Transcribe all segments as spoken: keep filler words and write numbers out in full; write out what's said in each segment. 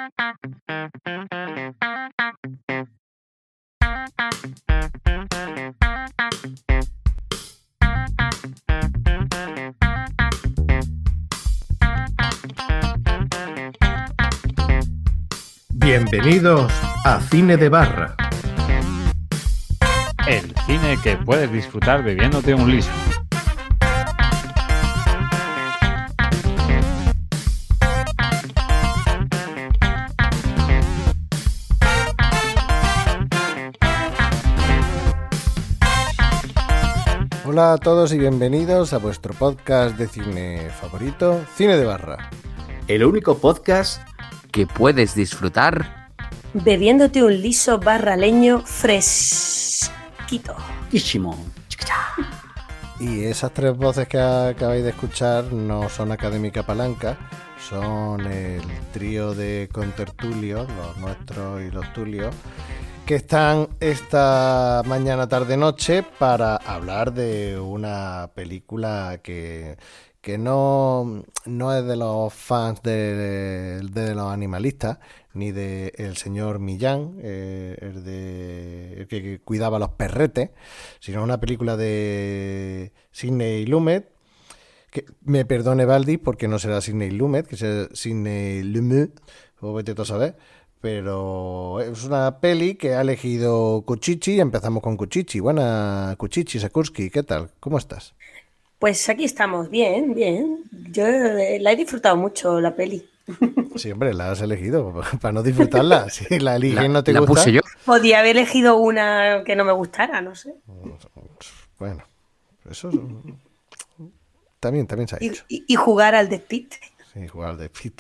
Bienvenidos a Cine de Barra. El cine que puedes disfrutar bebiéndote un liso. Hola a todos y bienvenidos a vuestro podcast de cine favorito, Cine de Barra. El único podcast que puedes disfrutar bebiéndote un liso barraleño fresquito. Quísimo. Y esas tres voces que acabáis de escuchar no son Académica Palanca, son el trío de contertulios, los nuestros y los tulios, que están esta mañana, tarde, noche para hablar de una película que, que no, no es de los fans de, de los animalistas, ni de el señor Millán, eh, el, de, el que, que cuidaba los perretes, sino una película de Sidney Lumet, que me perdone Baldi porque no será Sidney Lumet, que será Sidney Lumet, o vete tú a saber. Pero es una peli que ha elegido Cuchichi y empezamos con Cuchichi. Buena, Cuchichi, Sakursky, ¿qué tal? ¿Cómo estás? Pues aquí estamos, bien, bien. Yo la he disfrutado mucho, la peli. Sí, hombre, la has elegido para no disfrutarla. Si la eliges no te la gusta. Puse yo. Podía haber elegido una que no me gustara, no sé. Bueno, eso es... también, también se ha hecho. Y, y, y jugar al despiste. Sí, jugar al despiste.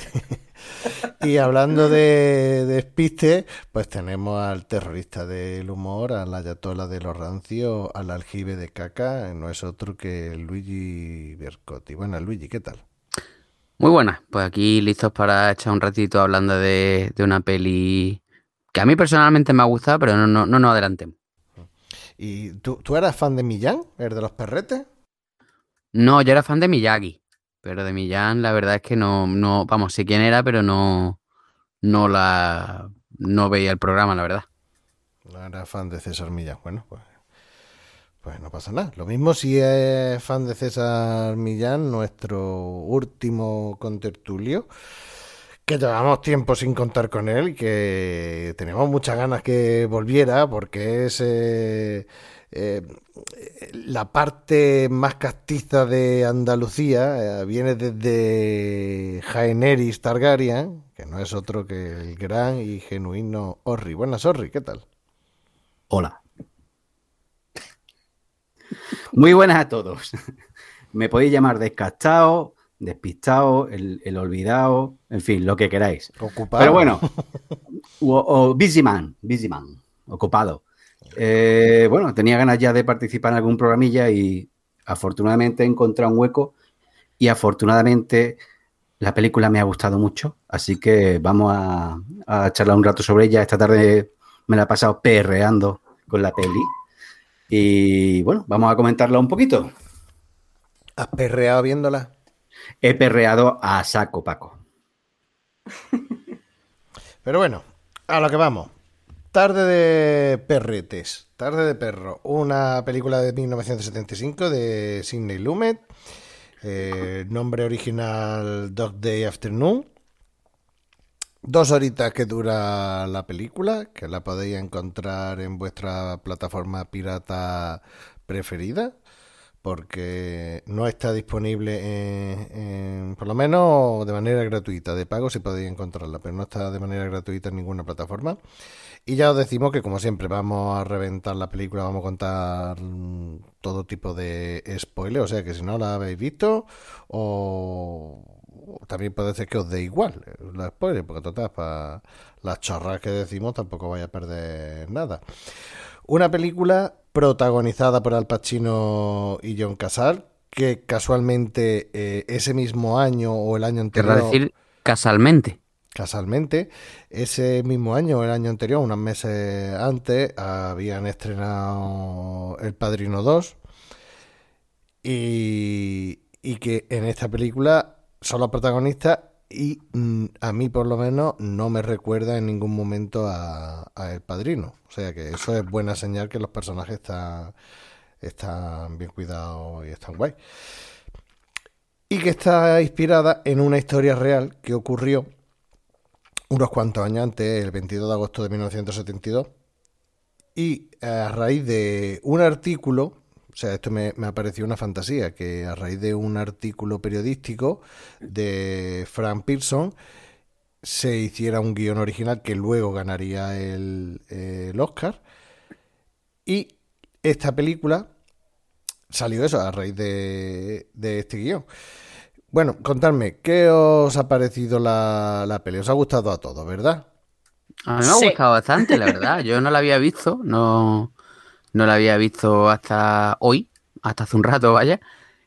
Y hablando de despiste, pues tenemos al terrorista del humor, al ayatolá de los rancios, al aljibe de caca, no es otro que Luigi Bercotti. Bueno, Luigi, ¿qué tal? Muy buenas, pues aquí listos para echar un ratito hablando de, de una peli que a mí personalmente me ha gustado, pero no, no, no nos adelantemos. ¿Y tú, tú eras fan de Millán, el de los perretes? No, yo era fan de Miyagi. Pero de Millán, la verdad es que no, no, vamos, sé quién era, pero no, no la, no veía el programa, la verdad. No era fan de César Millán. Bueno, pues, pues no pasa nada. Lo mismo si es fan de César Millán, nuestro último contertulio, que llevamos tiempo sin contar con él y que tenemos muchas ganas que volviera porque es... Eh, Eh, la parte más castiza de Andalucía, eh, viene desde Jaenerys Targaryen, que no es otro que el gran y genuino Orri. Buenas, Orri, ¿qué tal? Hola. Muy buenas a todos. Me podéis llamar descastado, despistado, el, el olvidado, en fin, lo que queráis. Ocupado. Pero bueno, o, o busy man, busy man, ocupado. Eh, bueno, tenía ganas ya de participar en algún programilla y afortunadamente he encontrado un hueco y afortunadamente la película me ha gustado mucho, así que vamos a, a charlar un rato sobre ella. Esta tarde me la he pasado perreando con la peli y bueno, vamos a comentarla un poquito. ¿Has perreado viéndola? He perreado a saco, Paco. Pero bueno, a lo que vamos. Tarde de perretes, Tarde de perro, una película de mil novecientos setenta y cinco de Sidney Lumet, eh, nombre original Dog Day Afternoon, dos horitas que dura la película, que la podéis encontrar en vuestra plataforma pirata preferida, porque no está disponible en, en, por lo menos de manera gratuita, de pago sí podéis encontrarla, pero no está de manera gratuita en ninguna plataforma. Y ya os decimos que, como siempre, vamos a reventar la película, vamos a contar todo tipo de spoilers, o sea que si no la habéis visto, o también puede ser que os dé igual la spoiler, porque total, para las chorras que decimos tampoco vais a perder nada. Una película protagonizada por Al Pacino y John Casal, que casualmente eh, ese mismo año o el año anterior... Querrá decir casualmente. Casualmente, ese mismo año o el año anterior, unos meses antes, habían estrenado El Padrino dos y, y que en esta película son los protagonistas y mm, a mí por lo menos no me recuerda en ningún momento a, a El Padrino. O sea que eso es buena señal que los personajes están, están bien cuidados y están guay. Y que está inspirada en una historia real que ocurrió unos cuantos años antes, el veintidós de agosto de mil novecientos setenta y dos. Y a raíz de un artículo, o sea, esto me, me ha parecido una fantasía, que a raíz de un artículo periodístico de Frank Pearson se hiciera un guión original que luego ganaría el, el Oscar. Y esta película salió eso a raíz de, de este guión. Bueno, contadme, ¿qué os ha parecido la, la peli? Os ha gustado a todos, ¿verdad? A mí me ha Sí. gustado bastante, la verdad. Yo no la había visto, no, no la había visto hasta hoy, hasta hace un rato, vaya.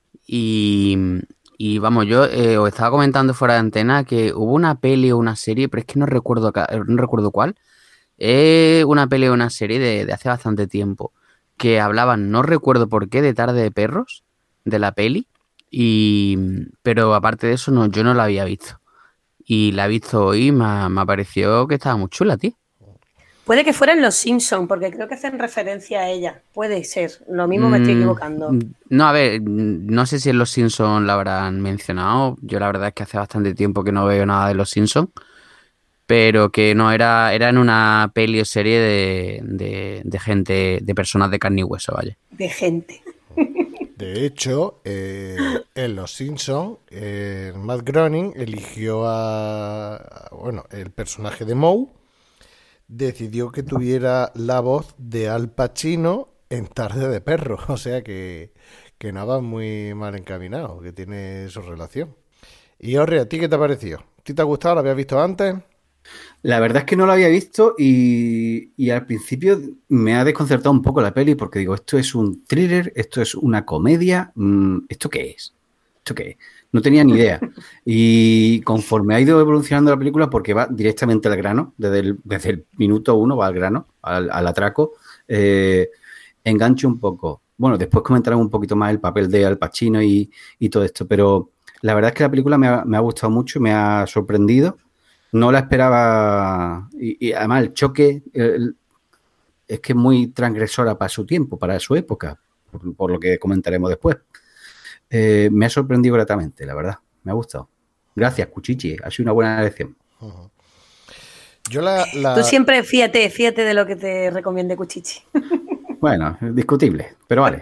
Y, y vamos, yo eh, os estaba comentando fuera de antena que hubo una peli o una serie, pero es que no recuerdo, ca- no recuerdo cuál. Es una peli o una serie de, de hace bastante tiempo que hablaban, no recuerdo por qué, de Tarde de Perros, de la peli. Y, pero aparte de eso, no, yo no la había visto. Y la he visto hoy y me, ha- me pareció que estaba muy chula, tío. Puede que fueran los Simpsons, porque creo que hacen referencia a ella. Puede ser. Lo mismo me estoy Mm, equivocando. No, a ver, mm, no sé si en Los Simpsons la habrán mencionado. Yo la verdad es que hace bastante tiempo que no veo nada de Los Simpsons. Pero que no, era, era en una peli o serie de, de, de gente, de personas de carne y hueso, vaya. De gente. De hecho, eh, en Los Simpsons, eh, Matt Groening eligió a, a- bueno, el personaje de Moe, decidió que tuviera la voz de Al Pacino en Tarde de Perro, o sea que, que no va muy mal encaminado, que tiene su relación. Y Orri, ¿a ti qué te ha parecido? ¿A ti te ha gustado? ¿Lo habías visto antes? La verdad es que no lo había visto y, y al principio me ha desconcertado un poco la peli porque digo, esto es un thriller, esto es una comedia, mm, ¿esto qué es? ¿Esto qué es? No tenía ni idea. Y conforme ha ido evolucionando la película, porque va directamente al grano, desde el, desde el minuto uno va al grano, al, al atraco, eh, engancho un poco. Bueno, después comentaremos un poquito más el papel de Al Pacino y, y todo esto, pero la verdad es que la película me ha, me ha gustado mucho, me ha sorprendido. No la esperaba y, y además el choque el, es que es muy transgresora para su tiempo, para su época, por, por lo que comentaremos después. Eh, me ha sorprendido gratamente, la verdad. Me ha gustado. Gracias, Cuchichi. Ha sido una buena elección. Uh-huh. Yo la, la... Tú siempre fíjate, fíjate de lo que te recomiende Cuchichi. Bueno, es discutible, pero vale.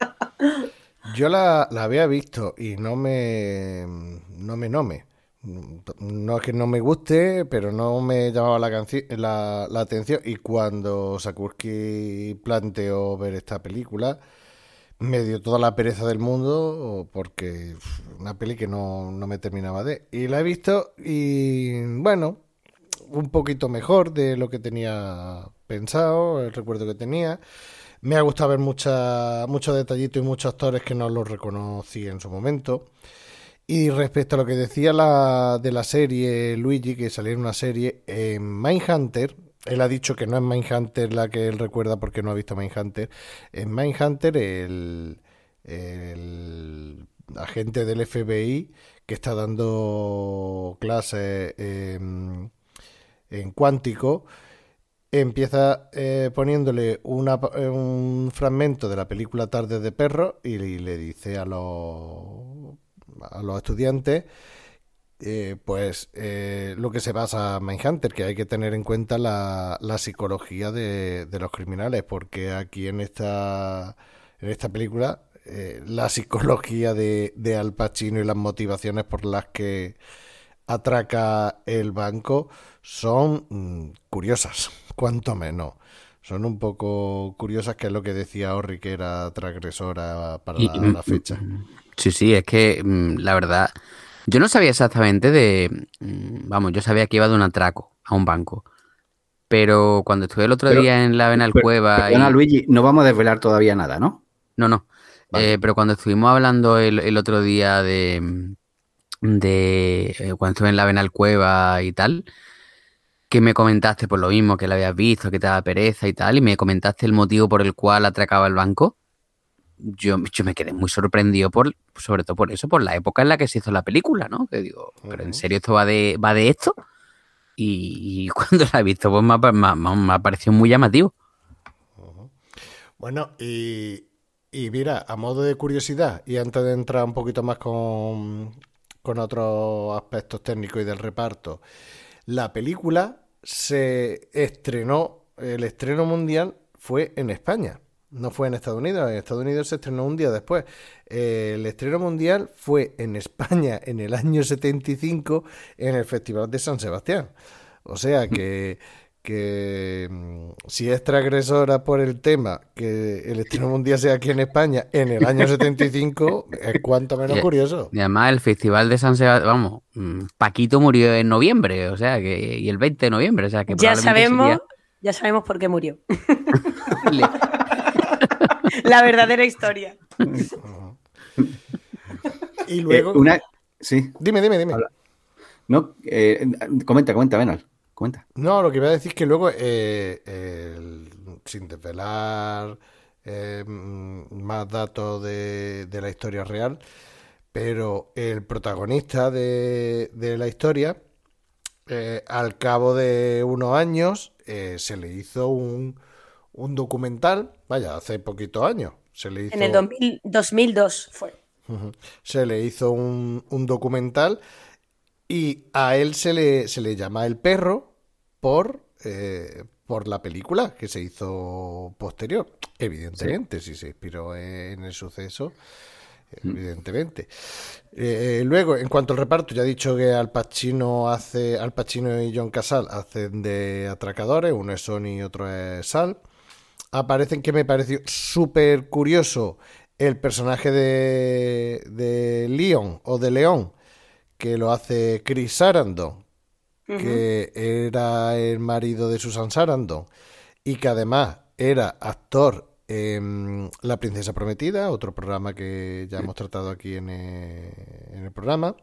Yo la, la había visto y no me... No me... No me... No es que no me guste, pero no me llamaba la, canci- la, la atención. Y cuando Sakursky planteó ver esta película, me dio toda la pereza del mundo, porque una peli que no, no me terminaba de. Y la he visto y, bueno, un poquito mejor de lo que tenía pensado, el recuerdo que tenía. Me ha gustado ver mucha, muchos detallitos y muchos actores que no los reconocí en su momento. Y respecto a lo que decía la, de la serie Luigi, que salió en una serie en Mindhunter, él ha dicho que no es Mindhunter la que él recuerda porque no ha visto Mindhunter. En Mindhunter, el, el agente del F B I que está dando clases en, en Cuántico empieza eh, poniéndole una, un fragmento de la película Tarde de Perro y, y le dice a los... a los estudiantes eh, pues eh, lo que se basa en Mindhunter, que hay que tener en cuenta la, la psicología de, de los criminales, porque aquí en esta en esta película eh, la psicología de, de Al Pacino y las motivaciones por las que atraca el banco son mm, curiosas, cuanto menos. Son un poco curiosas, que es lo que decía Orri, que era transgresora para Y, la, mm, la fecha. Sí, sí, es que mm, la verdad, yo no sabía exactamente de, mm, vamos, yo sabía que iba de un atraco a un banco, pero cuando estuve el otro Pero- día en la Benalcueva Perdona, y... Luigi, no vamos a desvelar todavía nada, ¿no? No, no, Vale. eh, pero cuando estuvimos hablando el, el otro día de, de eh, cuando estuve en la Benalcueva y tal, que me comentaste por lo mismo, que la habías visto, que te daba pereza y tal, y me comentaste el motivo por el cual atracaba el banco. yo, yo me quedé muy sorprendido por, sobre todo por eso, por la época en la que se hizo la película, ¿no? Que digo, ¿pero en serio esto va de, va de esto? Y, y cuando la he visto, pues me ha, me, me ha parecido muy llamativo. Bueno, y, y mira, a modo de curiosidad, y antes de entrar un poquito más con, con otros aspectos técnicos y del reparto, la película se estrenó, el estreno mundial fue en España, no fue en Estados Unidos. En Estados Unidos se estrenó un día después. El estreno mundial fue en España en el año setenta y cinco en el Festival de San Sebastián. O sea que, que si es transgresora por el tema que el estreno mundial sea aquí en España en el año setenta y cinco, es cuanto menos y, curioso. Y además el Festival de San Sebastián, vamos, Paquito murió en noviembre, o sea que, y el veinte de noviembre, o sea que ya sabemos, sería... ya sabemos por qué murió. La verdadera historia. Y luego... Eh, una... Sí. Dime, dime, dime. Habla. No, eh, comenta, comenta, Benal. Comenta. No, lo que iba a decir es que luego, eh, el, sin desvelar eh, más datos de, de la historia real, pero el protagonista de, de la historia, eh, al cabo de unos años, eh, se le hizo un, un documental, vaya, hace poquitos años. Se le hizo, en el dos mil, dos mil dos fue. Uh-huh, se le hizo un, un documental y a él se le, se le llama El Perro por, eh, por la película que se hizo posterior. Evidentemente, sí. Si se inspiró en el suceso, evidentemente. Eh, luego, en cuanto al reparto, ya he dicho que Al Pacino hace, Al Pacino y John Casal hacen de atracadores, uno es Sonny y otro es Sal. Aparecen, que me pareció súper curioso, el personaje de, de Leon o de León, que lo hace Chris Sarandon, uh-huh. que era el marido de Susan Sarandon y que además era actor en La Princesa Prometida, otro programa que ya hemos tratado aquí en el, en el programa.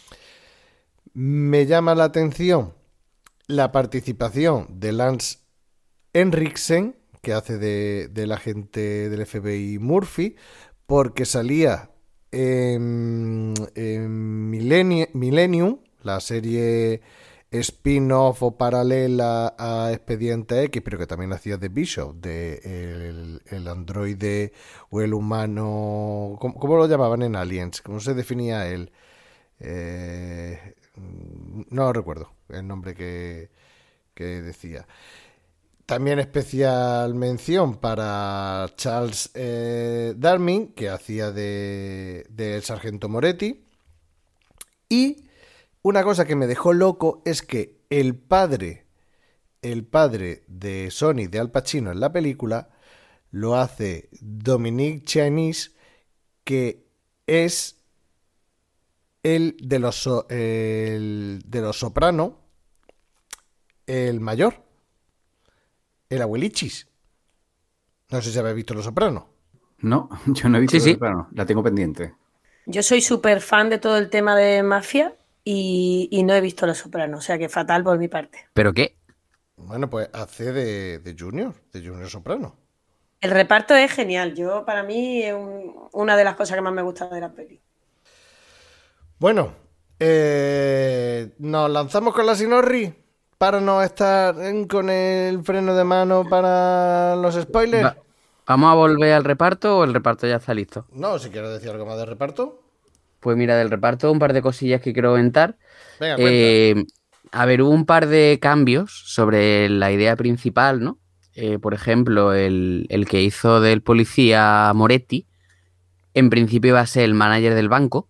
Me llama la atención la participación de Lance Henriksen, que hace de, del agente del F B I Murphy, porque salía en, en Millennium, Millennium, la serie spin-off o paralela a Expediente X, pero que también hacía de Bishop, de el, el androide o el humano, ¿cómo, cómo lo llamaban en Aliens? ¿Cómo se definía él? Eh, no lo recuerdo el nombre que, que decía. También especial mención para Charles eh, Darwin, que hacía de, de el sargento Moretti. Y una cosa que me dejó loco es que el padre, el padre de Sonny, de Al Pacino en la película, lo hace Dominic Chinese, que es el de los, el de los Soprano, el mayor. El abuelichis. No sé si habéis visto Los Sopranos. No, yo no he visto sí, Los sí. Sopranos. La tengo pendiente. Yo soy súper fan de todo el tema de mafia y, y no he visto Los Sopranos, o sea que fatal por mi parte. ¿Pero qué? Bueno, pues hace de, de Junior, de Junior Soprano. El reparto es genial. Yo, para mí, es un, una de las cosas que más me gusta de la peli. Bueno, eh, nos lanzamos con la Sinorri. Para no estar con el freno de mano para los spoilers. Va, ¿Vamos a volver al reparto o el reparto ya está listo? No, si quieres decir algo más de reparto. Pues mira, del reparto un par de cosillas que quiero comentar. Venga, eh, a ver, hubo un par de cambios sobre la idea principal, ¿no? Eh, por ejemplo, el, el que hizo del policía Moretti, en principio iba a ser el manager del banco.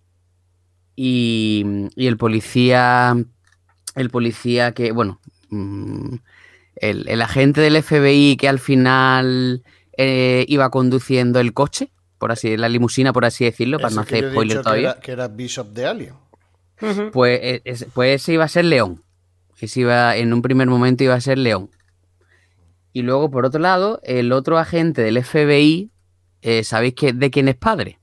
Y, y el policía... El policía que, bueno, el, el agente del F B I que al final eh, iba conduciendo el coche, por así, la limusina, por así decirlo, para ese no hacer spoiler todavía. Que era, que era Bishop de Alien. Pues, es, pues ese iba a ser León. Ese iba, en un primer momento iba a ser León. Y luego, por otro lado, el otro agente del F B I, eh, ¿sabéis que, de quién es padre?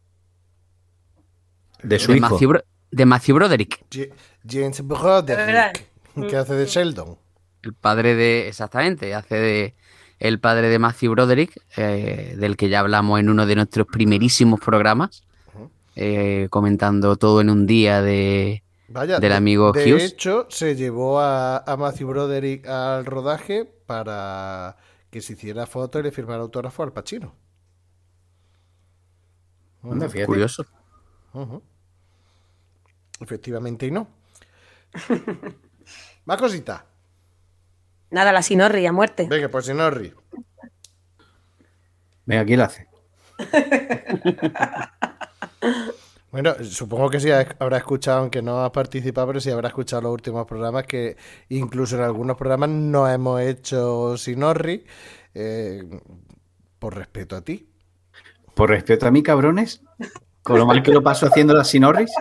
De su de hijo. Matthew, de Matthew Broderick. G- James Broderick, que hace de Sheldon. El padre de... Exactamente, hace de... el padre de Matthew Broderick, eh, del que ya hablamos en uno de nuestros primerísimos programas, eh, comentando todo en un día de, Vaya, del de, amigo de Hughes. De hecho, se llevó a, a Matthew Broderick al rodaje para que se hiciera foto y le firmara autógrafo al Pacino. Anda, fíjate. Curioso. Uh-huh. Efectivamente y no. Más cositas. Nada, la Sinorri a muerte. Venga, pues Sinorri. Venga, ¿quién la hace? Bueno, supongo que sí habrá escuchado, aunque no ha participado, pero sí habrá escuchado los últimos programas, que incluso en algunos programas no hemos hecho Sinorri, eh, por respeto a ti. ¿Por respeto a mí, cabrones? ¿Con lo mal que lo paso haciendo la Sinorris?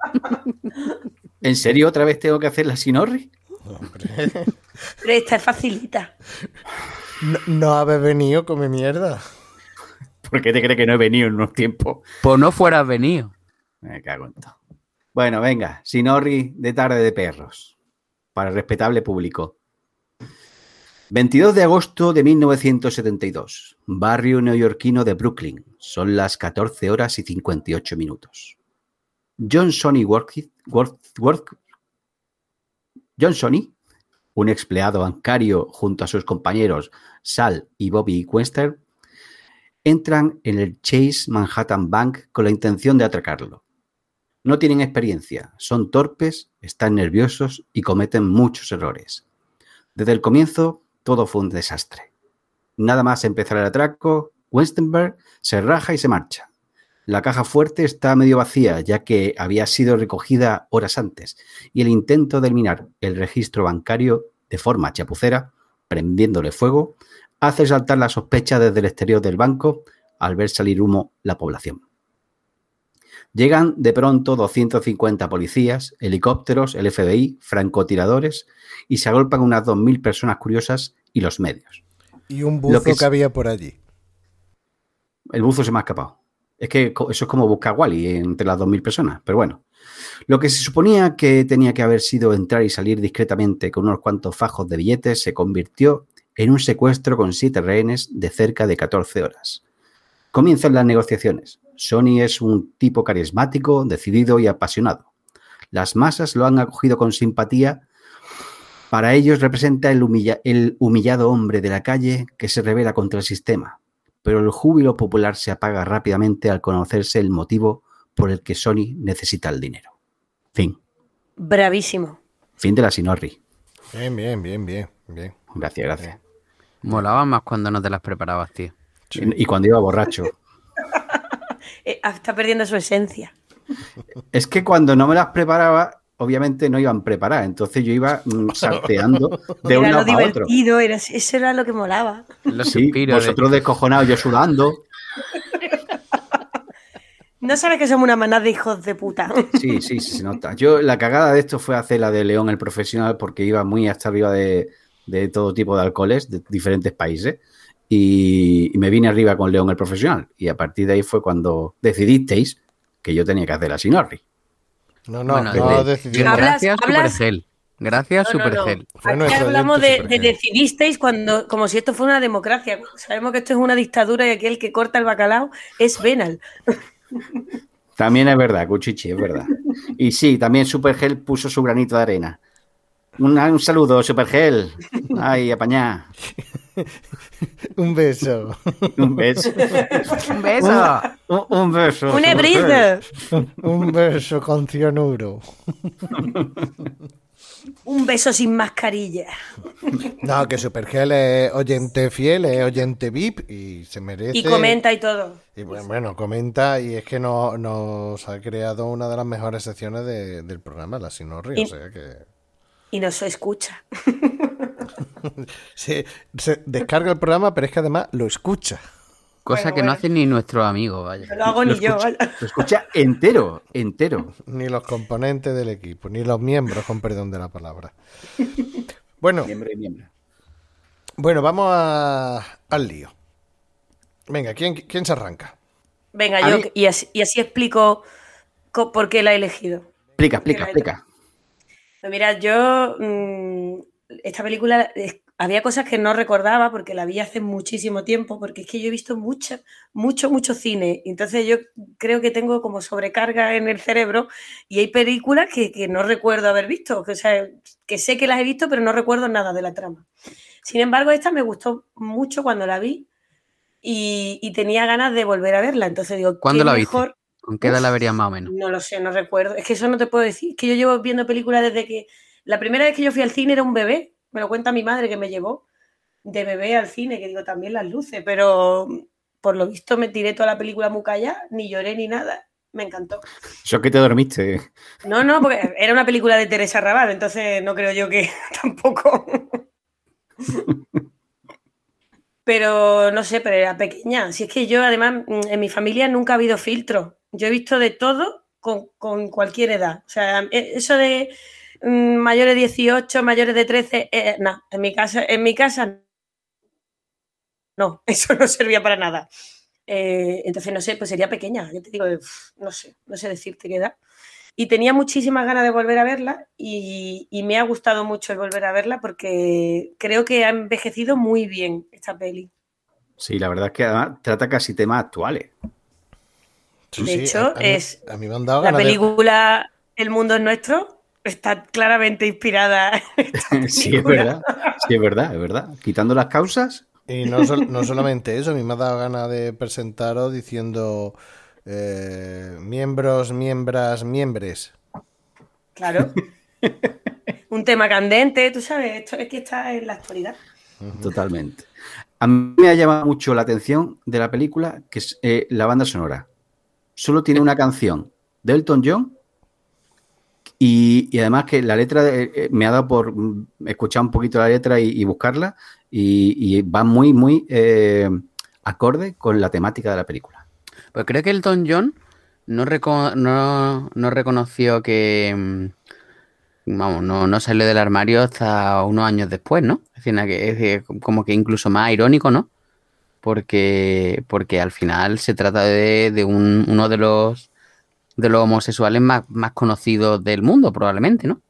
¿En serio otra vez tengo que hacer la Sinorri? Hombre. Pero esta es facilita. No, no habéis venido, come mierda. ¿Por qué te crees que no he venido en unos tiempos? Pues no fueras venido. Me cago en todo. Bueno, venga, Sinorri de tarde de perros. Para el respetable público. veintidós de agosto de mil novecientos setenta y dos. Barrio neoyorquino de Brooklyn. Son las catorce horas y cincuenta y ocho minutos. John Sonny Worth, Worth, Worth, John Sonny, un empleado bancario junto a sus compañeros Sal y Bobby Webster, entran en el Chase Manhattan Bank con la intención de atracarlo. No tienen experiencia, son torpes, están nerviosos y cometen muchos errores. Desde el comienzo, todo fue un desastre. Nada más empezar el atraco, Westenberg se raja y se marcha. La caja fuerte está medio vacía, ya que había sido recogida horas antes, y el intento de eliminar el registro bancario de forma chapucera, prendiéndole fuego, hace saltar la sospecha desde el exterior del banco al ver salir humo la población. Llegan de pronto doscientos cincuenta policías, helicópteros, el F B I, francotiradores y se agolpan unas dos mil personas curiosas y los medios. Y un buzo que, que había por allí. El buzo se me ha escapado. Es que eso es como buscar a Wally entre las dos mil personas, pero bueno. Lo que se suponía que tenía que haber sido entrar y salir discretamente con unos cuantos fajos de billetes se convirtió en un secuestro con siete rehenes de cerca de catorce horas. Comienzan las negociaciones. Sonny es un tipo carismático, decidido y apasionado. Las masas lo han acogido con simpatía. Para ellos representa el, humilla- el humillado hombre de la calle que se rebela contra el sistema. Pero el júbilo popular se apaga rápidamente al conocerse el motivo por el que Sonny necesita el dinero. Fin. Bravísimo. Fin de la Sinorri. Bien, bien, bien, bien, bien. Gracias, gracias. Molaba más cuando no te las preparabas, tío. Sí. Y cuando iba borracho. Eh, está perdiendo su esencia. Es que cuando no me las preparaba, obviamente no iban preparadas. Entonces yo iba mm, salteando de un Era lado lo a otro. divertido, era, eso era lo que molaba. Los Sí, suspiros vosotros de... descojonados, yo sudando. No sabes que somos una manada de hijos de puta. Sí, sí, sí, se nota. Yo la cagada de esto fue hacer la de León el Profesional porque iba muy hasta arriba de, de todo tipo de alcoholes de diferentes países y, y me vine arriba con León el Profesional y a partir de ahí fue cuando decidisteis que yo tenía que hacer la Sinorri. No, no, Bueno, no de- decidimos. Hablas- Gracias, hablas- Supergel. Gracias, No, no, no. Supergel. Fue Aquí nuestro hablamos oyente de, de Supergel. decidisteis cuando, como si esto fuera una democracia. Sabemos que esto es una dictadura y aquí el que corta el bacalao es Benal. También es verdad, Cuchichi, es verdad. Y sí, también Supergel puso su granito de arena. Un, un saludo, Supergel. Ay, apañá. Un beso. Un beso. ¡Un beso! Un, un beso. ¡Un Supergel. hebrizo! Un beso con cianuro. Un beso sin mascarilla. No, que Supergel es oyente fiel, es oyente V I P y se merece. Y comenta y todo. Y bueno, bueno, comenta y es que no- nos ha creado una de las mejores secciones de- del programa, la Sinorri. Y- O sea que Y nos escucha. se, se descarga el programa, pero es que además lo escucha. Cosa Bueno, que bueno. no hacen ni nuestros amigos, vaya. No lo hago ni yo. vaya. Lo escucha entero, entero. Ni los componentes del equipo, ni los miembros, con perdón de la palabra. Bueno, Miembro y miembro. bueno, vamos a- al lío. Venga, ¿quién, quién se arranca? Venga, A yo, mí- y así, y así explico co- por qué la he elegido. Explica, explica, explica. Pues mira, yo. mm, esta película es había cosas que no recordaba porque la vi hace muchísimo tiempo, porque es que yo he visto mucho, mucho, mucho cine. Entonces yo creo que tengo como sobrecarga en el cerebro y hay películas que, que no recuerdo haber visto, que, o sea, que sé que las he visto, pero no recuerdo nada de la trama. Sin embargo, esta me gustó mucho cuando la vi y, y tenía ganas de volver a verla. Entonces digo, ¿Cuándo ¿qué la mejor? viste? ¿Con qué edad la verías más o menos? No lo sé, no recuerdo. Es que eso no te puedo decir. Es que yo llevo viendo películas desde que... La primera vez que yo fui al cine era un bebé. Me lo cuenta mi madre que me llevó de bebé al cine, que digo también las luces, pero por lo visto me tiré toda la película muy callada, ni lloré ni nada. Me encantó. Eso que te dormiste. No, no, porque era una película de Teresa Raval, entonces no creo yo que tampoco... Pero no sé, pero era pequeña. Si es que yo, además, en mi familia nunca ha habido filtros. Yo he visto de todo con, con cualquier edad. O sea, eso de mmm, mayores de dieciocho, mayores de trece, eh, no, en mi casa, en mi casa no, eso no servía para nada. Eh, entonces, no sé, pues sería pequeña. Yo te digo, uf, no sé, no sé decirte qué edad. Y tenía muchísimas ganas de volver a verla y, y me ha gustado mucho el volver a verla porque creo que ha envejecido muy bien esta peli. Sí, la verdad es que además trata casi temas actuales. Sí, de sí, hecho, a, a mí, es a mí me han dado la película de... El mundo es nuestro está claramente inspirada en esta Sí, es verdad, sí, es verdad, es verdad. Quitando las causas. Y no, sol, no solamente eso, a mí me ha dado ganas de presentaros diciendo... Eh, miembros, miembras, miembres. Claro. Un tema candente, tú sabes, esto es que está en la actualidad. Totalmente. A mí me ha llamado mucho la atención de la película que es eh, la banda sonora. Solo tiene una canción de Elton John y, y además que la letra de, eh, me ha dado por escuchar un poquito la letra y, y buscarla y, y va muy, muy eh, acorde con la temática de la película. Pues creo que Elton John no, reco no, no reconoció que, vamos, no, no salió del armario hasta unos años después, ¿no? Es decir, que, es decir, como que incluso más irónico, ¿no? Porque, porque al final se trata de, de un, uno de los, de los homosexuales más, más conocidos del mundo, probablemente, ¿no?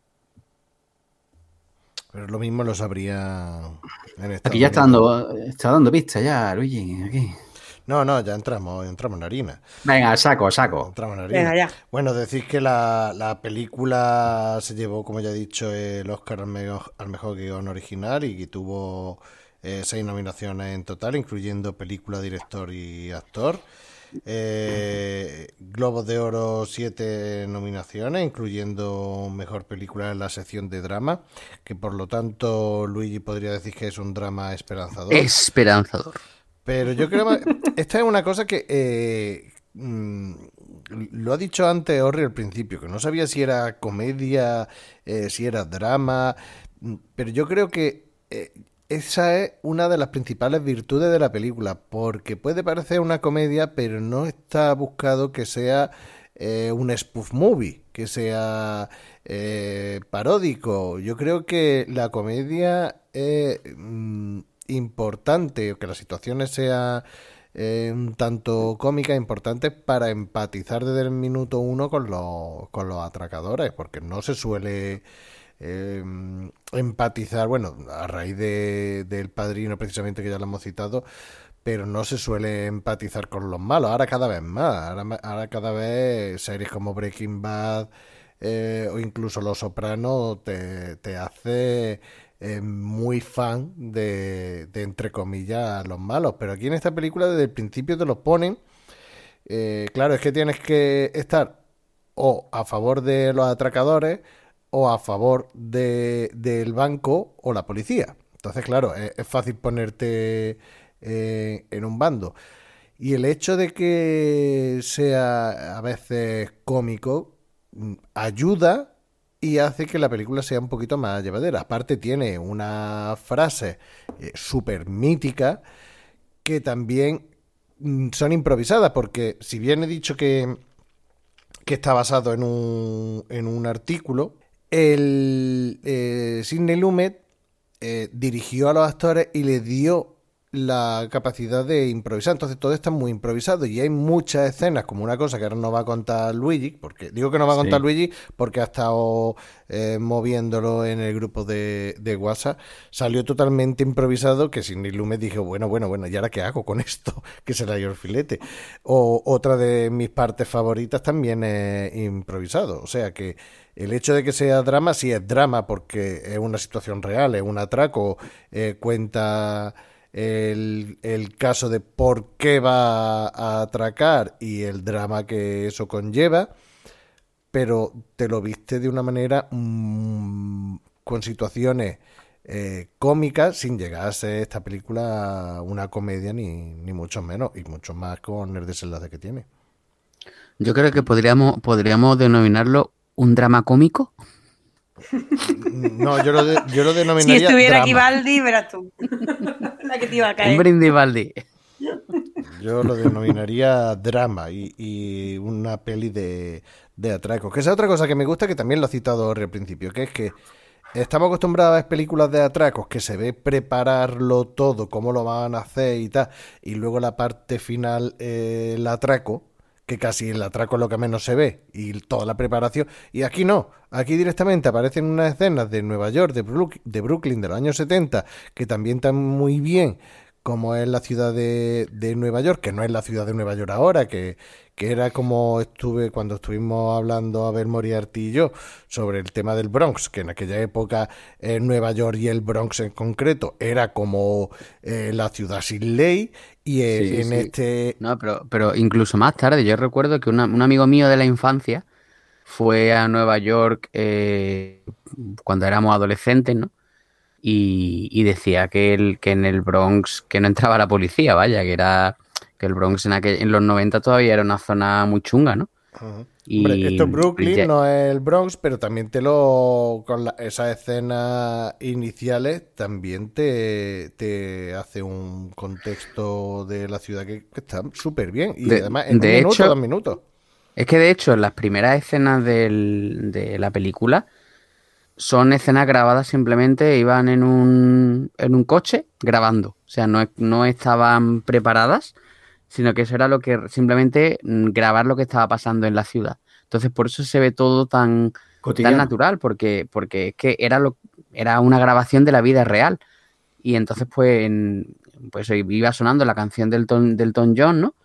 Pero lo mismo lo sabría en Estados Aquí ya está dando, está dando pista ya, Luigi, aquí. No, no, ya entramos, entramos en harina. Venga, saco, saco. Entramos en harina. Venga, ya. Bueno, decís que la, la película se llevó, como ya he dicho, el Oscar al mejor, al mejor guión original y que tuvo eh, seis nominaciones en total, incluyendo película, director y actor. Eh, Globos de Oro, siete nominaciones, incluyendo mejor película en la sección de drama, que por lo tanto Luigi podría decir que es un drama esperanzador. Esperanzador. Pero yo creo que esta es una cosa que eh, mmm, lo ha dicho antes Orri al principio, que no sabía si era comedia, eh, si era drama, pero yo creo que eh, esa es una de las principales virtudes de la película, porque puede parecer una comedia, pero no está buscado que sea eh, un spoof movie, que sea eh, paródico. Yo creo que la comedia es... Mmm, importante, que las situaciones sean eh, un tanto cómicas, importantes para empatizar desde el minuto uno con los, con los atracadores, porque no se suele eh, empatizar, bueno, a raíz de, del Padrino precisamente que ya lo hemos citado, pero no se suele empatizar con los malos, ahora cada vez más, ahora, ahora cada vez series como Breaking Bad eh, o incluso Los Sopranos te, te hace... Eh, muy fan de, de, entre comillas, los malos. Pero aquí en esta película desde el principio te los ponen. Eh, claro, es que tienes que estar o a favor de los atracadores o a favor de, del banco o la policía. Entonces, claro, es, es fácil ponerte eh, en un bando. Y el hecho de que sea a veces cómico ayuda y hace que la película sea un poquito más llevadera. Aparte tiene una frase eh, súper mítica que también mm, son improvisadas, porque si bien he dicho que, que está basado en un, en un artículo, el eh, Sidney Lumet eh, dirigió a los actores y le dio la capacidad de improvisar. Entonces todo está muy improvisado y hay muchas escenas, como una cosa que ahora no va a contar Luigi, porque digo que no va a contar sí. Luigi porque ha estado eh, moviéndolo en el grupo de, de WhatsApp. Salió totalmente improvisado, que Sidney Lumet dijo, bueno, bueno, bueno, ¿y ahora qué hago con esto? Que se le dio el filete. O otra de mis partes favoritas también es improvisado. O sea que el hecho de que sea drama, sí es drama porque es una situación real, es un atraco, eh, cuenta el, el caso de por qué va a atracar y el drama que eso conlleva, pero te lo viste de una manera mmm, con situaciones eh, cómicas, sin llegar a ser esta película una comedia ni, ni mucho menos, y mucho más con el desenlace que tiene. Yo creo que podríamos, podríamos denominarlo un drama cómico. No, yo lo, de, yo lo denominaría si estuviera drama. aquí Baldi, verás tú. La que te iba a caer. Un brindis Baldi. Yo lo denominaría drama y, y una peli de, de atracos. Que esa es otra cosa que me gusta, que también lo ha citado Ori al principio, que es que estamos acostumbrados a ver películas de atracos que se ve prepararlo todo, cómo lo van a hacer y tal, y luego la parte final, eh, el atraco, que casi el atraco es lo que menos se ve, y toda la preparación, y aquí no, aquí directamente aparecen unas escenas de Nueva York, de, Brook, de Brooklyn de los años setenta, que también están muy bien, como es la ciudad de, de Nueva York, que no es la ciudad de Nueva York ahora, que, que era como estuve cuando estuvimos hablando Abel Moriarty y yo sobre el tema del Bronx, que en aquella época eh, Nueva York y el Bronx en concreto era como eh, la ciudad sin ley, y eh, sí, en sí. este... No, pero, pero incluso más tarde, yo recuerdo que una, un amigo mío de la infancia fue a Nueva York eh, cuando éramos adolescentes, ¿no? Y, y decía que, el, que en el Bronx, que no entraba la policía, vaya, que era que el Bronx en, aquel, en los noventa todavía era una zona muy chunga, ¿no? Uh-huh. Y, Hombre, esto es Brooklyn, ya... no es el Bronx, pero también te lo... con la, esas escenas iniciales también te, te hace un contexto de la ciudad que, que está súper bien. Y de, además en de un minuto, hecho, dos minutos. Es que de hecho en las primeras escenas del, de la película son escenas grabadas simplemente, iban en un, en un coche grabando. O sea, no, no estaban preparadas, sino que eso era lo que simplemente grabar lo que estaba pasando en la ciudad. Entonces por eso se ve todo tan, tan natural, porque, porque es que era, lo, era una grabación de la vida real. Y entonces pues, en, pues iba sonando la canción del Elton, del Elton John, ¿no?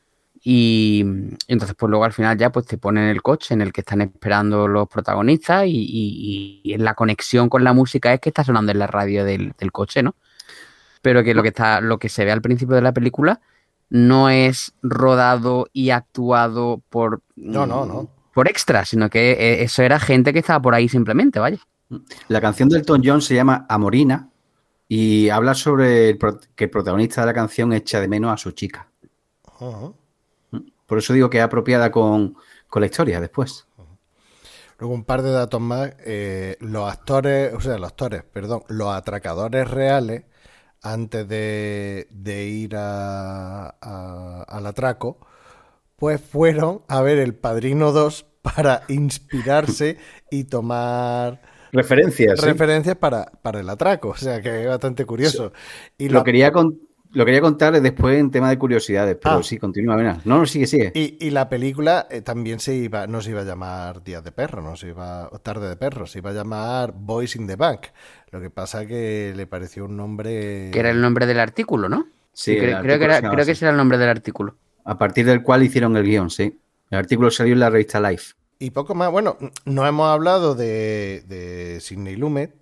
Y, y entonces pues luego al final ya pues te ponen el coche en el que están esperando los protagonistas y, y, y la conexión con la música es que está sonando en la radio del, del coche, ¿no? Pero que lo que está, lo que se ve al principio de la película no es rodado y actuado por no, no, no. por extras, sino que eso era gente que estaba por ahí simplemente, vaya. La canción del Elton John se llama Amorina y habla sobre el pro- que el protagonista de la canción echa de menos a su chica. Uh-huh. Por eso digo que es apropiada con, con la historia después. Luego un par de datos más. Eh, los actores, o sea, los actores, perdón, los atracadores reales, antes de, de ir a, a, al atraco, pues fueron a ver El Padrino dos para inspirarse y tomar referencias, referencias ¿sí? para, para el atraco. O sea, que es bastante curioso. Y lo la... quería con... Lo quería contar después en tema de curiosidades, pero ah. sí, continúa. Mira. No, no, sigue, sigue. Y, y la película eh, también se iba, no se iba a llamar Días de Perro, no se iba Tarde de Perro, se iba a llamar Boys in the Bank. Lo que pasa que le pareció un nombre... Que era el nombre del artículo, ¿no? Sí, creo, creo que, era, creo que ese era el nombre del artículo. A partir del cual hicieron el guión, sí. El artículo salió en la revista Life. Y poco más, bueno, no hemos hablado de, de Sidney Lumet,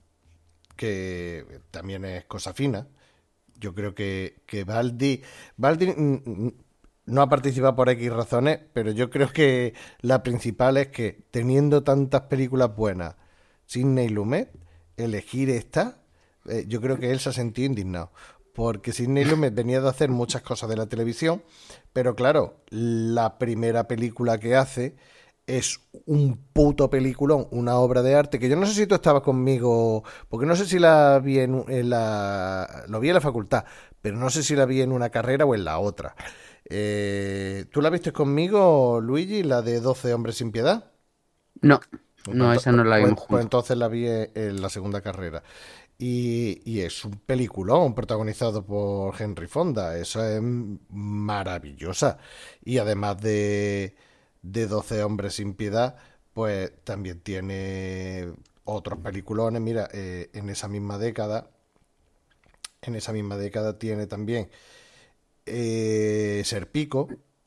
que también es cosa fina. Yo creo que, que Baldi, Baldi no ha participado por X razones, pero yo creo que la principal es que teniendo tantas películas buenas, Sidney Lumet, elegir esta, eh, yo creo que él se ha sentido indignado. Porque Sidney Lumet venía de hacer muchas cosas de la televisión, pero claro, la primera película que hace es un puto peliculón, una obra de arte, que yo no sé si tú estabas conmigo, porque no sé si la vi en, en la... lo vi en la facultad, pero no sé si la vi en una carrera o en la otra. Eh, ¿Tú la viste conmigo, Luigi, la de doce hombres sin piedad? No, no, pues, esa no la vimos pues, pues entonces la vi en la segunda carrera. Y, y es un peliculón protagonizado por Henry Fonda. Eso es maravillosa. Y además de, de doce hombres sin piedad, pues también tiene otros peliculones. Mira, eh, en esa misma década, en esa misma década tiene también eh, Serpico.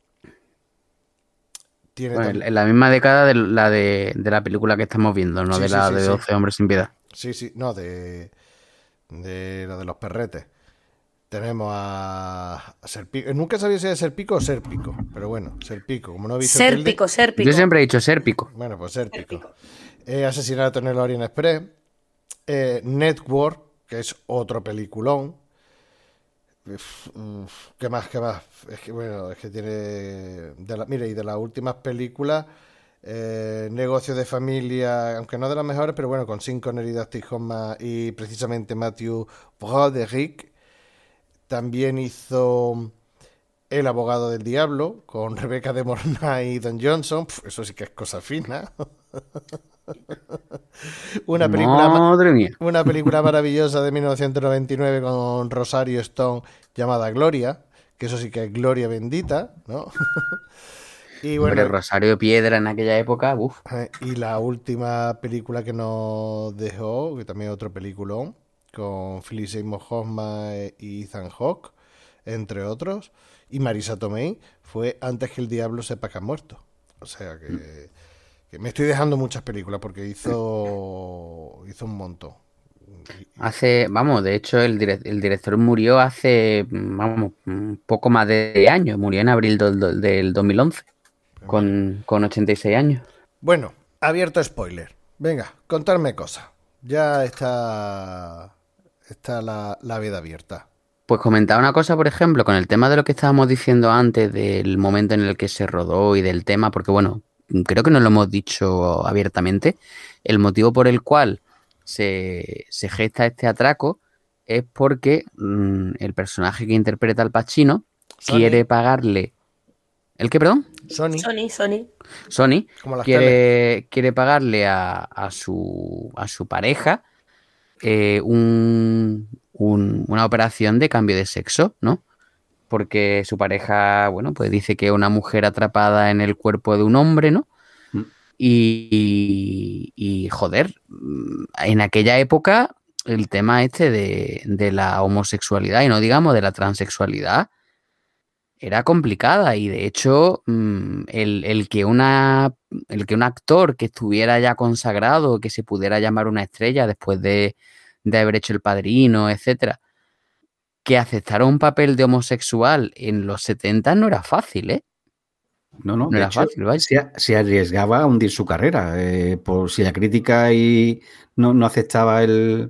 Tiene Bueno, tam- en la misma década de la de, de la película que estamos viendo, no Sí, de sí, la sí, de sí. doce hombres sin piedad. Sí, sí, no, de, de la de los perretes. Tenemos a, a Serpico. Nunca sabía si era Serpico o Serpico, pero bueno, Serpico. Como no he visto tilde, Sérpico, Sérpico. Yo siempre he dicho sérpico. bueno, pues Serpico. Sérpico. Eh, Asesinato en el Orient Express. Eh, Network, que es otro peliculón. Uf, uf, ¿Qué más? ¿Qué más? Es que bueno, es que tiene. De la, mira, y de las últimas películas, eh, Negocio de Familia, aunque no de las mejores, pero bueno, con Sean Connery, Dustin Hoffman y precisamente Matthew Broderick. También hizo El abogado del diablo, con Rebecca de Mornay y Don Johnson. Pf, eso sí que es cosa fina. Una película, ma- Madre mía. una película maravillosa de mil novecientos noventa y nueve con Rosario Stone llamada Gloria, que eso sí que es Gloria bendita, ¿no? Y Hombre, bueno, Rosario Piedra en aquella época, uff. eh, y la última película que nos dejó, que también es otro peliculón, con Philip Seymour Hoffman y Ethan Hawke, entre otros, y Marisa Tomei, fue Antes que el diablo sepa que ha muerto. O sea que, que me estoy dejando muchas películas porque hizo, hizo un montón. Hace, vamos, de hecho el, direc- el director murió hace, vamos, un poco más de años. Murió en abril del, del- del dos mil once, con, con ochenta y seis años. Bueno, abierto spoiler. Venga, contarme cosas. Ya está, está la, la veda abierta. Pues comentaba una cosa, por ejemplo, con el tema de lo que estábamos diciendo antes, del momento en el que se rodó y del tema, porque bueno, creo que no lo hemos dicho abiertamente, el motivo por el cual se, se gesta este atraco es porque mm, el personaje que interpreta Al Pacino Sony. quiere pagarle... ¿El qué, perdón? Sony, Sony, Sony. Sony como las teles. quiere, quiere pagarle a, a su, a su pareja eh, un, un- una operación de cambio de sexo, ¿no? Porque su pareja, bueno, pues dice que es una mujer atrapada en el cuerpo de un hombre, ¿no? Mm. Y, y, joder, mm, en aquella época el tema este de, de la homosexualidad, y no digamos de la transexualidad, era complicada. Y de hecho, mm, el, el que una, el que un actor que estuviera ya consagrado, que se pudiera llamar una estrella después de, de haber hecho El Padrino, etcétera, que aceptara un papel de homosexual en los setenta no era fácil, ¿eh? No, no, No de era hecho, fácil, vaya. se, se arriesgaba a hundir su carrera. Eh, por si la crítica y no, no aceptaba el,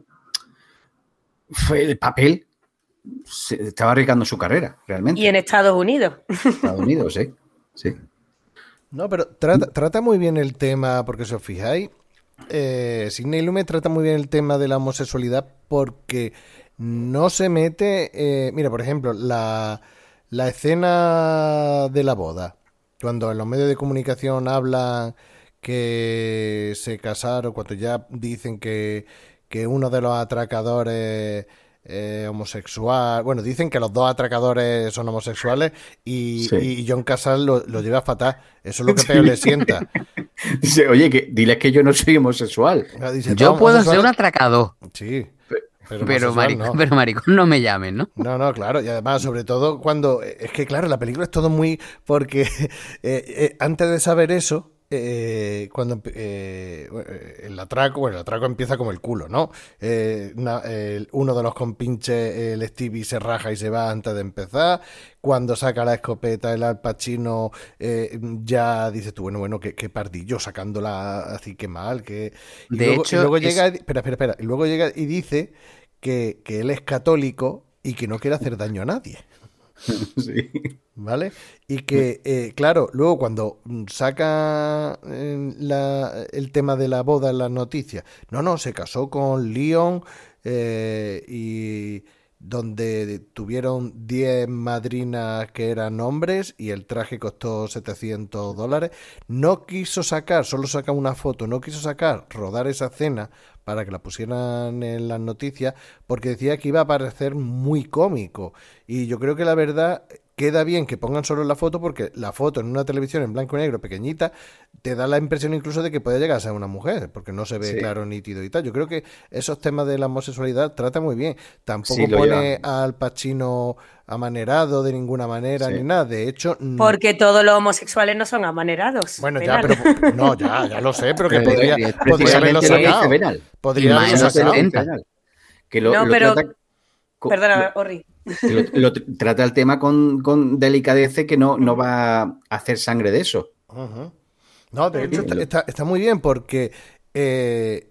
fue el papel, se estaba arriesgando su carrera, realmente. Y en Estados Unidos. Estados Unidos, sí. Sí. No, pero trata, trata muy bien el tema, porque si os fijáis, eh, Sidney Lumet trata muy bien el tema de la homosexualidad porque no se mete... eh, mira, por ejemplo, la, la escena de la boda, cuando en los medios de comunicación hablan que se casaron, cuando ya dicen que, que uno de los atracadores... Eh, homosexual, bueno, dicen que los dos atracadores son homosexuales y, Sí. y John Casal lo, lo lleva fatal. Eso es lo que peor le sienta. Dice, oye, que diles que yo no soy homosexual. Dice, Yo "Todos puedo ser un homosexuales". atracador, Sí, pero, pero, homosexual maricón, no. pero maricón no me llamen, ¿no? No, no, claro, y además, sobre todo cuando. Es que, claro, la película es todo muy. Porque eh, eh, antes de saber eso, eh, cuando empe- eh, bueno, eh, el atraco, bueno, el atraco empieza como el culo, ¿no? Eh, na- el- uno de los compinches, el Stevie, se raja y se va antes de empezar. Cuando saca la escopeta el Al Pacino, eh, ya dices tú, bueno, bueno, qué, qué pardillo, sacándola así, qué mal, que. Y De luego, hecho, y luego es- llega. Espera, espera, espera. Y luego llega y dice que, que él es católico y que no quiere hacer daño a nadie. Sí. ¿Vale? Y que, eh, claro, luego cuando mm, saca eh, la- el tema de la boda en las noticias, no, no, se casó con Leon eh, y donde tuvieron diez madrinas que eran hombres y el traje costó setecientos dólares. No quiso sacar, solo saca una foto, no quiso sacar, rodar esa escena para que la pusieran en las noticias, porque decía que iba a parecer muy cómico. Y yo creo que la verdad queda bien que pongan solo la foto, porque la foto en una televisión en blanco y negro pequeñita te da la impresión incluso de que puede llegar a ser una mujer, porque no se ve sí. claro, nítido y tal. Yo creo que esos temas de la homosexualidad trata muy bien. Tampoco sí, pone llevan. Al Pacino amanerado de ninguna manera, sí. ni nada. De hecho... Porque todos los homosexuales no son amanerados. Bueno, penal. ya, pero... No, ya, ya lo sé, pero que podría, podría haberlo sacado. Podría haberlo sacado. Que lo, no, lo pero... Trata... Perdona, Orri. Lo, lo, trata el tema con, con delicadeza, que no, no va a hacer sangre de eso. Uh-huh. No, de hecho está, está, está muy bien, porque eh,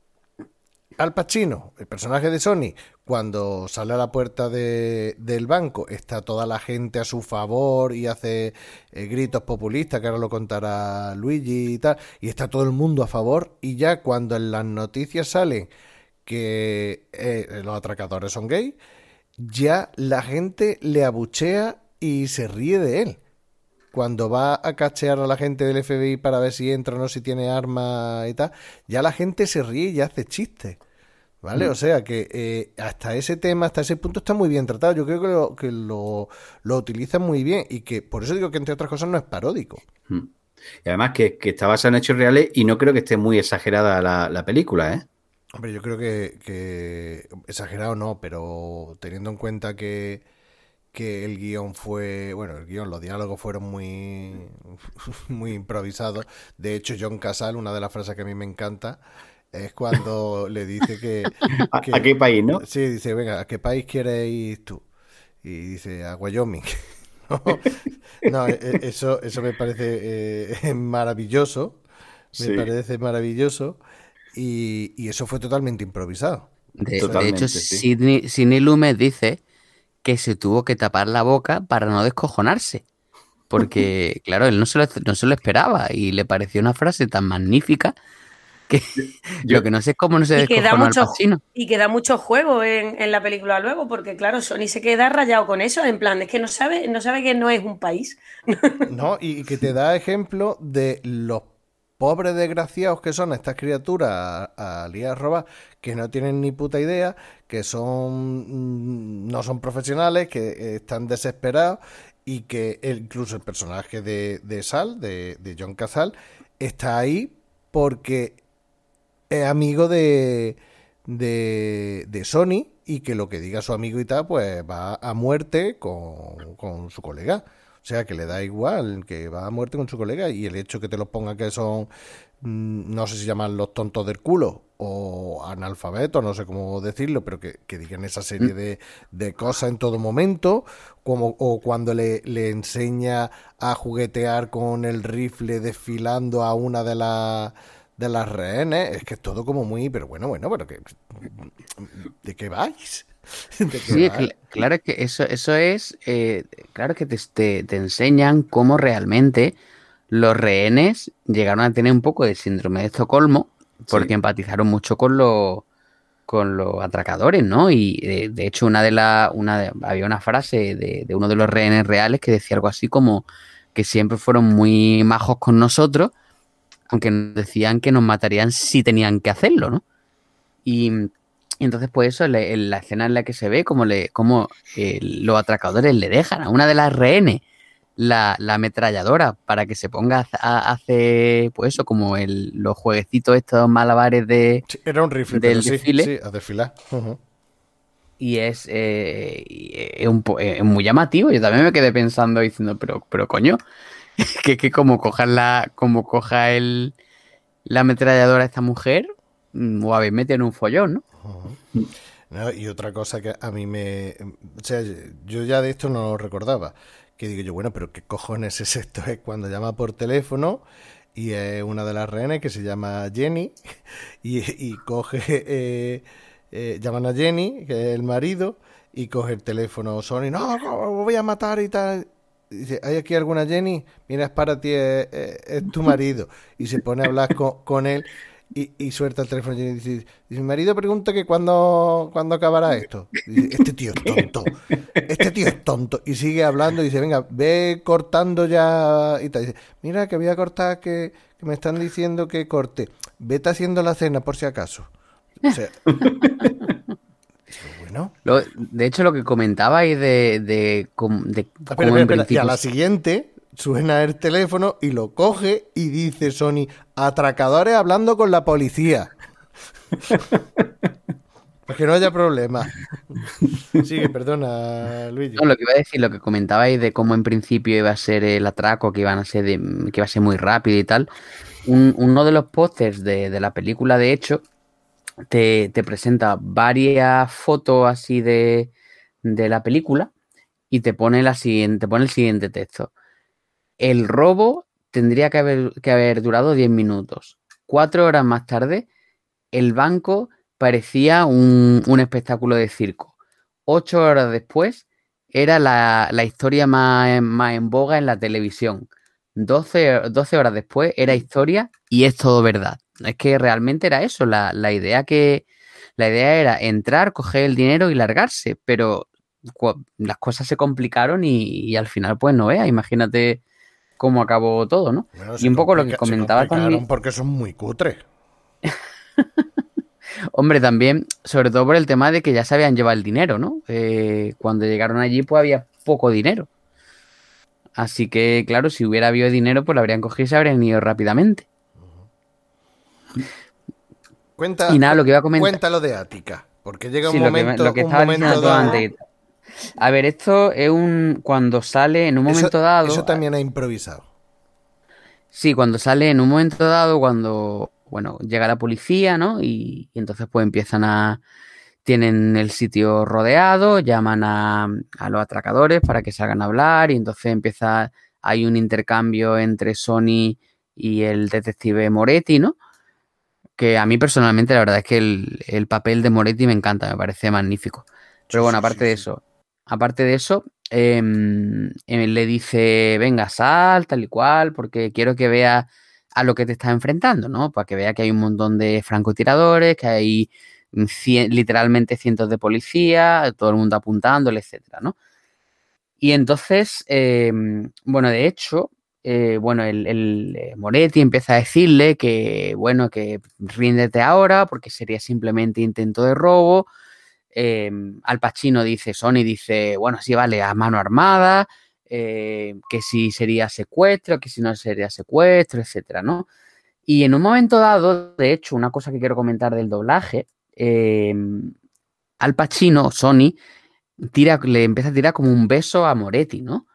Al Pacino, el personaje de Sony, cuando sale a la puerta de, del banco, está toda la gente a su favor y hace eh, gritos populistas, que ahora lo contará Luigi y tal, y está todo el mundo a favor, y ya cuando en las noticias salen que eh, los atracadores son gays, ya la gente le abuchea y se ríe de él. Cuando va a cachear a la gente del F B I para ver si entra o no, si tiene armas y tal, ya la gente se ríe y hace chistes, ¿vale? Mm. O sea que eh, hasta ese tema, hasta ese punto está muy bien tratado. Yo creo que lo, que lo, lo utilizan muy bien, y que por eso digo que entre otras cosas no es paródico. Mm. Y además que, que está basado en hechos reales, y no creo que esté muy exagerada la, la película, ¿eh? Hombre, yo creo que, que exagerado no, pero teniendo en cuenta que, que el guión fue, bueno, el guión, los diálogos fueron muy, muy improvisados. De hecho, John Casal, una de las frases que a mí me encanta, es cuando le dice que, que... ¿A qué país, no? Sí, dice, venga, ¿a qué país quieres ir tú? Y dice, a Wyoming. no, no, eso, eso me parece eh, maravilloso, me sí. parece maravilloso. Y, y eso fue totalmente improvisado. De, totalmente, de hecho, sí. Sidney, Sidney Lumet dice que se tuvo que tapar la boca para no descojonarse. Porque, claro, él no se, lo, no se lo esperaba, y le pareció una frase tan magnífica que yo, lo que no sé es cómo no se descojonó Al Pacino. Y que da mucho juego en, en la película luego, porque, claro, Sony se queda rayado con eso, en plan, es que no sabe, no sabe que no es un país. No, y que te da ejemplo de los pobres desgraciados que son estas criaturas alias robar, que no tienen ni puta idea, que son no son profesionales, que están desesperados, y que el, incluso el personaje de, de Sal, de, de John Casal, está ahí porque es amigo de, de, de Sony, y que lo que diga su amigo y tal, pues va a muerte con, con su colega. O sea, que le da igual, que va a muerte con su colega, y el hecho que te los ponga que son, no sé si llaman los tontos del culo o analfabetos, no sé cómo decirlo, pero que, que digan esa serie de, de cosas en todo momento, como o cuando le, le enseña a juguetear con el rifle desfilando a una de las de las rehenes, es que es todo como muy, pero bueno, bueno, pero que ¿de qué vais? Sí, cl- claro que eso, eso es, eh, claro que te, te, te enseñan cómo realmente los rehenes llegaron a tener un poco de síndrome de Estocolmo, porque sí. empatizaron mucho con los con los atracadores, ¿no? Y eh, de hecho una de las, una de, había una frase de, de uno de los rehenes reales que decía algo así como que siempre fueron muy majos con nosotros, aunque nos decían que nos matarían si tenían que hacerlo, ¿no? Y Y entonces, pues eso, en la, la escena en la que se ve como, le, como eh, los atracadores le dejan a una de las rehenes la, la ametralladora para que se ponga a hacer, pues eso, como el, los jueguecitos estos malabares de, sí, era un rifle, del pero desfile. Sí, sí, a desfilar. Uh-huh. Y es, eh, es, un, es muy llamativo. Yo también me quedé pensando, diciendo, pero, pero coño, que, que como coja, la, como coja el, la ametralladora a esta mujer, o habéis metido en un follón, ¿no? Uh-huh. No, y otra cosa que a mí me... O sea, yo ya de esto no lo recordaba. Que digo yo, bueno, pero ¿qué cojones es esto? Es cuando llama por teléfono y es una de las rehenes que se llama Jenny y, y coge... Eh, eh, llaman a Jenny, que es el marido, y coge el teléfono Sony. No, no, voy a matar y tal. Y dice, ¿hay aquí alguna Jenny? Mira, es para ti, es, es, es tu marido. Y se pone a hablar con, con él. y, y suelta el teléfono y dice, mi marido pregunta que cuándo, cuándo acabará esto. Y dice, este tío es tonto, este tío es tonto. Y sigue hablando y dice, venga, ve cortando ya. Y tal. Dice, mira que voy a cortar, que, que me están diciendo que corte. Vete haciendo la cena por si acaso. O sea, bueno. Lo, de hecho, lo que comentabais de, de, de, de Ah, cómo espera, en espera, principio... Y a la siguiente suena el teléfono y lo coge y dice Sony, atracadores hablando con la policía. Para que no haya problema. Sigue, perdona, Luigi. No, lo que iba a decir, lo que comentabais de cómo en principio iba a ser el atraco, que iban a ser de, que iba a ser muy rápido y tal. Un, uno de los pósters de, de la película, de hecho, te, te presenta varias fotos así de, de la película y te pone la siguiente, te pone el siguiente texto. El robo tendría que haber, que haber durado diez minutos. Cuatro horas más tarde, el banco parecía un, un espectáculo de circo. Ocho horas después, era la, la historia más, más en boga en la televisión. doce, doce horas después, era historia y es todo verdad. Es que realmente era eso, la, la idea que... La idea era entrar, coger el dinero y largarse, pero las cosas se complicaron y, y al final, pues no veas, imagínate cómo acabó todo, ¿no? Bueno, y un poco lo que comentaba también... porque son muy cutres. Hombre, también, sobre todo por el tema de que ya se habían llevado el dinero, ¿no? Eh, cuando llegaron allí, pues había poco dinero. Así que, claro, si hubiera habido dinero, pues lo habrían cogido y se habrían ido rápidamente. Cuenta, y nada, lo que iba a comentar... Cuéntalo de Ática, porque llega sí, un lo momento... Que, lo que un estaba momento diciendo dado... antes. A ver, esto es un... Cuando sale en un momento eso, dado... Eso también ha improvisado. Sí, cuando sale en un momento dado, cuando, bueno, llega la policía, ¿no? Y, y entonces pues empiezan a... Tienen el sitio rodeado, llaman a, a los atracadores para que salgan a hablar y entonces empieza... Hay un intercambio entre Sony y el detective Moretti, ¿no? Que a mí personalmente la verdad es que el, el papel de Moretti me encanta, me parece magnífico. Pero Sí, bueno, sí, aparte sí, de sí. eso, aparte de eso, eh, eh, le dice, venga, sal, tal y cual, porque quiero que veas a lo que te estás enfrentando, ¿no? Para que vea que hay un montón de francotiradores, que hay cien, literalmente cientos de policías, todo el mundo apuntándole, etcétera, ¿no? Y entonces, eh, bueno, de hecho, eh, bueno, el, el Moretti empieza a decirle que, bueno, que ríndete ahora porque sería simplemente intento de robo. Eh, Al Pacino dice, Sony dice, bueno, sí, vale, a mano armada, eh, que si sería secuestro, que si no sería secuestro, etcétera, ¿no? Y en un momento dado, de hecho, una cosa que quiero comentar del doblaje, eh, Al Pacino, Sony, tira, le empieza a tirar como un beso a Moretti, ¿no?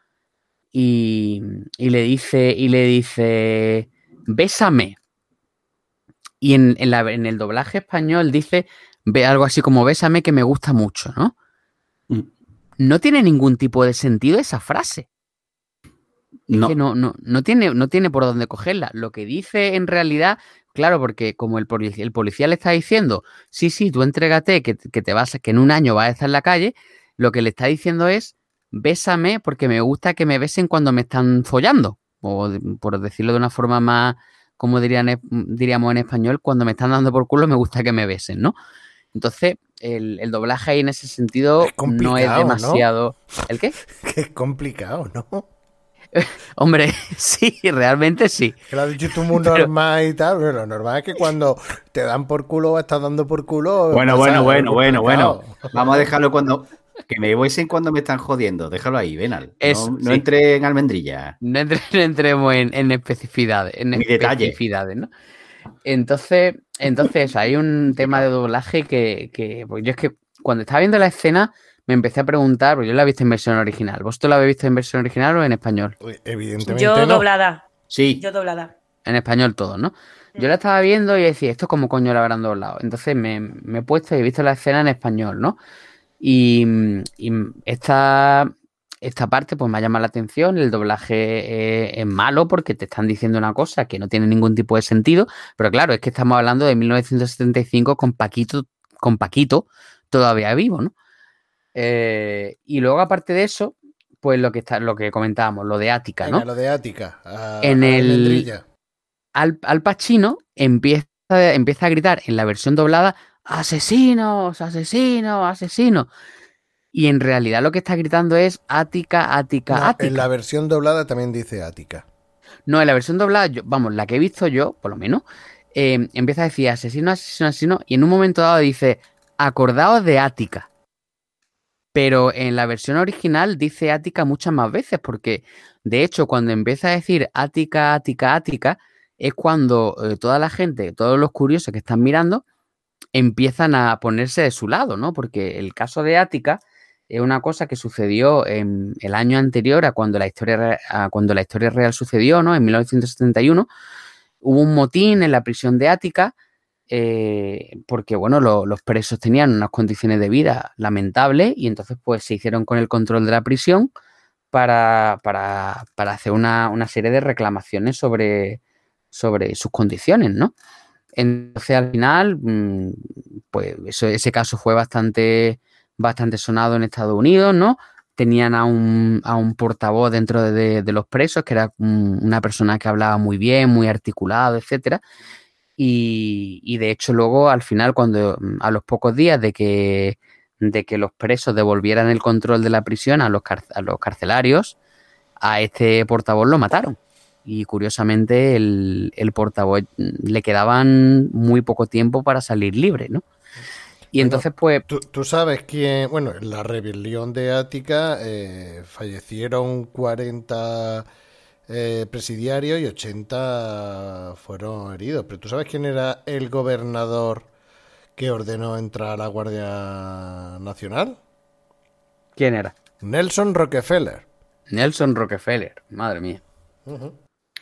Y, y le dice, y le dice, bésame. Y en, en, la, en el doblaje español dice ve algo así como bésame que me gusta mucho, ¿no? Mm. No tiene ningún tipo de sentido esa frase. No. Es que no, no, no, tiene, no tiene por dónde cogerla. Lo que dice en realidad, claro, porque como el policía, el policía le está diciendo, sí, sí, tú entrégate, que, que te vas, que en un año vas a estar en la calle, lo que le está diciendo es, bésame porque me gusta que me besen cuando me están follando. O por decirlo de una forma más, como dirían, diríamos en español, cuando me están dando por culo me gusta que me besen, ¿no? Entonces, el, el doblaje ahí en ese sentido es no es demasiado... ¿no? ¿El qué? Que es complicado, ¿no? Hombre, sí, realmente sí. Que lo has dicho tú muy normal pero... y tal, pero lo normal es que cuando te dan por culo o estás dando por culo... Bueno, bueno, bueno, bueno, bueno. Vamos a dejarlo cuando... Que me besen cuando me están jodiendo. Déjalo ahí, Benal. No, no sí. entre en almendrilla. No, entre, no entremos en, en especificidades. En Ni especificidades, ¿no? Entonces, entonces hay un tema de doblaje que, que pues yo es que cuando estaba viendo la escena me empecé a preguntar, porque yo la he visto en versión original. ¿Vosotros la habéis visto en versión original o en español? Evidentemente Yo no. doblada. Sí. Yo doblada. En español todo, ¿no? Yo la estaba viendo y decía, ¿esto cómo coño la habrán doblado? Entonces me, me he puesto y he visto la escena en español, ¿no? Y, y esta, esta parte pues me ha llamado la atención. El doblaje es, es malo porque te están diciendo una cosa que no tiene ningún tipo de sentido, pero claro, es que estamos hablando de mil novecientos setenta y cinco con Paquito, con Paquito todavía vivo, ¿no? Eh, y luego aparte de eso, pues lo que está, lo que comentábamos, lo de Ática, ¿no? Venga, lo de Ática. A, en a el Al, Al Pacino empieza empieza a gritar en la versión doblada, asesinos, asesinos, asesinos. Y en realidad lo que está gritando es Ática, Ática, No, Ática. en la versión doblada también dice Ática. No, en la versión doblada, yo, vamos, la que he visto yo, por lo menos, eh, empieza a decir asesino, asesino, asesino, y en un momento dado dice, acordaos de Ática. Pero en la versión original dice Ática muchas más veces, porque de hecho cuando empieza a decir Ática, Ática, Ática, es cuando eh, toda la gente, todos los curiosos que están mirando, empiezan a ponerse de su lado, ¿no? Porque el caso de Ática es una cosa que sucedió en el año anterior a cuando la historia, a cuando la historia real sucedió, ¿no? En mil novecientos setenta y uno hubo un motín en la prisión de Ática, eh, porque, bueno, lo, los presos tenían unas condiciones de vida lamentables y entonces, pues, se hicieron con el control de la prisión para, para, para hacer una, una serie de reclamaciones sobre, sobre sus condiciones, ¿no? Entonces, al final, pues, eso, ese caso fue bastante, bastante sonado en Estados Unidos, ¿no? Tenían a un, a un portavoz dentro de, de, de los presos, que era un, una persona que hablaba muy bien, muy articulado, etcétera. Y, y de hecho luego al final cuando a los pocos días de que, de que los presos devolvieran el control de la prisión a los, car a los carcelarios, a este portavoz lo mataron. Y curiosamente el, el portavoz le quedaban muy poco tiempo para salir libre, ¿no? Y bueno, entonces pues... Tú, tú sabes quién... Bueno, en la rebelión de Ática eh, fallecieron cuarenta... Eh, presidiarios y ochenta fueron heridos. Pero ¿tú sabes quién era el gobernador que ordenó entrar a la Guardia Nacional? ¿Quién era? Nelson Rockefeller. Nelson Rockefeller, madre mía. Uh-huh.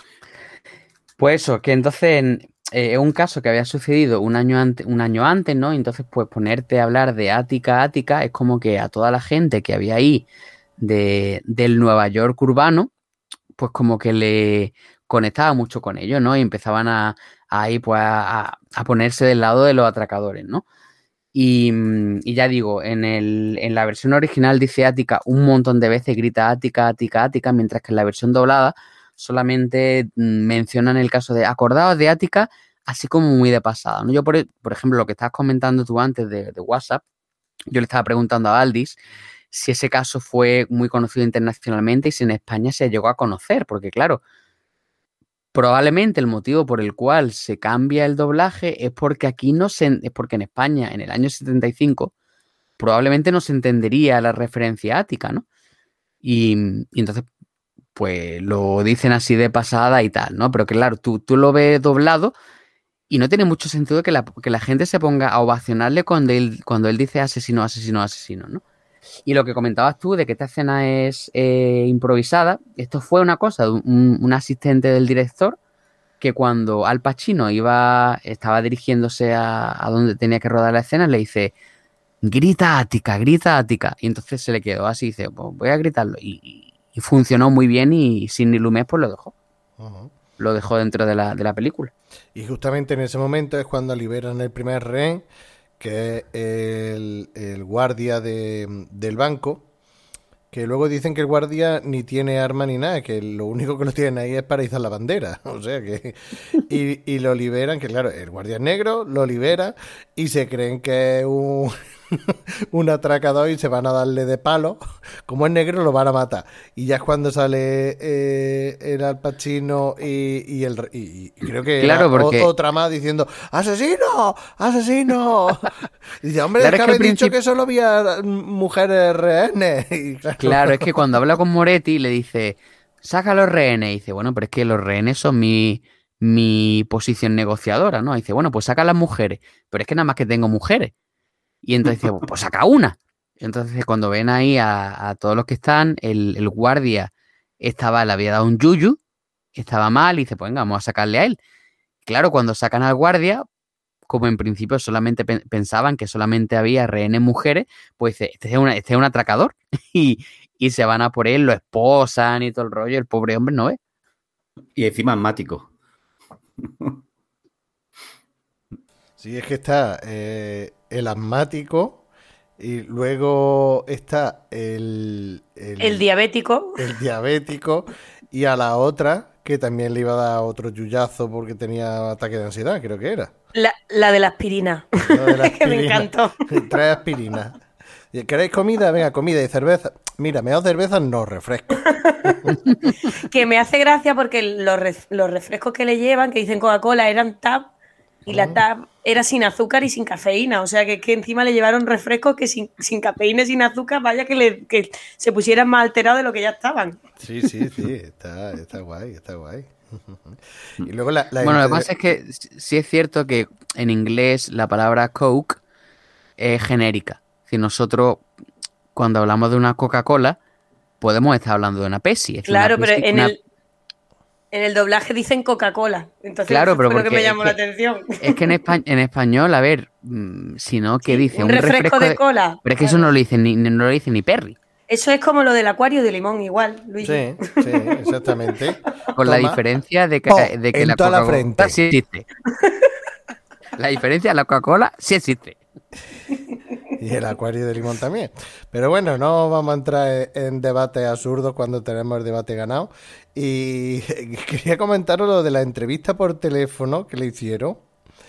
Pues eso, que entonces eh, es un caso que había sucedido un año, antes, un año antes, ¿no? Entonces, pues ponerte a hablar de Ática, Ática, es como que a toda la gente que había ahí de, del Nueva York urbano, pues como que le conectaba mucho con ellos, ¿no? Y empezaban a, a ir pues a, a ponerse del lado de los atracadores, ¿no? Y, y ya digo, en, el, en la versión original dice Ática un montón de veces, grita Ática, Ática, Ática, mientras que en la versión doblada solamente mencionan el caso de acordaos de Ática, así como muy de pasada, ¿no? Yo, por, por ejemplo, lo que estabas comentando tú antes de, de WhatsApp, yo le estaba preguntando a Aldis si ese caso fue muy conocido internacionalmente y si en España se llegó a conocer, porque claro, probablemente el motivo por el cual se cambia el doblaje es porque aquí no se, es porque en España en el año setenta y cinco probablemente no se entendería la referencia ática, ¿no? Y, y entonces pues lo dicen así de pasada y tal, ¿no? Pero que claro, tú, tú lo ves doblado y no tiene mucho sentido que la, que la gente se ponga a ovacionarle cuando él, cuando él dice asesino, asesino, asesino, ¿no? Y lo que comentabas tú de que esta escena es eh, improvisada, esto fue una cosa de un, un asistente del director que cuando Al Pacino iba, estaba dirigiéndose a, a donde tenía que rodar la escena, le dice, grita Ática, grita Ática. Y entonces se le quedó así, dice, pues voy a gritarlo. Y, y funcionó muy bien y Sidney Lumet pues lo dejó. Uh-huh. Lo dejó dentro de la, de la película. Y justamente en ese momento es cuando liberan el primer rehén, que es el, el guardia de, del banco, que luego dicen que el guardia ni tiene arma ni nada, que lo único que lo tienen ahí es para izar la bandera, o sea que y, y lo liberan, que claro, el guardia es negro, lo libera y se creen que es un, un atracador y se van a darle de palo, como es negro lo van a matar, y ya es cuando sale eh, el Al Pacino y, y el y, y creo que claro, era porque... otra más diciendo ¡asesino! ¡asesino! Y dice, hombre, claro, es que es que habéis dicho principio... que solo había mujeres rehenes. Y claro... claro, es que cuando habla con Moretti le dice, saca a los rehenes. Y dice, bueno, pero es que los rehenes son mi, mi posición negociadora, ¿no? Y dice, bueno, pues saca a las mujeres. Pero es que nada más que tengo mujeres. Y entonces dice, pues saca una. Entonces cuando ven ahí a, a todos los que están, el, el guardia estaba, le había dado un yuyu, estaba mal, y dice, pues venga, vamos a sacarle a él. Claro, cuando sacan al guardia, como en principio solamente pe pensaban que solamente había rehenes mujeres, pues dice, este es, una, este es un atracador. y, y se van a por él, lo esposan y todo el rollo, el pobre hombre no ve. Y encima asmático. Sí, es que está eh, el asmático y luego está el, el... El diabético. El diabético y a la otra que también le iba a dar otro yuyazo porque tenía ataque de ansiedad, creo que era. La, la de la aspirina. Lo de la Es que me aspirina. encantó. Trae aspirina. ¿Queréis comida? Venga, comida y cerveza. Mira, me da cerveza, no, refresco. Que me hace gracia porque los, ref- los refrescos que le llevan, que dicen Coca-Cola, eran tap y la tap era sin azúcar y sin cafeína. O sea, que, que encima le llevaron refrescos que sin, sin cafeína y sin azúcar, vaya que, le, que se pusieran más alterados de lo que ya estaban. Sí, sí, sí, está, está guay, está guay. Y luego la, la Bueno, lo que gente- pasa es que sí es cierto que en inglés la palabra Coke es genérica. Si nosotros, cuando hablamos de una Coca-Cola, podemos estar hablando de una Pepsi. Es decir, Claro, una pero Pepsi- en una- el, en el doblaje dicen Coca-Cola. Entonces Claro, eso pero fue lo que porque me es llamó que- la atención. Es que en, espa- en español, a ver, mm, si no, ¿qué Sí, dice? un refresco de cola. Pero es que eso Claro. no lo dice ni, no lo dice ni Perry. Eso es como lo del acuario de limón, igual, Luigi. Sí, sí, exactamente. Con la Toma. diferencia de que, Oh, de que en la toda la Coca-Cola frente. sí existe. La diferencia de la Coca-Cola sí existe. Y el acuario de limón también. Pero bueno, no vamos a entrar en debates absurdos cuando tenemos el debate ganado. Y quería comentaros lo de la entrevista por teléfono que le hicieron.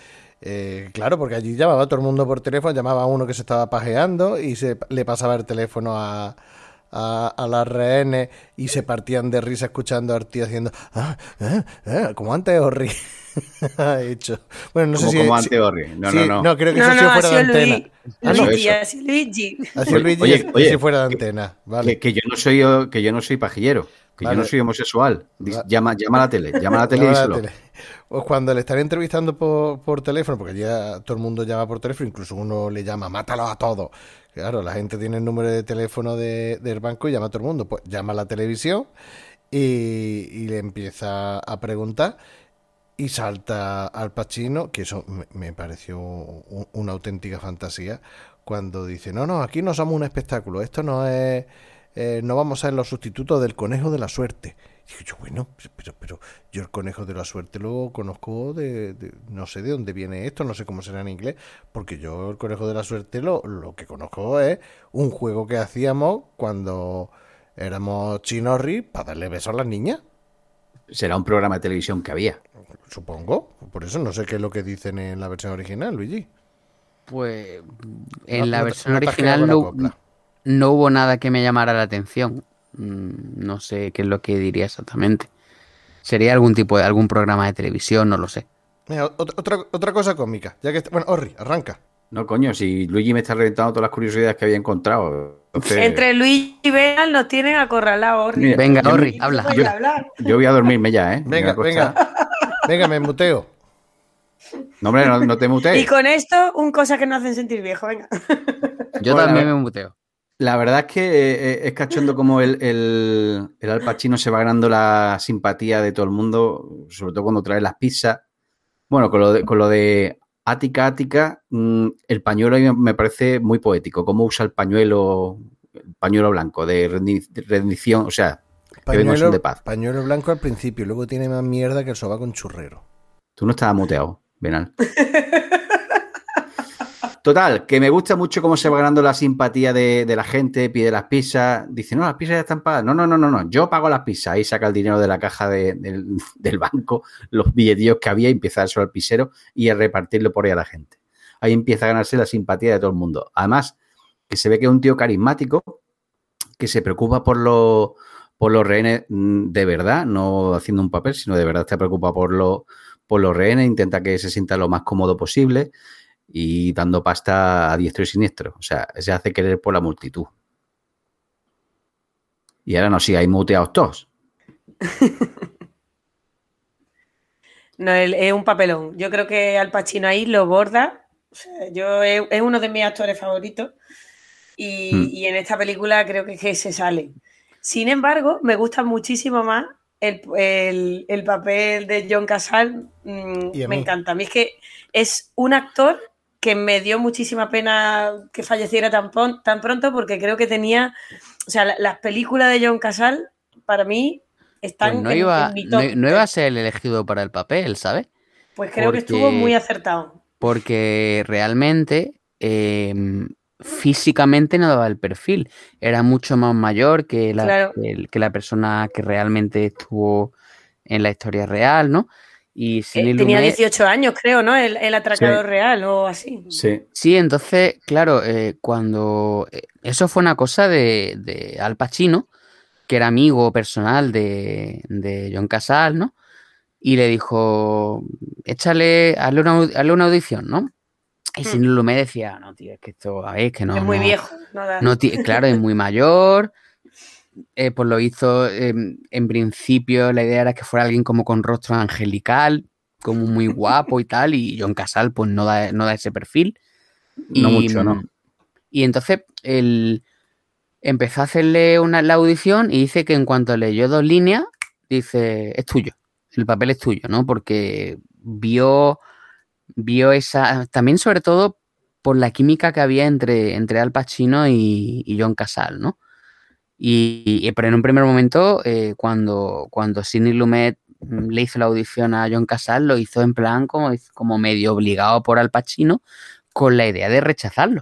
Eh, claro, porque allí llamaba a todo el mundo por teléfono, llamaba a uno que se estaba pajeando y se le pasaba el teléfono a, a, a las rehenes y se partían de risa escuchando a Ortiz haciendo ah, ah, ah, como antes Orri ha hecho. Bueno, no Como, sé si como si- ante Orri. No, sí, no, no. creo que No, eso ha no, sido ha fuera de sido antena. Luigi. Ah, no, Luigi, eso. ha sido Luigi. ha sido Luigi Oye, y así oye, fuera de que- antena. Vale. Que, que yo no soy que yo no soy pajillero, que Vale. yo no soy homosexual. Dice, Va- Llama, llama a la tele, llama a la tele y Llama a la díselo. tele. Pues cuando le están entrevistando por, por teléfono, porque ya todo el mundo llama por teléfono, incluso uno le llama, mátalos a todos. Claro, la gente tiene el número de teléfono de- del banco y llama a todo el mundo. Pues llama a la televisión y, y le empieza a preguntar y salta al Pacino, que eso me, me pareció un- una auténtica fantasía, cuando dice, no, no, aquí no somos un espectáculo, esto no es, eh, no vamos a ser los sustitutos del conejo de la suerte. Y digo yo, bueno, pero, pero yo el conejo de la suerte lo conozco de, de- no sé de dónde viene esto, no sé cómo será en inglés, porque yo el conejo de la suerte lo, lo que conozco es un juego que hacíamos cuando éramos chinorri para darle besos a las niñas, Será un programa de televisión que había. supongo. Por eso no sé qué es lo que dicen en la versión original, Luigi. Pues No- en la no te- versión no te has original quedado no, con la copla. no hubo nada que me llamara la atención. Mm, No sé qué es lo que diría exactamente. Sería algún tipo de algún programa de televisión, no lo sé. Mira, ot- otra, otra cosa cómica, ya que está- bueno, Orri, arranca. No, coño, si Luigi me está reventando todas las curiosidades que había encontrado. Entonces, Entre Luigi y Benal nos tienen acorralados, Orri. Mira, Venga, yo- Orri, No habla. puede yo- hablar. yo voy a dormirme ya, ¿eh? Venga, Me voy a acostar. venga. Venga, me muteo. No, hombre, no, no te mutees. Y con esto, un cosa que nos hacen sentir viejo, venga. Yo Bueno, también la- me muteo. La verdad es que eh, es cachondo como el, el, el Al Pacino se va ganando la simpatía de todo el mundo, sobre todo cuando trae las pizzas. Bueno, con lo de, con lo de Ática, Ática, mmm, el pañuelo a mí me parece muy poético. Cómo usa el pañuelo, el pañuelo blanco de rendi- de rendición, o sea, que vengo son de paz. pañuelo blanco al principio, luego tiene más mierda que el soba con churrero. Tú no estabas muteado, Benal. Total, que me gusta mucho cómo se va ganando la simpatía de, de la gente, pide las pizzas, dice, no, las pizzas ya están pagadas. No, no, no, no, no, yo pago las pizzas. Ahí saca el dinero de la caja de- del, del banco, los billetillos que había, y empieza a dárselo al pisero y a repartirlo por ahí a la gente. Ahí empieza a ganarse la simpatía de todo el mundo. Además, que se ve que es un tío carismático, que se preocupa por los, por los rehenes mm, de verdad, no haciendo un papel, sino de verdad se preocupa por, los por los rehenes, intenta que se sienta lo más cómodo posible y dando pasta a diestro y siniestro. O sea, se hace querer por la multitud. Y ahora no sigáis muteados todos. No, él- es un papelón. Yo creo que Al Pacino ahí lo borda. O sea, yo es, es uno de mis actores favoritos. Y, Hmm. y en esta película creo que, que se sale. Sin embargo, me gusta muchísimo más el, el- el papel de John Casal. Mm, Y a me mí. encanta. A mí es que es un actor que me dio muchísima pena que falleciera tan, pon- tan pronto, porque creo que tenía, o sea, la- las películas de John Casal para mí están Pues no en- iba, en mi no, top. no iba a ser el elegido para el papel, ¿sabes? Pues creo que porque- estuvo muy acertado. Porque realmente eh, físicamente no daba el perfil. Era mucho más mayor que la, Claro. que, el- que la persona que realmente estuvo en la historia real, ¿no? Y Sidney Eh, tenía Lumet, dieciocho años, creo, ¿no? El, el atracador Sí. real o así. Sí. sí, entonces, claro, eh, cuando... eh, eso fue una cosa de, de Al Pacino, que era amigo personal de, de John Casal, ¿no? Y le dijo, échale, hazle una, au- hazle una audición, ¿no? Y Mm. Sidney Lumet decía, no, tío, es que esto, a ver, es que no, es muy no, viejo. No da. no ti- claro, es muy mayor. Eh, pues lo hizo, eh, en principio la idea era que fuera alguien como con rostro angelical, como muy guapo y tal, y John Casal pues no da, no da ese perfil. No y, mucho, ¿no? Y entonces él empezó a hacerle una, la audición y dice que en cuanto leyó dos líneas, dice, es tuyo, el papel es tuyo, ¿no? Porque vio, vio esa, también sobre todo por la química que había entre, entre Al Pacino y, y John Casal, ¿no? Y, y- pero en un primer momento, eh, cuando, cuando Sidney Lumet mm, le hizo la audición a John Casal, lo hizo en plan como, como medio obligado por Al Pacino, con la idea de rechazarlo.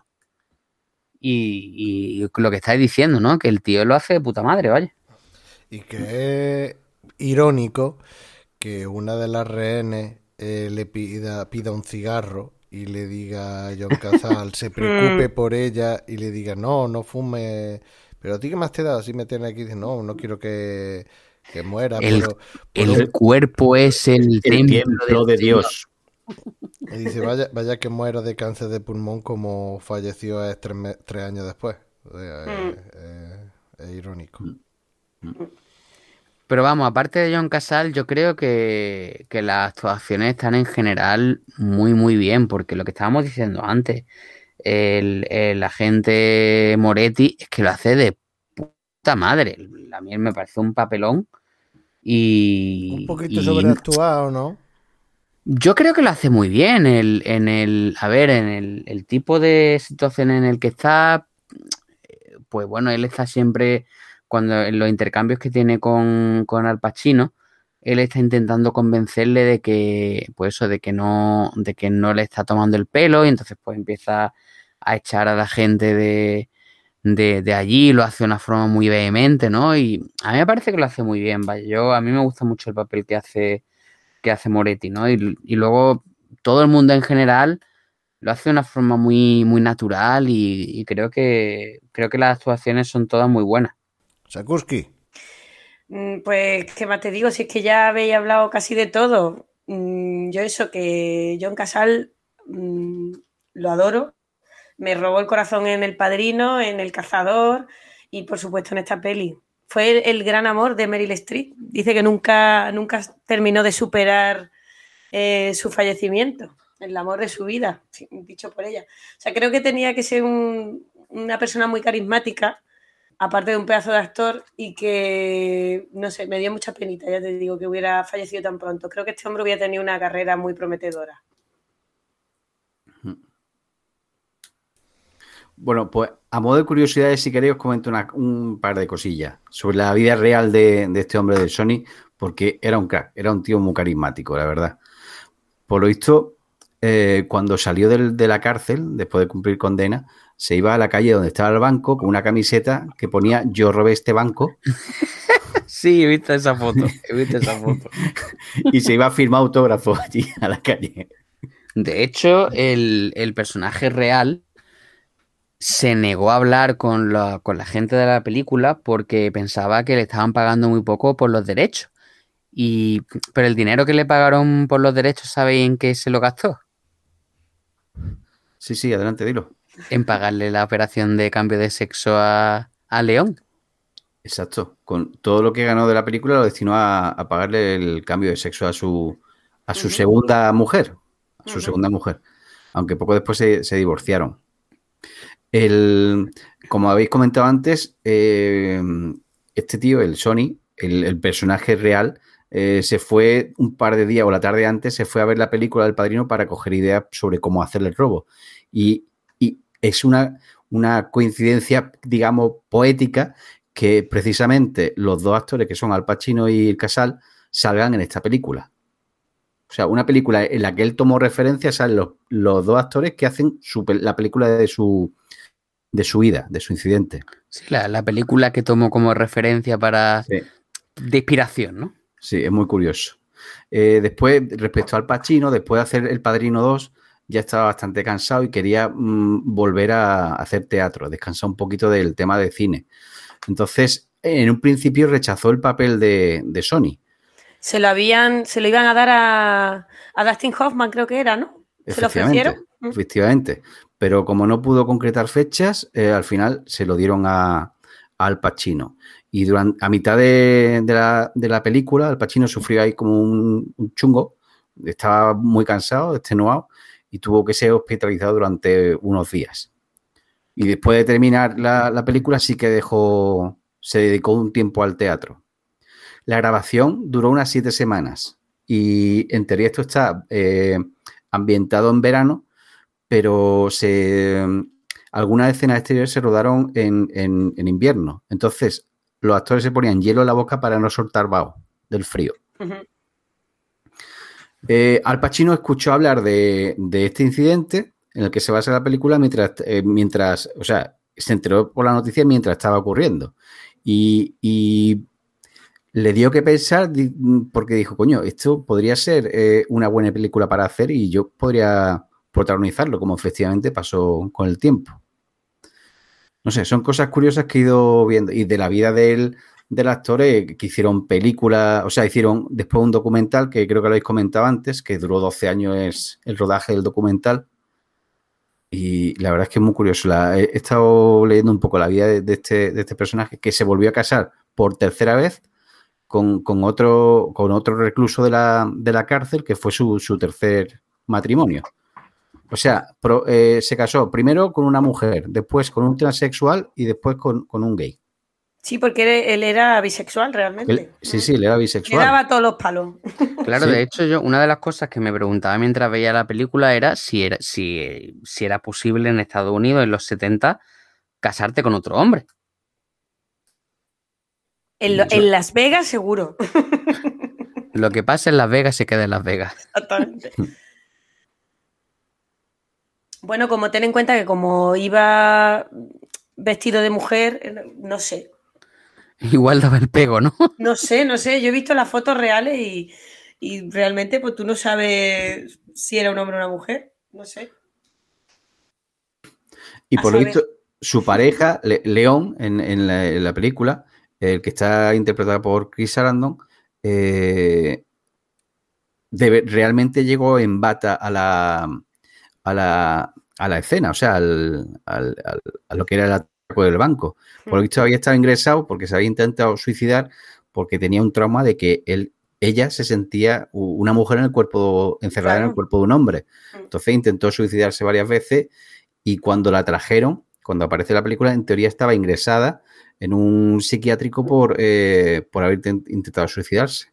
Y, y lo que estáis diciendo, ¿no? Que el tío lo hace de puta madre, vaya. Y que es irónico que una de las rehenes eh, le pida, pida un cigarro y le diga a John Cazal, se preocupe por ella y le diga, no, no fume. Pero a ti qué más te da, si me tienes aquí, dice, no, no quiero que, que muera, El, pero... por el un-". cuerpo es el, El templo, templo del de Señor. Dios. Y dice, vaya, vaya que muera de cáncer de pulmón como falleció eh, tres, me- tres años después. O sea, Mm. eh, eh, es irónico. Pero vamos, aparte de John Casal, yo creo que, que las actuaciones están en general muy, muy bien, porque lo que estábamos diciendo antes, el, el agente Moretti es que lo hace de puta madre. A mí me parece un papelón y... Un poquito y sobreactuado, ¿no? yo creo que lo hace muy bien. El, en el, a ver, en el, el tipo de situación en el que está, pues bueno, él está siempre, cuando en los intercambios que tiene con, con Al Pacino, él está intentando convencerle de que, pues eso, de que no, de que no le está tomando el pelo, y entonces pues empieza a echar a la gente de, de, de allí, lo hace de una forma muy vehemente, ¿no? Y a mí me parece que lo hace muy bien, vaya. Yo, a mí me gusta mucho el papel que hace, que hace Moretti, ¿no? Y, y luego todo el mundo en general lo hace de una forma muy, muy natural y, y creo que creo que las actuaciones son todas muy buenas. Sakursky. Mm, Pues, ¿qué más te digo? Si es que ya habéis hablado casi de todo. Mm, Yo eso, que John Casal mm, lo adoro. Me robó el corazón en El Padrino, en El Cazador y, por supuesto, en esta peli. Fue el, el gran amor de Meryl Streep. Dice que nunca, nunca terminó de superar eh, su fallecimiento, el amor de su vida, sí, dicho por ella. O sea, creo que tenía que ser un- una persona muy carismática, aparte de un pedazo de actor, y que, no sé, me dio mucha penita, ya te digo, que hubiera fallecido tan pronto. Creo que este hombre hubiera tenido una carrera muy prometedora. Bueno, pues a modo de curiosidades, si queréis, os comento una- un par de cosillas sobre la vida real de, de este hombre de Sony, porque era un crack, era un tío muy carismático, la verdad. Por lo visto, eh, cuando salió del- de la cárcel, después de cumplir condena, se iba a la calle donde estaba el banco con una camiseta que ponía "Yo robé este banco" Sí, he visto esa foto, he visto esa foto. y se iba a firmar autógrafos allí a la calle. De hecho, el, el personaje real se negó a hablar con la, con la gente de la película porque pensaba que le estaban pagando muy poco por los derechos. Y, pero el dinero que le pagaron por los derechos, ¿sabéis en qué se lo gastó? Sí, sí, adelante, dilo. En pagarle la operación de cambio de sexo a, a León. Exacto. Con todo lo que ganó de la película lo destinó a, a pagarle el cambio de sexo a su, a su Ujú. segunda mujer. A su Ujú. segunda mujer. Aunque poco después se, se divorciaron. El, como habéis comentado antes, eh, este tío, el Sony, el, el personaje real, eh, se fue un par de días o la tarde antes, se fue a ver la película del Padrino para coger ideas sobre cómo hacerle el robo. Y, y es una, una coincidencia, digamos, poética que precisamente los dos actores que son Al Pacino y Casal salgan en esta película. O sea, una película en la que él tomó referencia, salen los, los dos actores que hacen su, la película de su, de su vida, de su incidente. Sí, la, la película que tomó como referencia para Sí. de inspiración, ¿no? Sí, es muy curioso. Eh, después, respecto al Pacino, después de hacer El Padrino dos, ya estaba bastante cansado y quería mmm, volver a hacer teatro, descansar un poquito del tema de cine. Entonces, en un principio rechazó el papel de, de Sony. Se lo habían, se lo iban a dar a, a Dustin Hoffman, creo que era, ¿no? ¿Se lo ofrecieron? Efectivamente. Pero como no pudo concretar fechas, eh, al final se lo dieron a, a Al Pacino. Y durante, a mitad de, de, la, de la película, Al Pacino sufrió ahí como un, un chungo. Estaba muy cansado, extenuado, y tuvo que ser hospitalizado durante unos días. Y después de terminar la, la película sí que dejó, se dedicó un tiempo al teatro. La grabación duró unas siete semanas y en teoría esto está eh, ambientado en verano, pero se, algunas escenas exteriores se rodaron en, en, en invierno. Entonces los actores se ponían hielo en la boca para no soltar vaho del frío. Uh-huh. Eh, Al Pacino escuchó hablar de, de este incidente en el que se basa la película mientras, eh, mientras, o sea, se enteró por la noticia mientras estaba ocurriendo. Y, y le dio que pensar porque dijo, coño, esto podría ser eh, una buena película para hacer y yo podría protagonizarlo, como efectivamente pasó con el tiempo. No sé, son cosas curiosas que he ido viendo. Y de la vida del, del actor, eh, que hicieron películas, o sea, hicieron después un documental que creo que lo habéis comentado antes, que duró doce años es el rodaje del documental. Y la verdad es que es muy curioso. La, he, he estado leyendo un poco la vida de, de, este, de este personaje que se volvió a casar por tercera vez con, con, otro, con otro recluso de la, de la cárcel, que fue su, su tercer matrimonio. O sea, pro, eh, se casó primero con una mujer, después con un transexual y después con, con un gay. Sí, porque él era bisexual realmente. Él, sí, sí, él era bisexual. Le daba todos los palos. Claro, sí. De hecho, yo una de las cosas que me preguntaba mientras veía la película era si era, si, si era posible en Estados Unidos en los setenta casarte con otro hombre. En, lo, en Las Vegas, seguro. Lo que pasa en Las Vegas se queda en Las Vegas. Exactamente. Bueno, como ten en cuenta que como iba vestido de mujer, no sé. Igual daba el pego, ¿no? No sé, no sé. Yo he visto las fotos reales y, y realmente pues tú no sabes si era un hombre o una mujer. No sé. Y por lo visto, su pareja, Le- León, en, en, la, en la película, el que está interpretado por Chris Sarandon, eh, debe, realmente llegó en bata a la, a la, a la escena, o sea, al, al, al, a lo que era el atraco del banco. Por lo visto había estado ingresado porque se había intentado suicidar porque tenía un trauma de que él, ella se sentía una mujer en el cuerpo, encerrada claro. en el cuerpo de un hombre. Entonces intentó suicidarse varias veces y cuando la trajeron, cuando aparece la película, en teoría estaba ingresada en un psiquiátrico por, eh, por haber intentado suicidarse.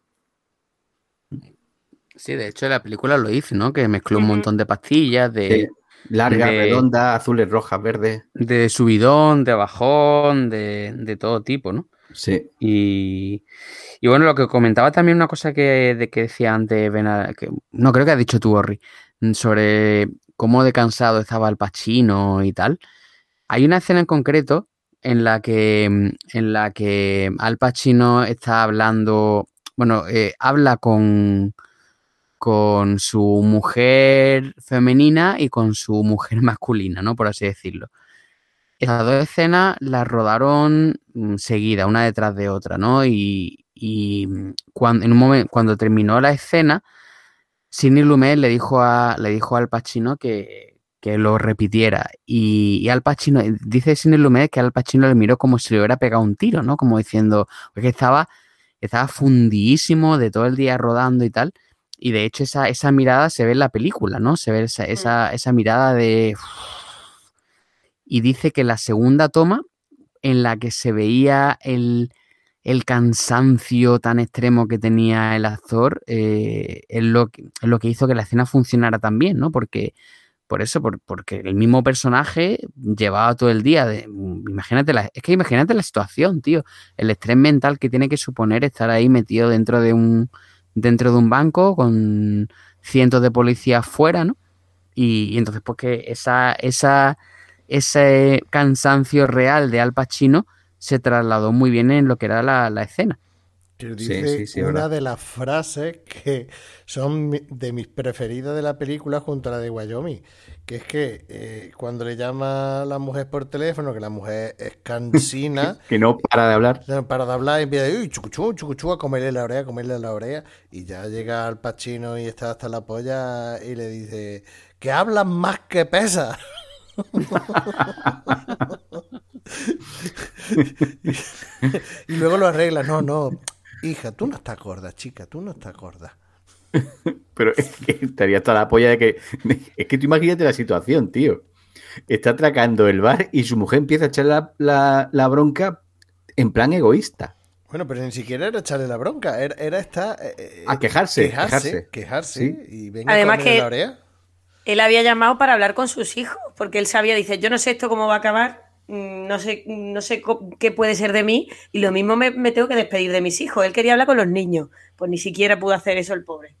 Sí, de hecho la película lo dice, ¿no? Que mezcló un montón de pastillas, de... de largas, de, redondas, azules, rojas, verdes. De subidón, de bajón, de, de todo tipo, ¿no? Sí. Y, y bueno, lo que comentaba también una cosa que, de, que decía antes, Ben, que, no creo que has dicho tú, Orri, sobre cómo de cansado estaba Al Pacino y tal. Hay una escena en concreto en la que, en la que Al Pacino está hablando, bueno, eh, habla con, con su mujer femenina y con su mujer masculina, ¿no? Por así decirlo. Esas dos escenas las rodaron seguidas, una detrás de otra, ¿no? Y, y cuando, en un momento, cuando terminó la escena, Sidney Lumet le dijo a, le dijo a Al Pacino que, que lo repitiera. Y, y Al Pacino, dice Sidney Lumet que Al Pacino le miró como si le hubiera pegado un tiro, ¿no? Como diciendo, porque estaba, estaba fundidísimo de todo el día rodando y tal. Y de hecho esa, esa mirada se ve en la película, ¿no? Se ve esa, esa, esa mirada de... Y dice que la segunda toma, en la que se veía el, el cansancio tan extremo que tenía el actor, eh, es, lo que, es lo que hizo que la escena funcionara tan bien, ¿no? Porque, por eso, por, porque el mismo personaje llevaba todo el día. De, imagínate la, es que imagínate la situación, tío. El estrés mental que tiene que suponer estar ahí metido dentro de un, dentro de un banco con cientos de policías fuera, ¿no? Y, y entonces, pues que esa... esa ese cansancio real de Al Pacino se trasladó muy bien en lo que era la, la escena. Que dice Sí, sí, sí, una verdad. de las frases que son mi- de mis preferidas de la película junto a la de Wyoming, que es que eh, cuando le llama a la mujer por teléfono, que la mujer es cansina, Que no para de hablar. no para de hablar y empieza uy, chucuchú, chucuchú, a comerle la oreja, a comerle la oreja, y ya llega al Pacino y está hasta la polla y le dice que hablas más que pesas. Y luego lo arregla, no, no, hija, tú no estás gorda, chica, tú no estás gorda. Pero es que estaría hasta la polla de que... Es que tú imagínate la situación, tío. Está atracando el bar y su mujer empieza a echar la, la- la bronca en plan egoísta. Bueno, pero ni siquiera era echarle la bronca, era, era esta... eh, eh, A quejarse, quejarse, quejarse. quejarse, Sí. y venga Además a comerle que- la oreja. Él había llamado para hablar con sus hijos, porque él sabía, dice, yo no sé esto cómo va a acabar, mm, no sé, no sé co- qué puede ser de mí, y lo mismo me, me tengo que despedir de mis hijos. Él quería hablar con los niños, pues ni siquiera pudo hacer eso el pobre.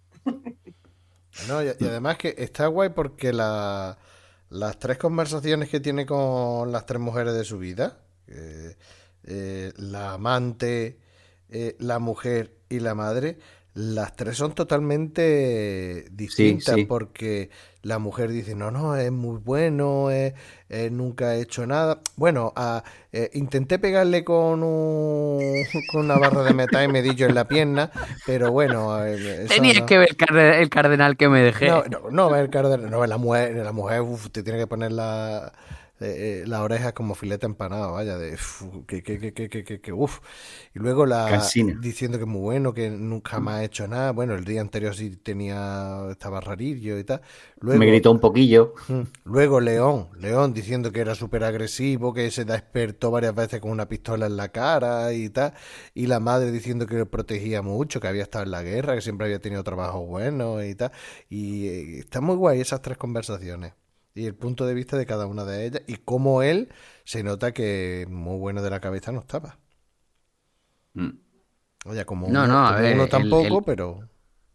No, y, y además que está guay porque la- las tres conversaciones que tiene con las tres mujeres de su vida, eh, eh, la amante, eh, la mujer y la madre, las tres son totalmente distintas sí. porque la mujer dice, no, no, es muy bueno, eh, eh, nunca he hecho nada. Bueno, ah, eh, intenté pegarle con, un, con una barra de metal y me di yo en la pierna, pero bueno, eh, eso Tenías no. que ver el, carde- el cardenal que me dejé. No, no, no, ver cardenal, no, la mujer, la mujer, uf, te tiene que poner la, eh, eh, la oreja como filete empanado, vaya, de uf, que, que, que, que, que, que, que, uf. Y luego la Cansina. diciendo que es muy bueno, que nunca más ha hecho nada. Bueno, el día anterior sí tenía, estaba rarillo y tal. Luego, Me gritó un poquillo. Mm. Luego León, León diciendo que era súper agresivo, que se despertó varias veces con una pistola en la cara y tal. Y la madre diciendo que lo protegía mucho, que había estado en la guerra, que siempre había tenido trabajo bueno y tal. Y eh, está muy guay esas tres conversaciones. Y el punto de vista de cada una de ellas. Y cómo él se nota que muy bueno de la cabeza no estaba. Mm. Oye, como No, uno, no, a como ver, uno el- tampoco, el- pero...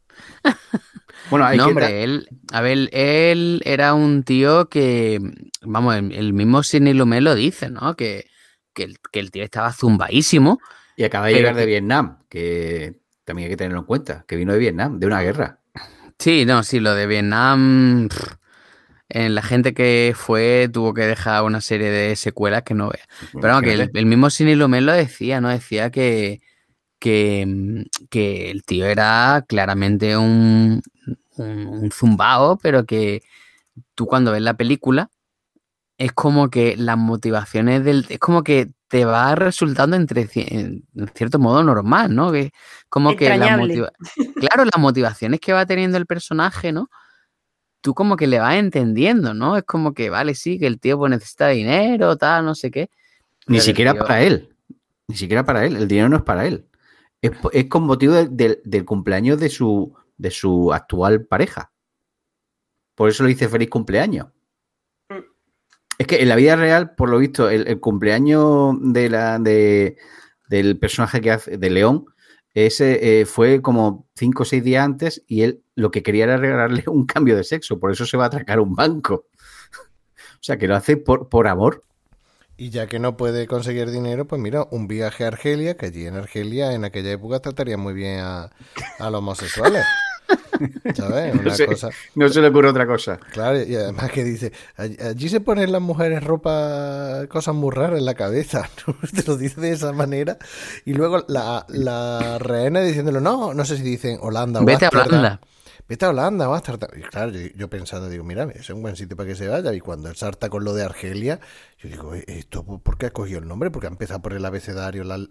Bueno, hay No, que... hombre, él, a ver, él era un tío que, vamos, el, el mismo Sidney Lumet lo dice, ¿no? Que, que, el, que el tío estaba zumbadísimo. Y acaba de pero llegar de que- Vietnam, que también hay que tenerlo en cuenta, que vino de Vietnam, de una guerra. Sí, no, sí, lo de Vietnam, pff, en la gente que fue tuvo que dejar una serie de secuelas que no vea. Pero vamos, que el, Imagínate. el mismo Sidney Lumet lo decía, ¿no? Decía que, que, mm, que el tío era claramente un, un, un zumbao, pero que tú cuando ves la película es como que las motivaciones del... Es como que te va resultando entre, ci- en cierto modo normal, ¿no? Que como que las Entrañable. motiva- claro, las motivaciones que va teniendo el personaje, ¿no? Tú como que le vas entendiendo, ¿no? Es como que, vale, sí, que el tío pues necesita dinero, tal, no sé qué. Ni pero que el siquiera tío- para él. Ni siquiera para él. El dinero no es para él. Es, po- es con motivo del- del- del cumpleaños de su, de su actual pareja. Por eso le dice feliz cumpleaños. Mm. Es que en la vida real, por lo visto, el, el cumpleaños de la, de, del personaje que hace, de León, ese eh, fue como cinco o seis días antes y él lo que quería era regalarle un cambio de sexo. Por eso se va a atracar un banco. O sea, que lo hace por, por amor. Y ya que no puede conseguir dinero, pues mira, un viaje a Argelia, que allí en Argelia en aquella época trataría muy bien a, a los homosexuales. ¿Sabes? Una No se, cosa. no se le ocurre otra cosa. Claro, y además que dice, allí, allí se ponen las mujeres ropa, cosas muy raras en la cabeza, ¿no? Te lo dice de esa manera. Y luego la, la rehena diciéndolo, no, no sé si dicen Holanda o Vete a Ámsterdam. Holanda. Vete a Holanda o Ámsterdam. Y claro, yo, yo pensando, digo, mira, ese es un buen sitio para que se vaya. Y cuando él salta con lo de Argelia, yo digo, ¿esto por qué ha cogido el nombre? Porque ha empezado por el abecedario, la,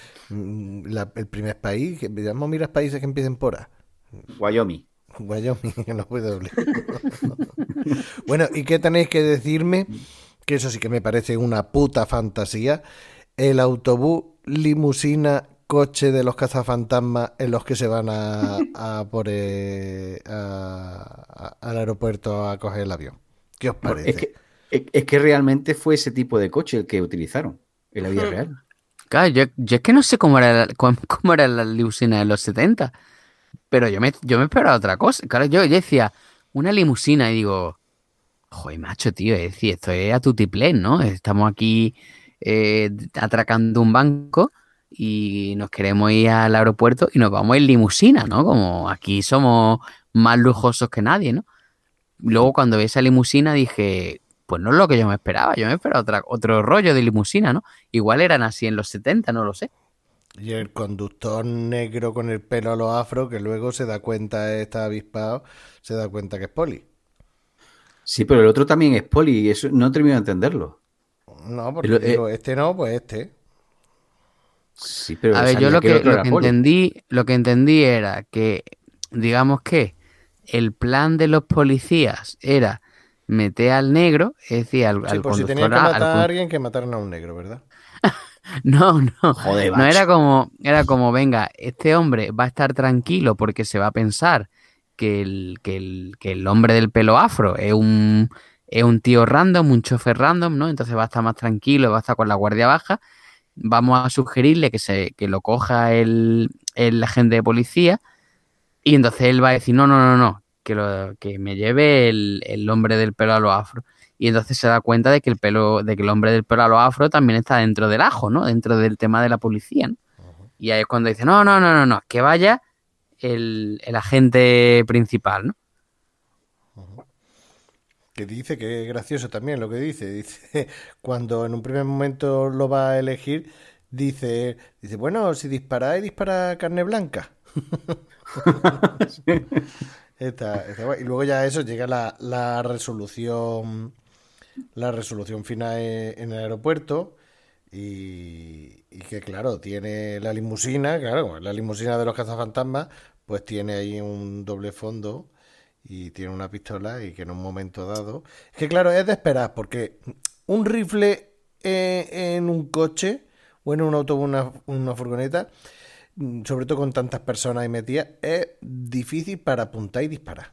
la, el primer país. Que, vamos, mira países que empiecen por A. Wyoming. Wyoming, no puedo hablar. Bueno, ¿y qué tenéis que decirme? Que eso sí que me parece una puta fantasía. El autobús, limusina, coche de los cazafantasmas en los que se van a, a por eh, a, a, al aeropuerto a coger el avión. ¿Qué os parece? Es que, es, es que realmente fue ese tipo de coche el que utilizaron en la vida real. Claro, yo, yo es que no sé cómo era, la- cómo, cómo era la limusina en los setenta, pero yo me, yo me esperaba otra cosa. Claro, yo, yo decía, una limusina y digo, joder, macho, tío, es decir, esto es a tutiplén, ¿no? Estamos aquí eh, atracando un banco y nos queremos ir al aeropuerto y nos vamos en limusina, ¿no? Como aquí somos más lujosos que nadie, ¿no? Luego cuando vi esa limusina dije, pues no es lo que yo me esperaba, yo me esperaba otra, otro rollo de limusina, ¿no? Igual eran así en los setenta, no lo sé. Y el conductor negro con el pelo a los afro, que luego se da cuenta, está avispado, se da cuenta que es poli. Sí, pero el otro también es poli y eso no termino de entenderlo. No, porque El- digo, eh, este no, pues este. Sí, pero A ver, yo sabía lo que el que, otro lo era que poli. entendí, lo que entendí era que, digamos que el plan de los policías era meter al negro, es decir, al, Sí, al por si tenían conductor que A, matar al a con- alguien, que mataran a un negro, ¿verdad? No, no, Joder, no era macho. como, era como, venga, este hombre va a estar tranquilo porque se va a pensar que el, que el, que el hombre del pelo afro es un, es un tío random, un chofer random, ¿no? Entonces va a estar más tranquilo, va a estar con la guardia baja. Vamos a sugerirle que se, que lo coja el, el agente de policía y entonces él va a decir, no, no, no, no, que, lo, que me lleve el, el hombre del pelo a los afro. Y entonces se da cuenta de que el pelo, de que el hombre del pelo a los afro también está dentro del ajo, ¿no? Dentro del tema de la policía, ¿no? Y ahí es cuando dice, no, no, no, no, no, que vaya el, el agente principal, ¿no? Que dice que es gracioso también lo que dice. Dice, cuando en un primer momento lo va a elegir, dice, dice, bueno, si disparáis, dispara carne blanca. Está, está guay. Y luego ya eso llega la, la resolución, la resolución final en, en el aeropuerto. Y, y que claro, tiene la limusina, claro, como es la limusina de los cazafantasmas, pues tiene ahí un doble fondo y tiene una pistola y que en un momento dado... Es que claro, es de esperar, porque un rifle eh, en un coche o en un autobús, una, una furgoneta, mm, sobre todo con tantas personas ahí metidas, es difícil para apuntar y disparar.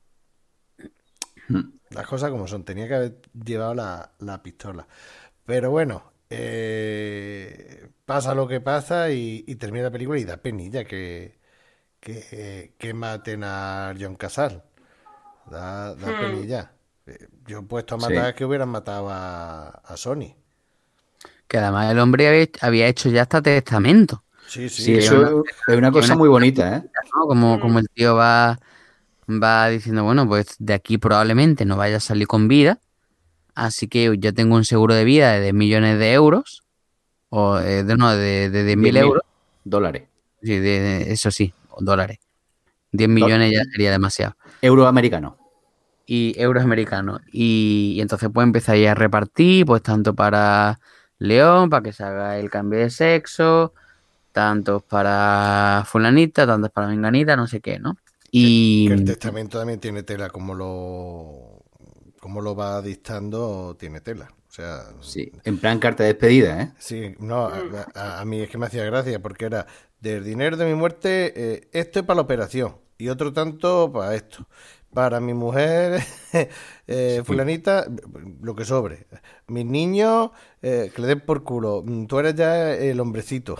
Las cosas como son, tenía que haber llevado la, la pistola. Pero bueno, eh, pasa lo que pasa y, y termina la película y da penilla que, que, que maten a John Casal. Da, da Hmm. penilla. Eh, Yo he puesto a Sí. matar que hubieran matado a, a Sony. Que además el hombre había, había hecho ya hasta testamento. Sí, sí. Sí, que eso una- es una que cosa una- muy bonita, ¿eh? ¿no? Como, como el tío va, va diciendo, bueno, pues de aquí probablemente no vaya a salir con vida, así que yo tengo un seguro de vida de diez millones de euros, o eh, de, no, de, de diez mil diez mil euros, dólares. sí, de, de- eso sí, o dólares. diez Do- millones ya sería demasiado. Euro americano. Y euros americanos. Y, y entonces pues empezáis a repartir, pues tanto para León, para que se haga el cambio de sexo, tantos para fulanita, tantos para menganita, no sé qué, ¿no? Y Que el testamento también tiene tela, como lo, como lo va dictando, tiene tela. O sea, Sí. En plan carta de despedida, ¿eh? sí, no, a, a- a mí es que me hacía gracia porque era del dinero de mi muerte, eh, esto es para la operación y otro tanto para esto. Para mi mujer, eh, fulanita, lo que sobre. Mis niños, eh, que le den por culo. Mm, Tú eres ya el hombrecito.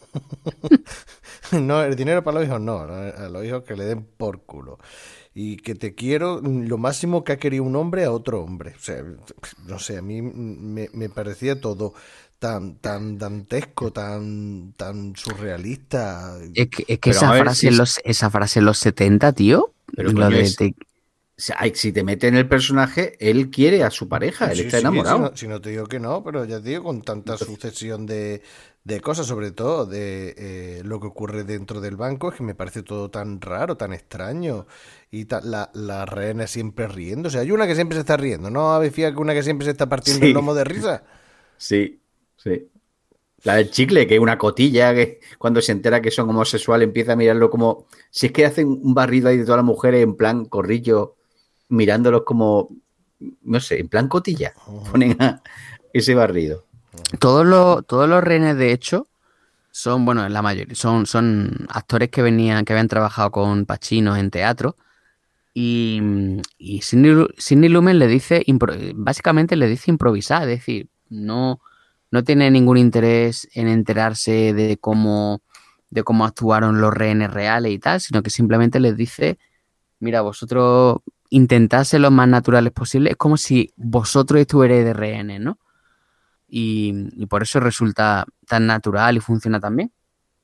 No, el dinero para los hijos no, a los hijos que le den por culo. Y que te quiero lo máximo que ha querido un hombre a otro hombre. O sea, no sé, a mí me, me parecía todo tan tan dantesco, tan tan surrealista. es que, es que Pero, esa, a ver, frase si en es- los, esa frase en los setenta, tío, Pero, lo coño, de es- te- O sea, ay, si te mete en el personaje, él quiere a su pareja, él Sí, está sí, enamorado. Si no, si no te digo que no, pero ya te digo, con tanta sucesión de, de cosas, sobre todo de eh, lo que ocurre dentro del banco, es que me parece todo tan raro, tan extraño. Y ta- la, la reina siempre riendo. O sea, hay una que siempre se está riendo, ¿no? ¿Habéis fijado que una que siempre se está partiendo Sí. el lomo de risa? Sí, sí. La del chicle, que es una cotilla, que cuando se entera que son homosexuales empieza a mirarlo como... Si es que hacen un barrido ahí de todas las mujeres en plan corrillo, mirándolos como... No sé, en plan cotilla. Ponen a ese barrido. todos los, todos los rehenes, de hecho, son, bueno, la mayoría, son, son actores que venían, que habían trabajado con Pacino en teatro. Y, y Sidney, Lu- Sidney Lumet le dice, impro- básicamente le dice improvisar, es decir, no, no tiene ningún interés en enterarse de cómo, de cómo actuaron los rehenes reales y tal, sino que simplemente les dice, mira, vosotros intentad ser lo más naturales posible, es como si vosotros estuvierais de rehenes, ¿no? y, y por eso resulta tan natural y funciona tan bien.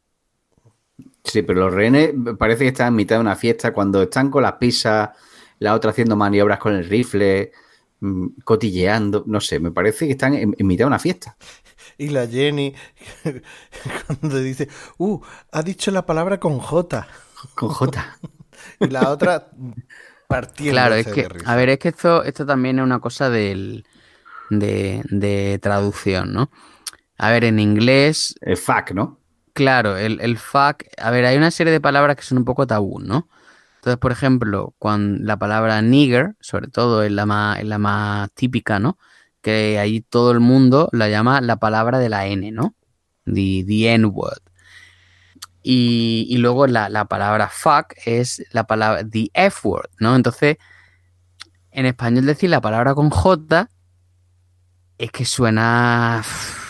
Sí, pero los rehenes parece que están en mitad de una fiesta cuando están con las pizzas, la otra haciendo maniobras con el rifle, mmm, cotilleando, no sé, me parece que están en, en mitad de una fiesta. Y la Jenny, cuando dice, uh, ha dicho la palabra con J. Con J. Y la otra partiendo. Claro, es que, a ver, es que esto, esto también es una cosa del, de, de traducción, ¿no? A ver, en inglés... El fuck, ¿no? Claro, el, el fuck... A ver, hay una serie de palabras que son un poco tabú, ¿no? Entonces, por ejemplo, cuando la palabra nigger, sobre todo, es la más, es la más típica, ¿no? Que ahí todo el mundo la llama la palabra de la N, ¿no? The, the N-word. Y, y luego la, la palabra fuck es la palabra the F-word, ¿no? Entonces, en español decir la palabra con J es que suena...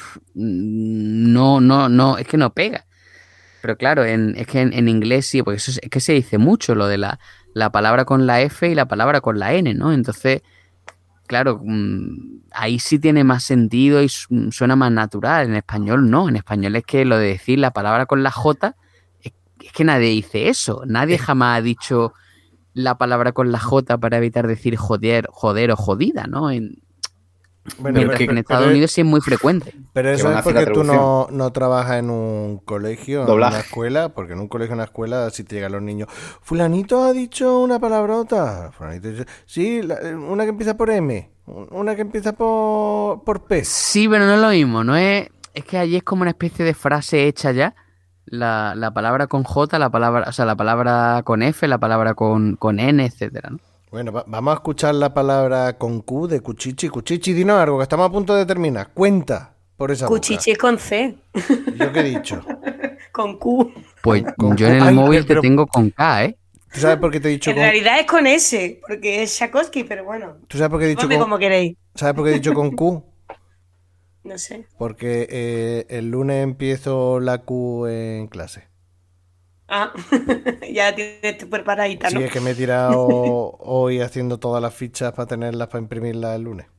No, no, no, es que no pega. Pero claro, en, es que en, en inglés sí, porque eso es, es que se dice mucho lo de la, la palabra con la F y la palabra con la N, ¿no? Entonces, claro, mmm, ahí sí tiene más sentido y suena más natural. En español no, en español es que lo de decir la palabra con la J, es, es que nadie dice eso. Nadie jamás ha dicho la palabra con la J para evitar decir joder, joder o jodida, ¿no? En, Bueno, Mientras pero, que en Estados pero, Unidos sí es muy frecuente. Pero eso es porque tú no, no trabajas en un colegio, Doblaje. en una escuela, porque en un colegio, en una escuela, si te llegan los niños, fulanito ha dicho una palabrota, fulanito dice, sí, la, una que empieza por M, una que empieza por, por P. Sí, pero no es lo mismo, no es, es que allí es como una especie de frase hecha ya, la, la palabra con J, la palabra, o sea, la palabra con F, la palabra con, con N, etcétera, ¿no? Bueno, va, vamos a escuchar la palabra con Q de Cuchichi. Cuchichi, dinos algo, que estamos a punto de terminar. Cuenta por esa Cuchichi boca. es con C. ¿Yo qué he dicho? Con Q. Pues Con yo Q. en el Ay, móvil pero- te tengo con K, ¿eh? ¿Tú sabes por qué te he dicho En con realidad es con S, porque es Tchaikovsky, pero bueno. ¿Tú sabes por qué he dicho Llamadme con como queréis. ¿Sabes por qué he dicho con Q? No sé. Porque eh, el lunes empiezo la Q en clase. Ah, ya tienes tu preparadita, ¿no? Sí, es que me he tirado hoy haciendo todas las fichas para tenerlas para imprimirlas el lunes.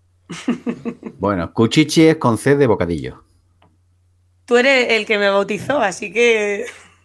Bueno, cuchichi es con C de bocadillo. Tú eres el que me bautizó, así que...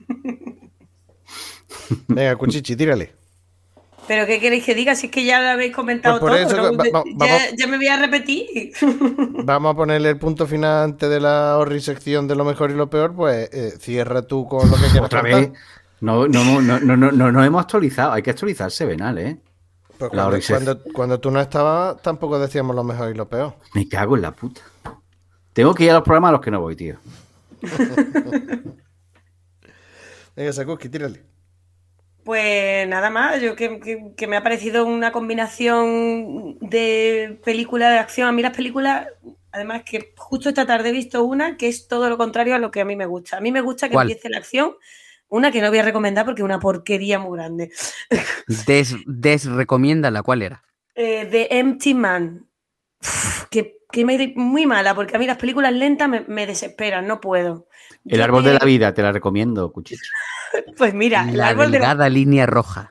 Venga, Cuchichi, tírale. ¿Pero qué queréis que diga? Si es que ya lo habéis comentado Pues por todo, eso ¿no? que va- va- ya, vamos- ya me voy a repetir. Vamos a ponerle el punto final antes de la horrisección de lo mejor y lo peor. Pues eh, cierra tú con lo que quieras Otra contar. vez. No, no, no, no, no, no, no, no hemos actualizado. Hay que actualizarse, Benal, ¿eh? Pues La cuando, horrisec- cuando, cuando tú no estabas, tampoco decíamos lo mejor y lo peor. Me cago en la puta. Tengo que ir a los programas a los que no voy, tío. Venga, Sakuski, tírale. Pues nada más, yo que, que- que me ha parecido una combinación de película de acción. A mí las películas, además que justo esta tarde he visto una que es todo lo contrario a lo que a mí me gusta. A mí me gusta que ¿Cuál? empiece la acción, una que no voy a recomendar porque es una porquería muy grande. Des, desrecomiéndala, ¿cuál era? Eh, The Empty Man. Uf, que, que me muy mala, porque a mí las películas lentas me, me desesperan, no puedo. El Yo árbol te- de la vida, te la recomiendo, cuchichi. Pues mira, el La árbol, de la, delgada línea roja.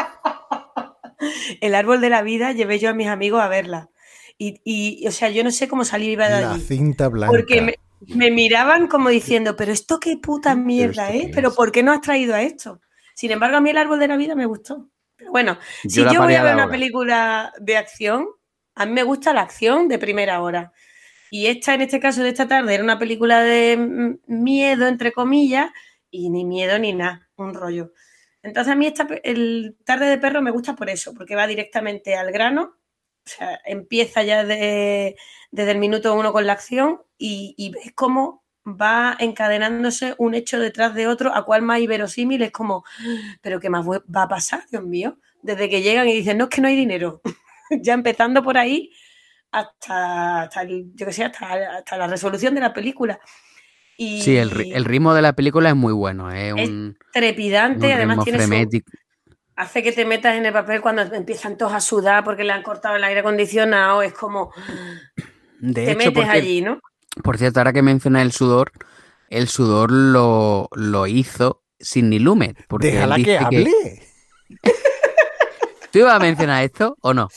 el árbol de la vida llevé yo a mis amigos a verla. Y, y, o sea, yo no sé cómo salí viva de La allí. cinta blanca. Porque me, me miraban como diciendo, pero esto qué puta mierda esto qué es, pero es? ¿por qué no has traído a esto? Sin embargo, a mí el árbol de la vida me gustó. Pero bueno, Yo si la yo voy a pareada ver una ahora. película de acción, a mí me gusta la acción de primera hora. Y esta, en este caso de esta tarde, era una película de mm, miedo, entre comillas, y ni miedo ni nada, un rollo. Entonces a mí esta, pe- el Tarde de Perro me gusta por eso, porque va directamente al grano, o sea, empieza ya de- desde el minuto uno con la acción y, y ves cómo va encadenándose un hecho detrás de otro, a cual más inverosímil es como, pero ¿qué más va a pasar, Dios mío? Desde que llegan y dicen, no, es que no hay dinero. Ya empezando por ahí hasta, hasta el- yo que sé, hasta, hasta la resolución de la película. Y Sí, el, ri- el ritmo de la película es muy bueno. Es es un, trepidante, un además ritmo tiene su, frenético. hace que te metas en el papel cuando empiezan todos a sudar porque le han cortado el aire acondicionado, es como De te hecho, metes porque, allí, ¿no? por cierto, ahora que mencionas el sudor, el sudor lo, lo hizo Sidney Lumet. Porque él Déjala dice que hable. ¿Tú ibas a mencionar esto o no?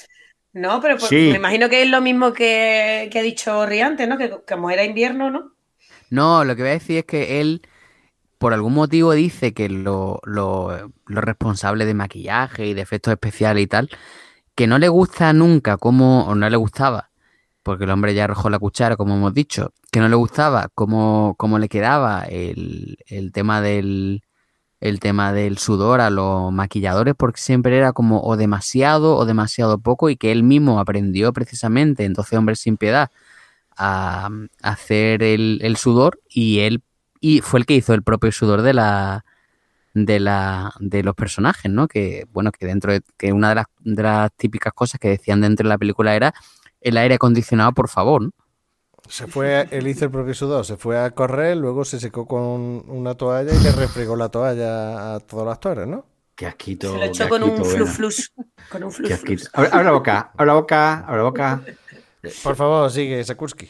No, pero por, Sí. me imagino que es lo mismo que, que ha dicho Ri antes, ¿no? Que como era invierno, ¿no? No, lo que voy a decir es que él, por algún motivo, dice que lo, lo, lo responsable de maquillaje y de efectos especiales y tal, que no le gusta nunca cómo, o no le gustaba, porque el hombre ya arrojó la cuchara, como hemos dicho, que no le gustaba cómo, cómo le quedaba el, el tema del, el tema del sudor a los maquilladores, porque siempre era como o demasiado o demasiado poco, y que él mismo aprendió precisamente, entonces Hombres sin Piedad, a, a hacer el, el sudor, y él y fue el que hizo el propio sudor de la de la de los personajes, ¿no? Que bueno, que dentro de que una de las, de las típicas cosas que decían dentro de la película era el aire acondicionado, por favor, ¿no? Se fue, él hizo el propio sudor, se fue a correr, luego se secó con una toalla y le refregó la toalla a todos los actores, ¿no? Qué asquito. Se lo echó qué con un asquito, Vena. fluflus. Con un Qué fluflus. asquito. Abre, abre la boca, abre la boca, abre la boca. Por favor, sigue, Sakursky.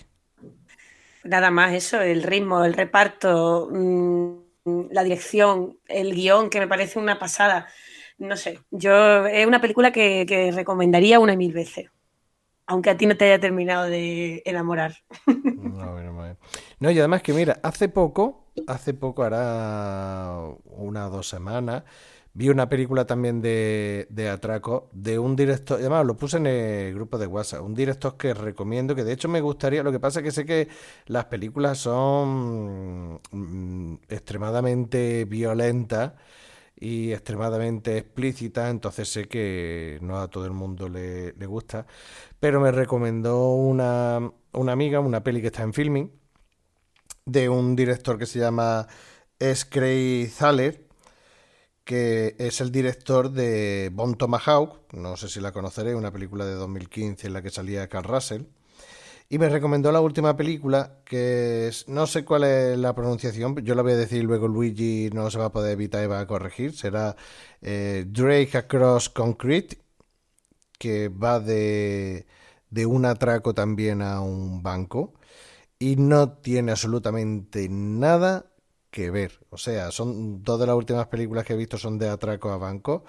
Nada más eso, el ritmo, el reparto, mmm, la dirección, el guión, que me parece una pasada. No sé, yo es una película que, que recomendaría una y mil veces. Aunque a ti no te haya terminado de enamorar. No, bueno, bueno. No, y además que mira, hace poco, hace poco, hará una o dos semanas, vi una película también de, de atraco de un director, además lo puse en el grupo de WhatsApp, un director que recomiendo, que de hecho me gustaría, lo que pasa es que sé que las películas son mm, extremadamente violentas y extremadamente explícitas, entonces sé que no a todo el mundo le, le gusta, pero me recomendó una, una amiga, una peli que está en Filming, de un director que se llama S. Craig Zahler, que es el director de Bone Tomahawk, no sé si la conoceré, una película de dos mil quince en la que salía Carl Russell, y me recomendó la última película, que es, no sé cuál es la pronunciación, yo la voy a decir, luego Luigi no se va a poder evitar y va a corregir, será eh, Drake Across Concrete, que va de, de un atraco también a un banco, y no tiene absolutamente nada que ver. O sea, son dos de las últimas películas que he visto son de atraco a banco.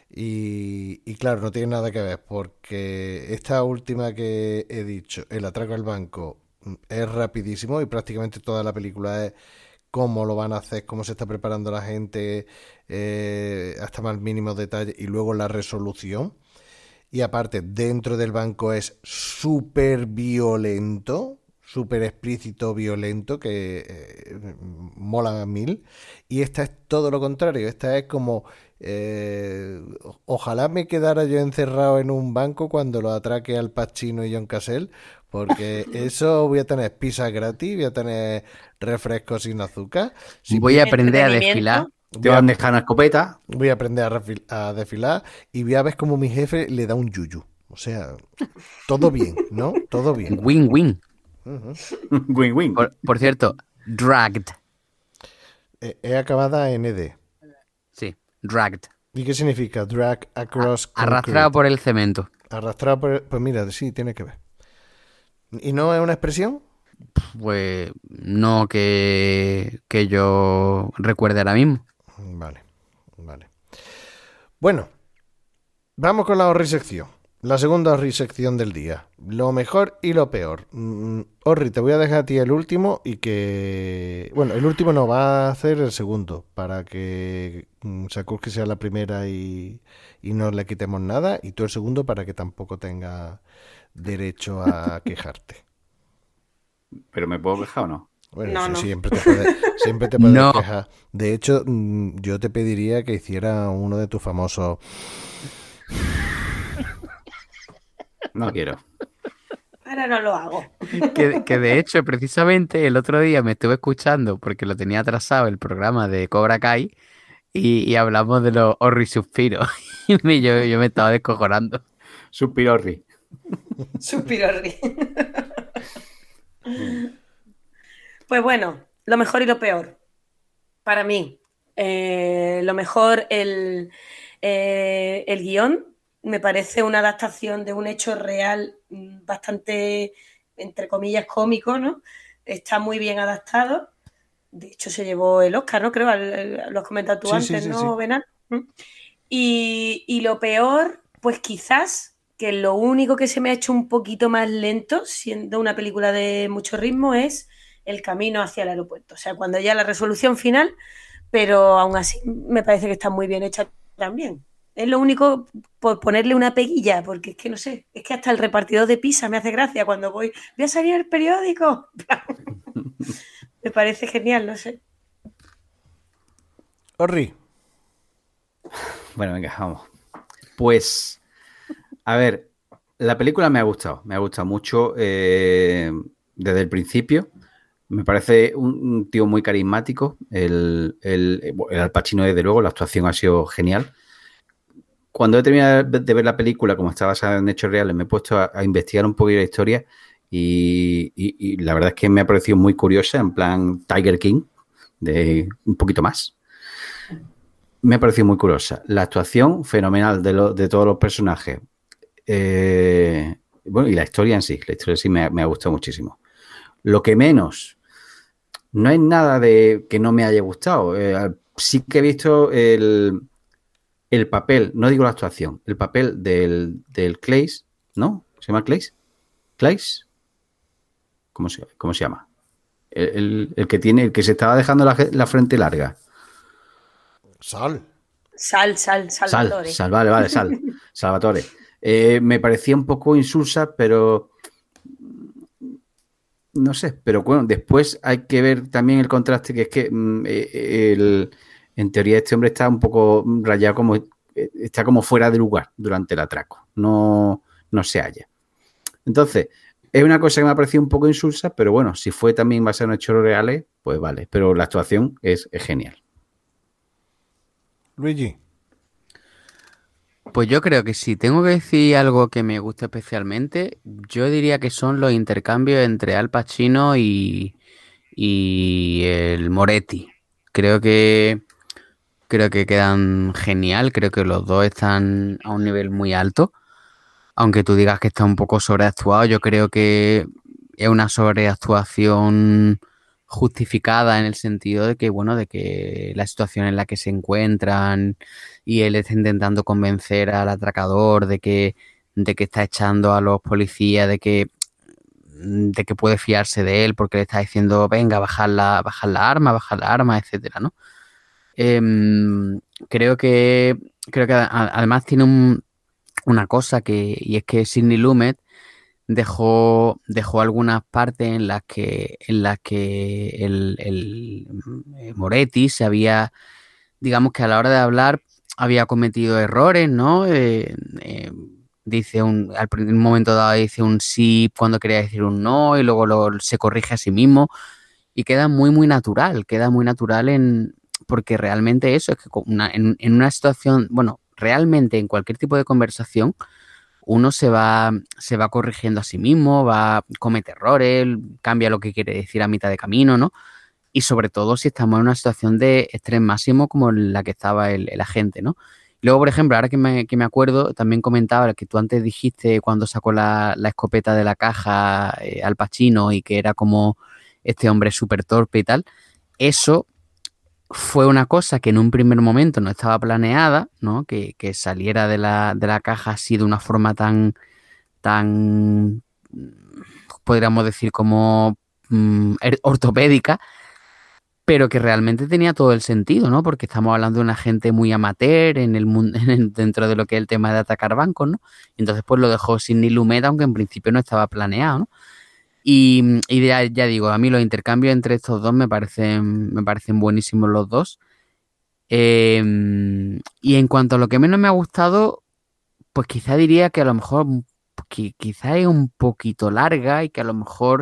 Y, y claro, no tiene nada que ver, porque esta última que he dicho, el atraco al banco, es rapidísimo y prácticamente toda la película es cómo lo van a hacer, cómo se está preparando la gente, eh, hasta más mínimos detalles, y luego la resolución. Y aparte, dentro del banco es súper violento, súper explícito, violento, que eh, mola a mil. Y esta es todo lo contrario, esta es como... Eh, ojalá me quedara yo encerrado en un banco cuando lo atraque Al Pacino y John Cassell, porque eso voy a tener pizza gratis, voy a tener refrescos sin azúcar. Si Voy a pi- aprender a entretenimiento. desfilar. Te van a dejar una escopeta. Voy a aprender a, refil- a desfilar y voy a ver cómo mi jefe le da un yuyu. O sea, todo bien, ¿no? Todo bien. Win-win. Uh-huh. Win-win. Por, por cierto, dragged. Eh, he acabada en ed. Sí, dragged. ¿Y qué significa? Drag across concrete. Arrastrado por el cemento. Arrastrado por... Pues mira, sí, tiene que ver. ¿Y no es una expresión? Pues no que, que yo recuerde ahora mismo. Vale, vale. Bueno, vamos con la horrisección. La segunda horrisección del día. Lo mejor y lo peor. Mm, Horri, te voy a dejar a ti el último y que... Bueno, el último no, va a hacer el segundo para que mm, Sakursky sea la primera y, y no le quitemos nada, y tú el segundo para que tampoco tenga derecho a quejarte. ¿Pero me puedo quejar o no? Bueno, No, sí, no. siempre te puedes, siempre te puedes No. quejar. De hecho, mm, yo te pediría que hiciera uno de tus famosos... No quiero. Ahora no lo hago. Que, que de hecho, precisamente el otro día me estuve escuchando porque lo tenía atrasado el programa de Cobra Kai y, y hablamos de los horrisuspiros. Y me- yo, yo me estaba descojonando. Suspirorri. Suspirorri. Pues bueno, lo mejor y lo peor. Para mí, eh, lo mejor, el, eh, el guión. Me parece una adaptación de un hecho real mm, bastante, entre comillas, cómico, ¿no? Está muy bien adaptado. De hecho, se llevó el Oscar, ¿no? Creo, al- al- lo has comentado tú Sí, antes, sí, sí, ¿no, sí. Benal? ¿Mm? Y, y lo peor, pues quizás que lo único que se me ha hecho un poquito más lento, siendo una película de mucho ritmo, es el camino hacia el aeropuerto. O sea, cuando ya la resolución final, pero aún así me parece que está muy bien hecha también. Es lo único por ponerle una peguilla, porque es que no sé, es que hasta el repartidor de pizza me hace gracia cuando voy, voy a salir al periódico. Me parece genial, no sé. Orri. Bueno, venga, vamos. Pues, a ver, la película me ha gustado, me ha gustado mucho eh, desde el principio. Me parece un, un tío muy carismático. El, el, el Al Pacino, desde luego, la actuación ha sido genial. Cuando he terminado de ver la película, como está basada en hechos reales, me he puesto a, a investigar un poquito la historia y, y, y la verdad es que me ha parecido muy curiosa, en plan Tiger King, de un poquito más. Me ha parecido muy curiosa. La actuación fenomenal de, lo, de todos los personajes. Eh, bueno, y la historia en sí. La historia en sí me, me ha gustado muchísimo. Lo que menos, no es nada de que no me haya gustado. Eh, sí que he visto el, el papel, no digo la actuación, el papel del, del Clays, ¿no? ¿Se llama Clays? ¿Clays? ¿Cómo se, cómo se llama? El, el, el que tiene, el que se estaba dejando la, la frente larga. Sal. Sal, sal, Salvatore. Sal, sal, vale, vale, sal. Salvatore. Eh, me parecía un poco insulsa, pero no sé, pero bueno, después hay que ver también el contraste, que es que mm, el, en teoría este hombre está un poco rayado, como está como fuera de lugar durante el atraco, no, no se halla. Entonces, es una cosa que me ha parecido un poco insulsa, pero bueno, si fue también basado en hechos reales, pues vale, pero la actuación es, es genial. Luigi. Pues yo creo que si tengo que decir algo que me gusta especialmente, yo diría que son los intercambios entre Al Pacino y, y el Moretti. Creo que creo que quedan genial, creo que los dos están a un nivel muy alto. Aunque tú digas que está un poco sobreactuado, yo creo que es una sobreactuación justificada en el sentido de que, bueno, de que la situación en la que se encuentran y él está intentando convencer al atracador de que, de que está echando a los policías, de que, de que puede fiarse de él porque le está diciendo, venga, bajar la, bajar la arma, bajar la arma, etcétera, ¿no? Eh, creo que, creo que además tiene un, una cosa que, y es que Sidney Lumet dejó, dejó algunas partes en las que, en las que el, el Moretti se había, digamos que a la hora de hablar había cometido errores, ¿no? Eh, eh, dice un, al primer momento dado dice un sí cuando quería decir un no y luego lo, se corrige a sí mismo y queda muy, muy natural, queda muy natural en, porque realmente eso es que una, en, en una situación, bueno, realmente en cualquier tipo de conversación uno se va, se va corrigiendo a sí mismo, va, comete errores, cambia lo que quiere decir a mitad de camino, ¿no? Y sobre todo si estamos en una situación de estrés máximo como la que estaba el, el agente, ¿no? Y luego, por ejemplo, ahora que me, que me acuerdo, también comentaba que tú antes dijiste cuando sacó la, la escopeta de la caja eh, Al Pacino y que era como este hombre súper torpe y tal, eso fue una cosa que en un primer momento no estaba planeada, ¿no? Que, que saliera de la, de la caja así de una forma tan, tan, podríamos decir como mm, ortopédica, pero que realmente tenía todo el sentido, ¿no? Porque estamos hablando de una gente muy amateur en el mundo, en el, dentro de lo que es el tema de atacar bancos, ¿no? Y entonces pues lo dejó Sidney Lumet, aunque en principio no estaba planeado, ¿no? Y, y ya, ya digo, a mí los intercambios entre estos dos me parecen, me parecen buenísimos los dos. Eh, y en cuanto a lo que menos me ha gustado, pues quizá diría que a lo mejor que, quizá es un poquito larga y que a lo mejor,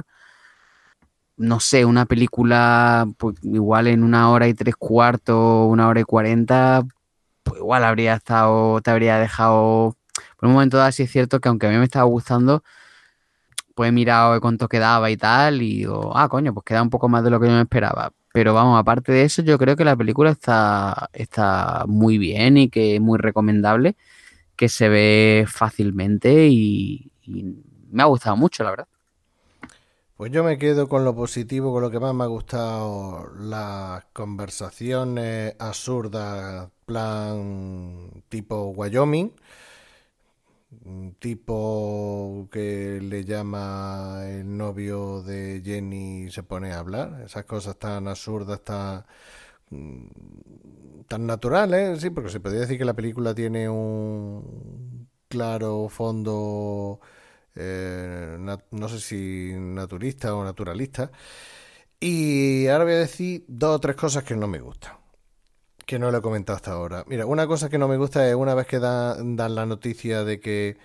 no sé, una película pues igual en una hora y tres cuartos, una hora y cuarenta, pues igual habría estado, te habría dejado. Por un momento dado sí es cierto que aunque a mí me estaba gustando, pues he mirado cuánto quedaba y tal, y digo, ah, coño, pues queda un poco más de lo que yo me esperaba. Pero vamos, aparte de eso, yo creo que la película está, está muy bien y que es muy recomendable, que se ve fácilmente y, y me ha gustado mucho, la verdad. Pues yo me quedo con lo positivo, con lo que más me ha gustado, las conversaciones absurdas, plan tipo Wyoming, Un tipo que le llama el novio de Jenny y se pone a hablar. Esas cosas tan absurdas, tan, tan naturales, sí, porque se podría decir que la película tiene un claro fondo, eh, nat- no sé si naturista o naturalista. Y ahora voy a decir dos o tres cosas que no me gustan, que no lo he comentado hasta ahora. Mira, una cosa que no me gusta es una vez que da- dan la noticia de que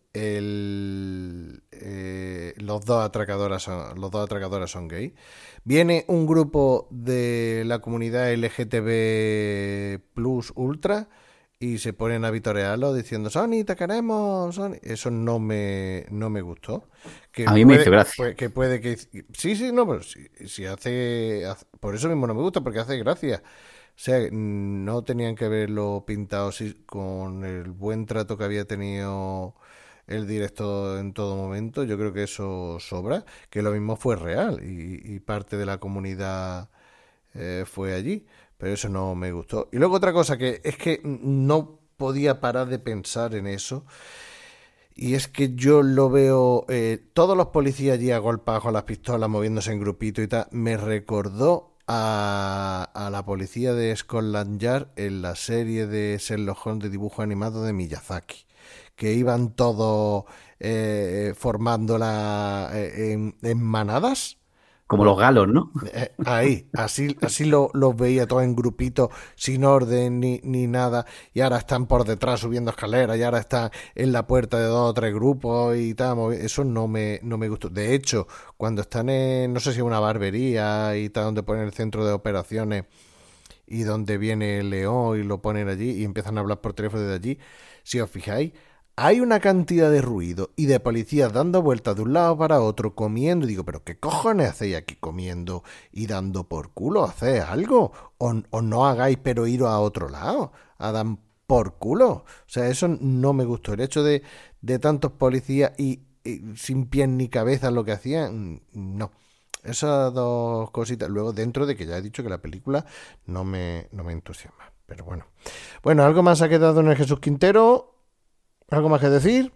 el, eh, los dos atracadores son, los dos atracadores son gay. Viene un grupo de la comunidad L G T B plus ultra y se ponen a vitorearlo diciendo Sony, te queremos, Sony. Eso no me, no me gustó. Que A mí me puede- hizo gracia. pues, que puede que sí, sí, no, pero si, si hace, hace- por eso mismo no me gusta, porque hace gracia. O sea, no tenían que haberlo pintado así con el buen trato que había tenido el director en todo momento. Yo creo que eso sobra, que lo mismo fue real y, y parte de la comunidad eh, fue allí, pero eso no me gustó. Y luego otra cosa que es que no podía parar de pensar en eso, y es que yo lo veo, eh, todos los policías allí agolpados con las pistolas, moviéndose en grupito y tal, me recordó a, a la policía de Scotland Yard en la serie de Sherlock Holmes de dibujo animado de Miyazaki, que iban todos eh, formándola eh, en, en manadas. Como los galos, ¿no? Eh, ahí, así, así lo- los veía todos en grupitos, sin orden ni, ni nada, y ahora están por detrás subiendo escaleras, y ahora están en la puerta de dos o tres grupos y tal. movi- Eso no me, no me gustó. De hecho, cuando están en, no sé si una barbería y tal, donde ponen el centro de operaciones y donde viene el león y lo ponen allí y empiezan a hablar por teléfono desde allí, si os fijáis, hay una cantidad de ruido y de policías dando vueltas de un lado para otro, comiendo. Y digo, ¿pero qué cojones hacéis aquí comiendo y dando por culo? ¿Hacéis algo? O, o no hagáis, pero iros a otro lado, a dar por culo. O sea, eso no me gustó. El hecho de, de tantos policías y, y sin pies ni cabeza lo que hacían, no. Esas dos cositas. Luego, dentro de que ya he dicho que la película no me, no me entusiasma. Pero bueno. Bueno, ¿algo más ha quedado en el Jesús Quintero? ¿Algo más que decir?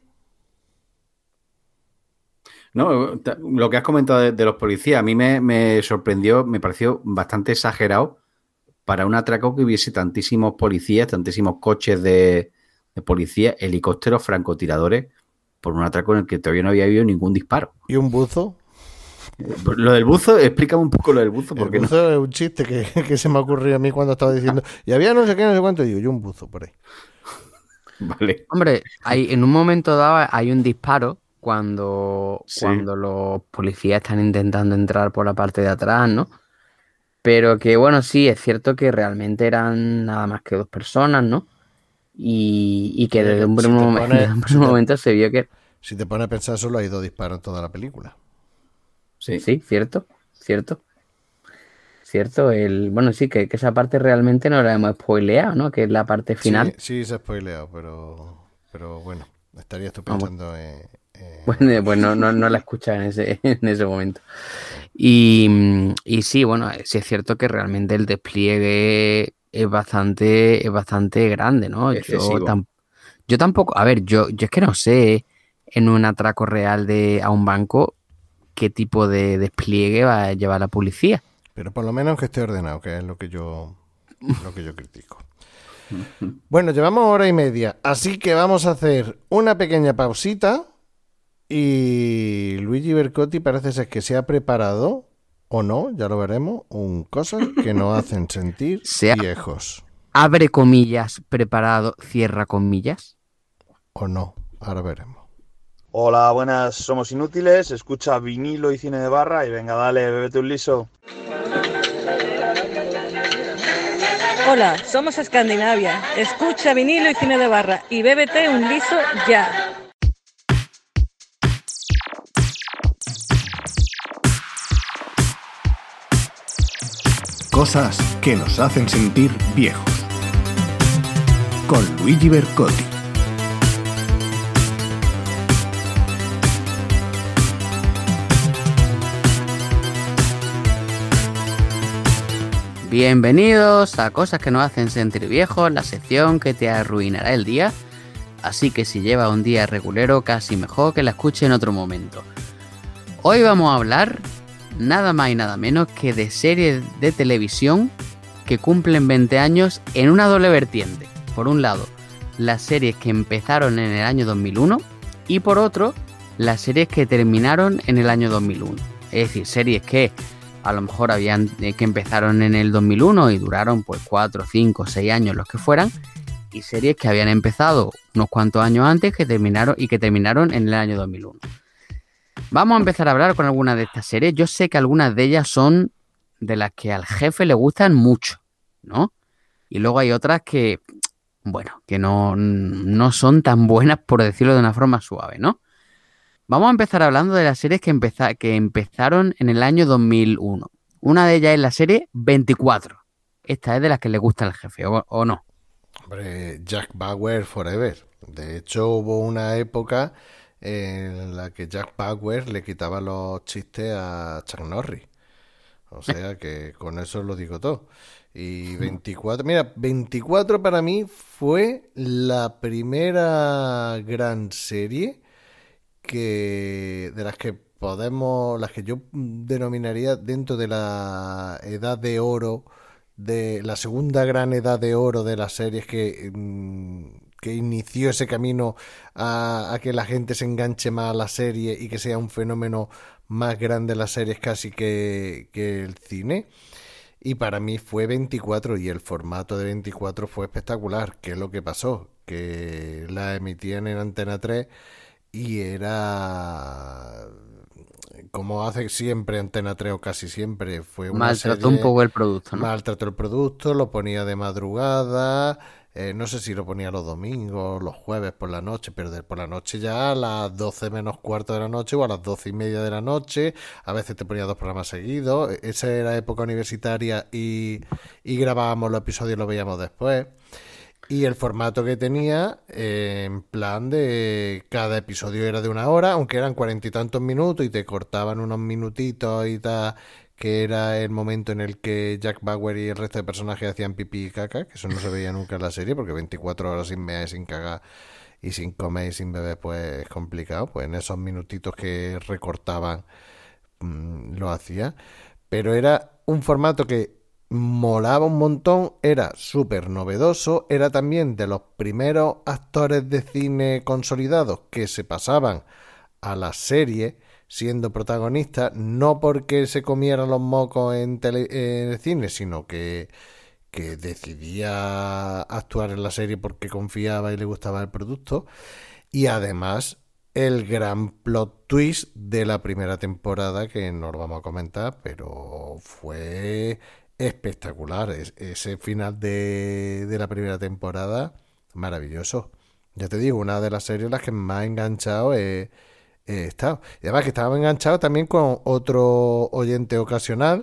No, ta- lo que has comentado de, de los policías, a mí me, me sorprendió, me pareció bastante exagerado para un atraco que hubiese tantísimos policías, tantísimos coches de, de policía, helicópteros, francotiradores, por un atraco en el que todavía no había habido ningún disparo. ¿Y un buzo? Lo del buzo, explícame un poco lo del buzo, El porque no. buzo es un chiste que, que se me ocurrió a mí cuando estaba diciendo. Y había no sé qué, no sé cuánto. Y digo, yo un buzo por ahí. Vale. Hombre, hay, en un momento dado hay un disparo cuando, Sí. cuando los policías están intentando entrar por la parte de atrás, ¿no? Pero que bueno, sí, es cierto que realmente eran nada más que dos personas, ¿no? Y, y que Sí, desde un si primer, te momen- pones- desde un si primer te- momento se vio que Si te pones a pensar, solo hay dos disparos en toda la película. Sí. sí, cierto, cierto. Cierto, el, bueno, sí, que, que esa parte realmente no la hemos spoileado, ¿no? Que es la parte final. Sí, sí, se ha spoileado, pero, pero bueno, estarías tú Ah, bueno. pensando en. en- Bueno, pues no, no, no la escuchaba en ese, en ese momento. Y, y sí, bueno, sí es cierto que realmente el despliegue es bastante, es bastante grande, ¿no? Yo, Excesivo. tam- yo tampoco, a ver, yo, yo es que no sé en un atraco real de a un banco qué tipo de despliegue va a llevar la policía. Pero por lo menos que esté ordenado, que es lo que yo, lo que yo critico. Bueno, llevamos hora y media, así que vamos a hacer una pequeña pausita. Y Luigi Bercotti parece ser que se ha preparado, o no, ya lo veremos, un cosas que nos hacen sentir Se ha- viejos. Abre comillas, preparado, cierra comillas. O no, ahora veremos. Hola, buenas, somos Inútiles, escucha vinilo y cine de barra y venga, dale, bébete un liso. Hola, somos Escandinavia. Escucha vinilo y cine de barra y bébete un liso ya. Cosas que nos hacen sentir viejos. Con Luigi Bercotti. Bienvenidos a Cosas que nos hacen sentir viejos, la sección que te arruinará el día. así que si lleva un día regulero casi mejor que la escuche en otro momento. Hoy vamos a hablar nada más y nada menos que de series de televisión que cumplen veinte años en una doble vertiente. Por un lado, las series que empezaron en el año dos mil uno y por otro, las series que terminaron en el año dos mil uno. Es decir, series que a lo mejor habían eh, que empezaron en el dos mil uno y duraron pues cuatro, cinco, seis años, los que fueran, y series que habían empezado unos cuantos años antes que terminaron y que terminaron en el año dos mil uno. Vamos a empezar a hablar con algunas de estas series. Yo sé que algunas de ellas son de las que al jefe le gustan mucho, ¿no? Y luego hay otras que, bueno, que no, no son tan buenas, por decirlo de una forma suave, ¿no? Vamos a empezar hablando de las series que, empeza- que empezaron en el año dos mil uno. Una de ellas es la serie veinticuatro. Esta es de las que le gusta al jefe, ¿o, o no? Hombre, Jack Bauer Forever. De hecho, hubo una época en la que Jack Bauer le quitaba los chistes a Chuck Norris. O sea que con eso lo digo todo. Y veinticuatro, mira, veinticuatro para mí fue la primera gran serie que de las que podemos, las que yo denominaría dentro de la edad de oro, de la segunda gran edad de oro de las series que, que inició ese camino a, a que la gente se enganche más a la serie y que sea un fenómeno más grande las series casi que, que el cine. Y para mí fue veinticuatro y el formato de veinticuatro fue espectacular. ¿Qué es lo que pasó? Que la emitían en Antena tres y era, como hace siempre Antena tres o casi siempre, fue una Maltrató serie, un poco el producto, ¿no? maltrató el producto, lo ponía de madrugada, eh, no sé si lo ponía los domingos, los jueves por la noche, pero de por la noche ya a las doce menos cuarto de la noche o a las doce y media de la noche, a veces te ponía dos programas seguidos. Esa era época universitaria y, y grabábamos los episodios y los veíamos después. Y el formato que tenía, eh, en plan de cada episodio era de una hora, aunque eran cuarenta y tantos minutos y te cortaban unos minutitos y tal, que era el momento en el que Jack Bauer y el resto de personajes hacían pipí y caca, que eso no se veía nunca en la serie, porque veinticuatro horas sin mear, sin cagar y sin comer y sin beber, pues es complicado. Pues en esos minutitos que recortaban mmm, lo hacía. Pero era un formato que molaba un montón, era súper novedoso, era también de los primeros actores de cine consolidados que se pasaban a la serie siendo protagonistas, no porque se comieran los mocos en, tele, en el cine, sino que, que decidía actuar en la serie porque confiaba y le gustaba el producto. Y además el gran plot twist de la primera temporada, que no lo vamos a comentar, pero fue espectacular. Es, ese final de, de la primera temporada, maravilloso. Ya te digo, una de las series en las que más enganchado he, he estado. Y además que estaba enganchado también con otro oyente ocasional,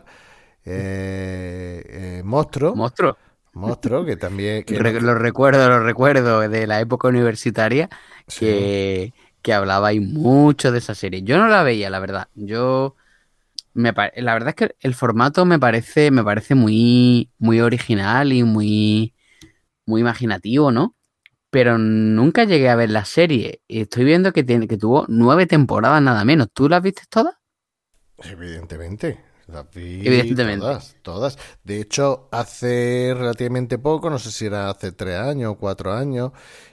eh, eh, Monstruo. Monstruo. Monstruo, que también... Que Re- no- lo recuerdo, lo recuerdo de la época universitaria Sí. que, que hablabais mucho de esa serie. Yo no la veía, la verdad. Yo me pare- la verdad es que el formato me parece, me parece muy, muy original y muy, muy imaginativo, ¿no? Pero nunca llegué a ver la serie. Y estoy viendo que tiene, que tuvo nueve temporadas nada menos. ¿Tú las viste todas? Evidentemente, las vi Evidentemente. todas, todas. De hecho, hace relativamente poco, no sé si era hace tres años o cuatro años,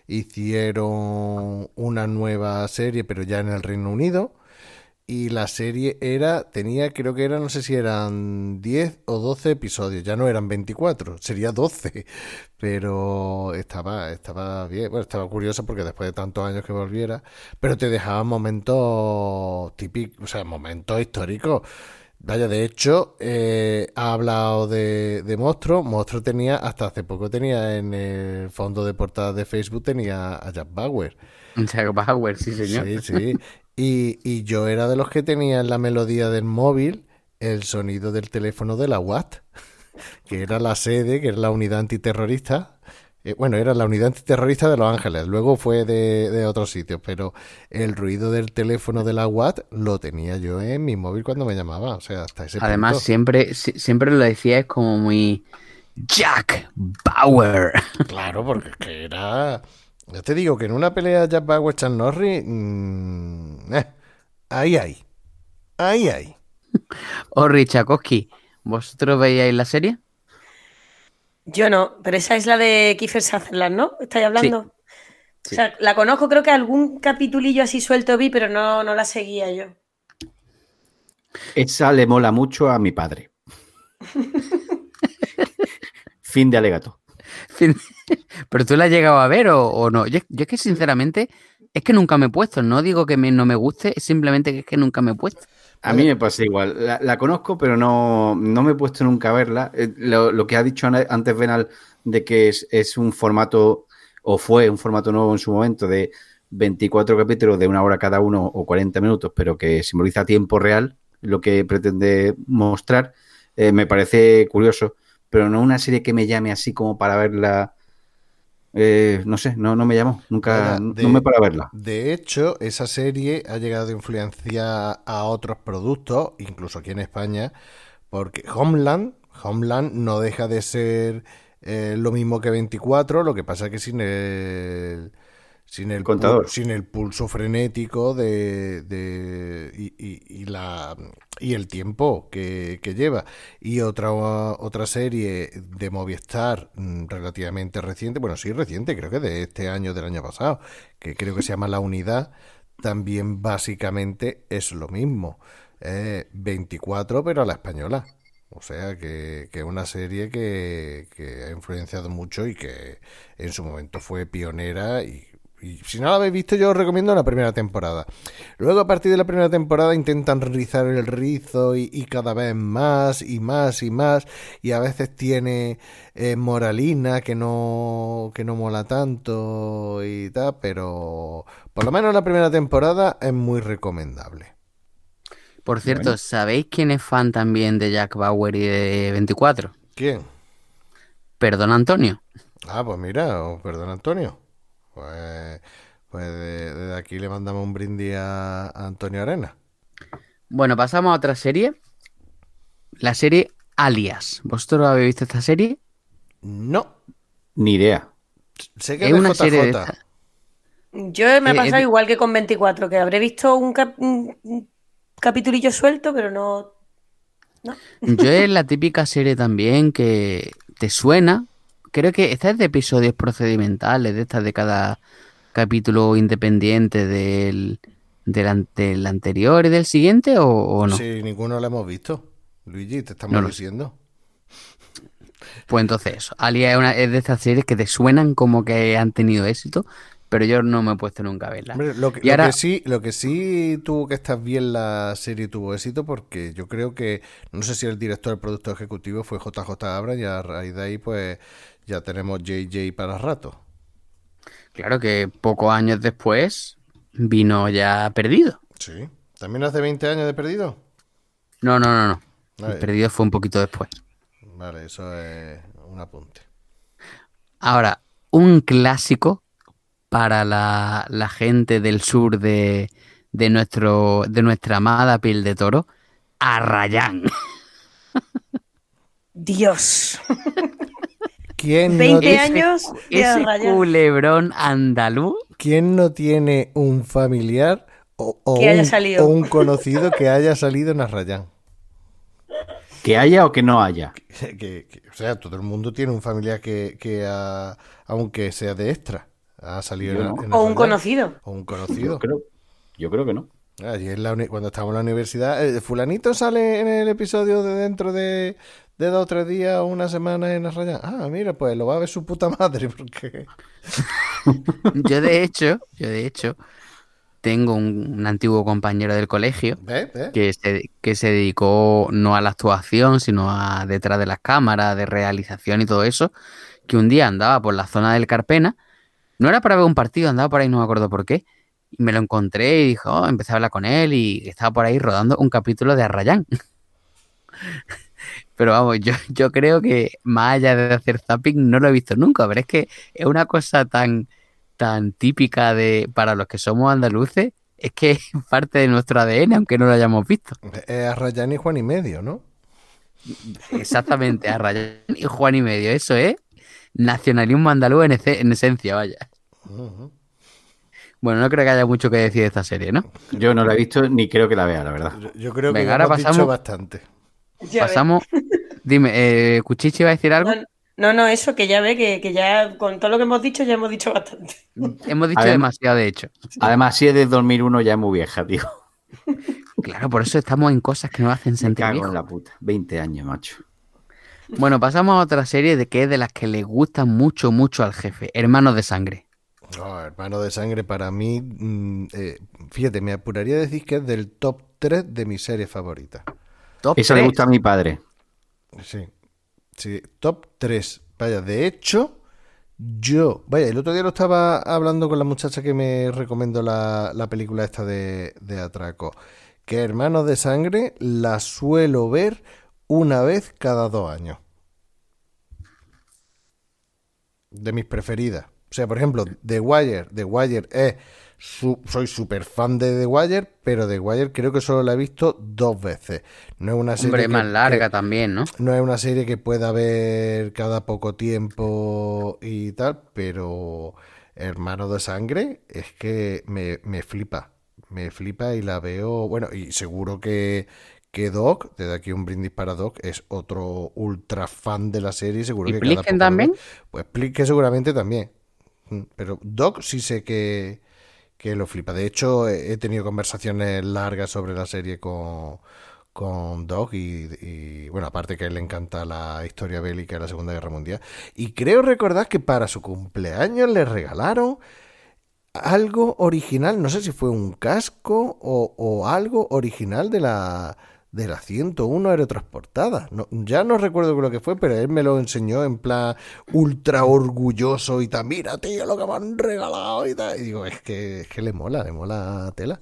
hicieron una nueva serie, pero ya en el Reino Unido. Y la serie era, tenía, creo que era, no sé si eran diez o doce episodios, ya no eran veinticuatro, sería doce, pero estaba, estaba bien, bueno, estaba curioso porque después de tantos años que volviera, pero te dejaba momentos típicos, o sea, momentos históricos. Vaya, de hecho, eh, ha hablado de, de Monstruo. Monstruo tenía, hasta hace poco tenía en el fondo de portada de Facebook, tenía a Jack Bauer. Jack Bauer, sí, señor. Sí, sí. Y, y yo era de los que tenía en la melodía del móvil el sonido del teléfono de la U A T, que era la sede, que era la unidad antiterrorista. Eh, bueno, era la unidad antiterrorista de Los Ángeles, luego fue de, de otros sitios, pero el ruido del teléfono de la U A T lo tenía yo en mi móvil cuando me llamaba, o sea, hasta ese Además, punto. siempre, si- siempre lo decías como muy Jack Bauer. Claro, porque es que era... Ya te digo que en una pelea Jack Bauer Chuck Norris, mmm, eh, ahí hay. Ahí hay. Orri Tchaikovsky, ¿vosotros veíais la serie? Yo no, pero esa es la de Kiefer Sutherland, ¿no? ¿Estáis hablando? Sí. O sea, la conozco, creo que algún capitulillo así suelto vi, pero no, no la seguía yo. Esa le mola mucho a mi padre. Fin de alegato. ¿Pero tú la has llegado a ver o, o no? Yo, yo es que sinceramente es que nunca me he puesto. No digo que me, no me guste, es simplemente que es que nunca me he puesto. A mí me pasa igual. La, la conozco, pero no, no me he puesto nunca a verla. Eh, Lo, lo que ha dicho antes Benal de que es, es un formato, o fue un formato nuevo en su momento, de veinticuatro capítulos de una hora cada uno o cuarenta minutos, pero que simboliza tiempo real, lo que pretende mostrar, eh, me parece curioso, pero no una serie que me llame así como para verla. Eh, no sé, no, no me llamó, nunca, Vaya, de, no me para verla. De hecho, esa serie ha llegado a influenciar a otros productos, incluso aquí en España, porque Homeland, Homeland no deja de ser eh, lo mismo que veinticuatro, lo que pasa que sin el sin el Contador. Pul, sin el pulso frenético de, de y, y, y la y el tiempo que, que lleva. Y otra otra serie de Movistar relativamente reciente, bueno, sí reciente, creo que de este año, del año pasado, que creo que se llama La Unidad, también básicamente es lo mismo. Eh, veinticuatro, pero a la española. O sea, que es una serie que, que ha influenciado mucho y que en su momento fue pionera y Y si no la habéis visto, yo os recomiendo la primera temporada. Luego, a partir de la primera temporada, intentan rizar el rizo y, y cada vez más y más y más. Y a veces tiene eh, moralina que no, que no mola tanto y tal. Pero por lo menos la primera temporada es muy recomendable. Por cierto, bueno. ¿Sabéis quién es fan también de Jack Bauer y de veinticuatro? ¿Quién? Perdón, Antonio. Ah, pues mira, oh, perdón, Antonio. Pues, pues desde de aquí le mandamos un brindis a, a Antonio Arena. Bueno, pasamos a otra serie. La serie Alias. ¿Vosotros habéis visto esta serie? No. Ni idea. Sé que es es una J J. serie de esta... Yo me ha pasado eh, igual que con veinticuatro, que habré visto un, cap un, un capitulillo suelto, pero no... no. Yo es la típica serie también que te suena... Creo que esta es de episodios procedimentales, de estas de cada capítulo independiente del, del, del anterior y del siguiente, ¿o, o no? Sí, ninguno lo hemos visto. Luigi, te estamos no, diciendo. Pues entonces eso. Alia es, una, es de estas series que te suenan como que han tenido éxito, pero yo no me he puesto nunca a verla. Hombre, lo, que, y lo, ahora... que sí, lo que sí tuvo que estar bien la serie tuvo éxito porque yo creo que, no sé si el director, el productor ejecutivo fue J J Abrams y a raíz de ahí pues ya tenemos J J para rato. Claro que pocos años después vino ya Perdido. Sí. ¿También hace veinte años de Perdido? No, no, no, no. El Perdido fue un poquito después. Vale, eso es un apunte. Ahora, un clásico para la, la gente del sur de, de, nuestro, de nuestra amada piel de toro, Arrayán. Dios. ¿Quién veinte no, años de ese Arrayán. Culebrón andaluz. ¿Quién no tiene un familiar o, o, que haya un, salido. o un conocido que haya salido en Arrayán? Que haya o que no haya. Que, que, que, o sea, todo el mundo tiene un familiar que, que ha, aunque sea de extra, ha salido en, no. en O un conocido. O un conocido. Yo creo, yo creo que no. Allí en la, cuando estábamos en la universidad, eh, fulanito sale en el episodio de dentro de, de dos o tres días o una semana en Arrayán. Ah, mira, pues lo va a ver su puta madre, porque... Yo de hecho, yo de hecho, tengo un, un antiguo compañero del colegio ¿Ve? ¿Ve? Que, se, que se dedicó no a la actuación, sino a detrás de las cámaras, de realización y todo eso, que un día andaba por la zona del Carpena, no era para ver un partido, andaba por ahí, no me acuerdo por qué, y me lo encontré y dijo, oh, empecé a hablar con él y estaba por ahí rodando un capítulo de Arrayán. Pero vamos, yo, yo creo que más allá de hacer zapping no lo he visto nunca, pero es que es una cosa tan, tan típica de para los que somos andaluces, es que es parte de nuestro A D N, aunque no lo hayamos visto. Es Arrayán y Juan y medio, ¿no? Exactamente, Arrayán y Juan y medio, eso es nacionalismo andaluz en, en esencia, vaya. Uh-huh. Bueno, no creo que haya mucho que decir de esta serie, ¿no? Yo no la he visto ni creo que la vea, la verdad. Yo, yo creo que Venga, ya ahora hemos pasamos- dicho bastante. Ya Pasamos. Dime, eh, ¿Cuchichi va a decir algo? ves. No, no, eso que ya ve, que, que ya con todo lo que hemos dicho, ya hemos dicho bastante. Hemos dicho Adem- demasiado, de hecho. Además, si es de dos mil uno ya es muy vieja, tío. Claro, por eso estamos en cosas que nos hacen Me sentir cago viejos. en la puta. veinte años, macho. Bueno, pasamos a otra serie de que es de las que le gustan mucho, mucho al jefe. Hermanos de sangre. No, Hermano de Sangre para mí, mm, eh, fíjate, me apuraría a decir que es del top tres de mis series favoritas. Top Esa le tres. gusta a mi padre. Sí, sí, top tres. Vaya, de hecho, yo, vaya, el otro día lo estaba hablando con la muchacha que me recomendó la, la película esta de, de Atraco, que Hermanos de Sangre la suelo ver una vez cada dos años. De mis preferidas. O sea, por ejemplo, The Wire. The Wire es... su- soy súper fan de The Wire, pero The Wire creo que solo la he visto dos veces. No es una serie Hombre, que- más larga que- también, ¿no? no es una serie que pueda ver cada poco tiempo y tal, pero Hermano de Sangre es que me, me flipa. Me flipa y la veo. Bueno, y seguro que, que Doc, desde aquí un brindis para Doc, es otro ultra fan de la serie. Seguro ¿Y que cada Plisken poco lo también? ve. Pues Plisken seguramente también. Mm, Pero Doc sí sé que, que lo flipa. De hecho, he he tenido conversaciones largas sobre la serie con, con Doc y, y, bueno, aparte que a él le encanta la historia bélica de la Segunda Guerra Mundial. Y creo recordar que para su cumpleaños le regalaron algo original, no sé si fue un casco o, o algo original de la, de la ciento uno aerotransportada. No, ya no recuerdo lo que fue, pero él me lo enseñó en plan ultra orgulloso y tal. Mira, tío, lo que me han regalado y tal. Y digo, es que, es que le mola, le mola tela.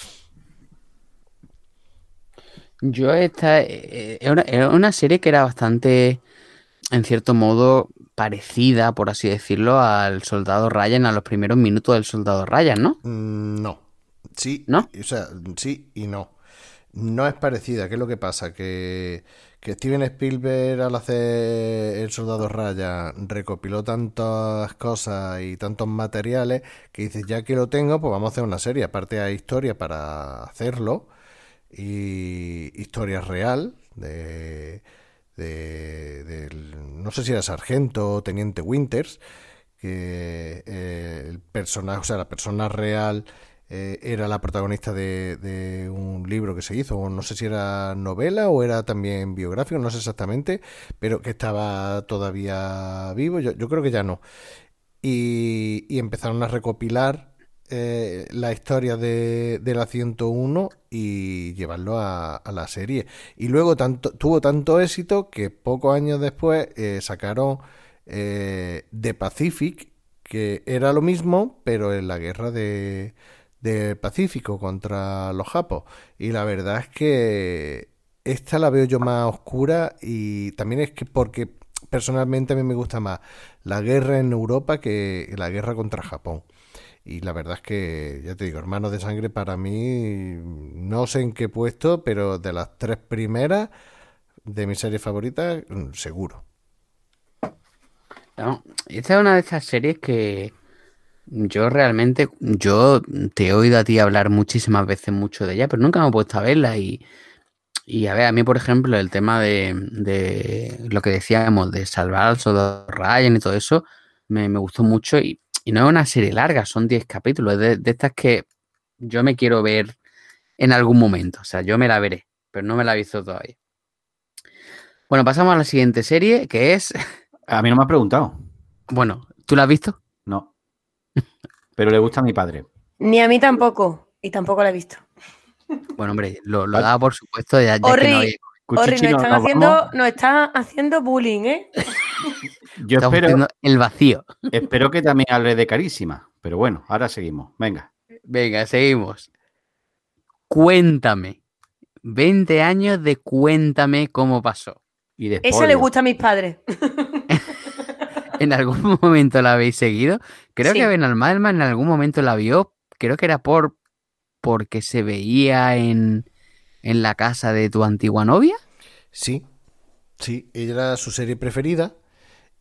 Yo esta eh, era una, era una serie que era bastante, en cierto modo, parecida, por así decirlo, al Soldado Ryan, a los primeros minutos del Soldado Ryan, ¿no? Mm, No, sí, ¿No? o sea, sí y no. No es parecida. ¿Qué es lo que pasa? Que, que Steven Spielberg al hacer El Soldado Ryan recopiló tantas cosas y tantos materiales que dice, ya que lo tengo, pues vamos a hacer una serie. Aparte hay historia para hacerlo y historia real de, de- del- no sé si era Sargento o Teniente Winters, que eh, el personaje, o sea, la persona real eh, era la protagonista de, de un libro que se hizo, o no sé si era novela o era también biográfico, no sé exactamente, pero que estaba todavía vivo, yo, yo creo que ya no. Y, y empezaron a recopilar eh, la historia de, de la ciento uno y llevarlo a, a la serie. Y luego tanto, tuvo tanto éxito que pocos años después eh, sacaron eh, The Pacific, que era lo mismo, pero en la guerra de, de Pacífico contra los japos. Y la verdad es que esta la veo yo más oscura y también es que porque personalmente a mí me gusta más la guerra en Europa que la guerra contra Japón. Y la verdad es que, ya te digo, Hermanos de Sangre para mí, no sé en qué puesto, pero de las tres primeras de mis series favoritas, mm, seguro. No, esta es una de estas series que yo realmente, yo te he oído a ti hablar muchísimas veces mucho de ella, pero nunca me he puesto a verla y, y a ver, a mí por ejemplo el tema de, de lo que decíamos, de salvar al soldado Ryan y todo eso, me, me gustó mucho y, y no es una serie larga, son diez capítulos, es de, de estas que yo me quiero ver en algún momento, o sea, yo me la veré, pero no me la he visto todavía. Bueno, pasamos a la siguiente serie, que es, A mí no me has preguntado. bueno, ¿tú la has visto? No. Pero le gusta a mi padre. Ni a mí tampoco. Y tampoco la he visto. Bueno, hombre, lo, lo Vale. daba por supuesto, ya, ya que Orri, no hay- Orri, Cuchichi, nos nos- están nos haciendo, vamos. nos están haciendo bullying, ¿eh? Yo estamos espero, haciendo el vacío. espero que también hable de Carísima. Pero bueno, ahora seguimos. Venga. Venga, seguimos. Cuéntame. veinte años de Cuéntame cómo pasó. Y de Eso le spoiler. gusta a mis padres. ¿En algún momento la habéis seguido? Creo Sí. que Benalmádena en algún momento la vio. Creo que era por porque se veía en, en la casa de tu antigua novia. Sí, sí, ella era su serie preferida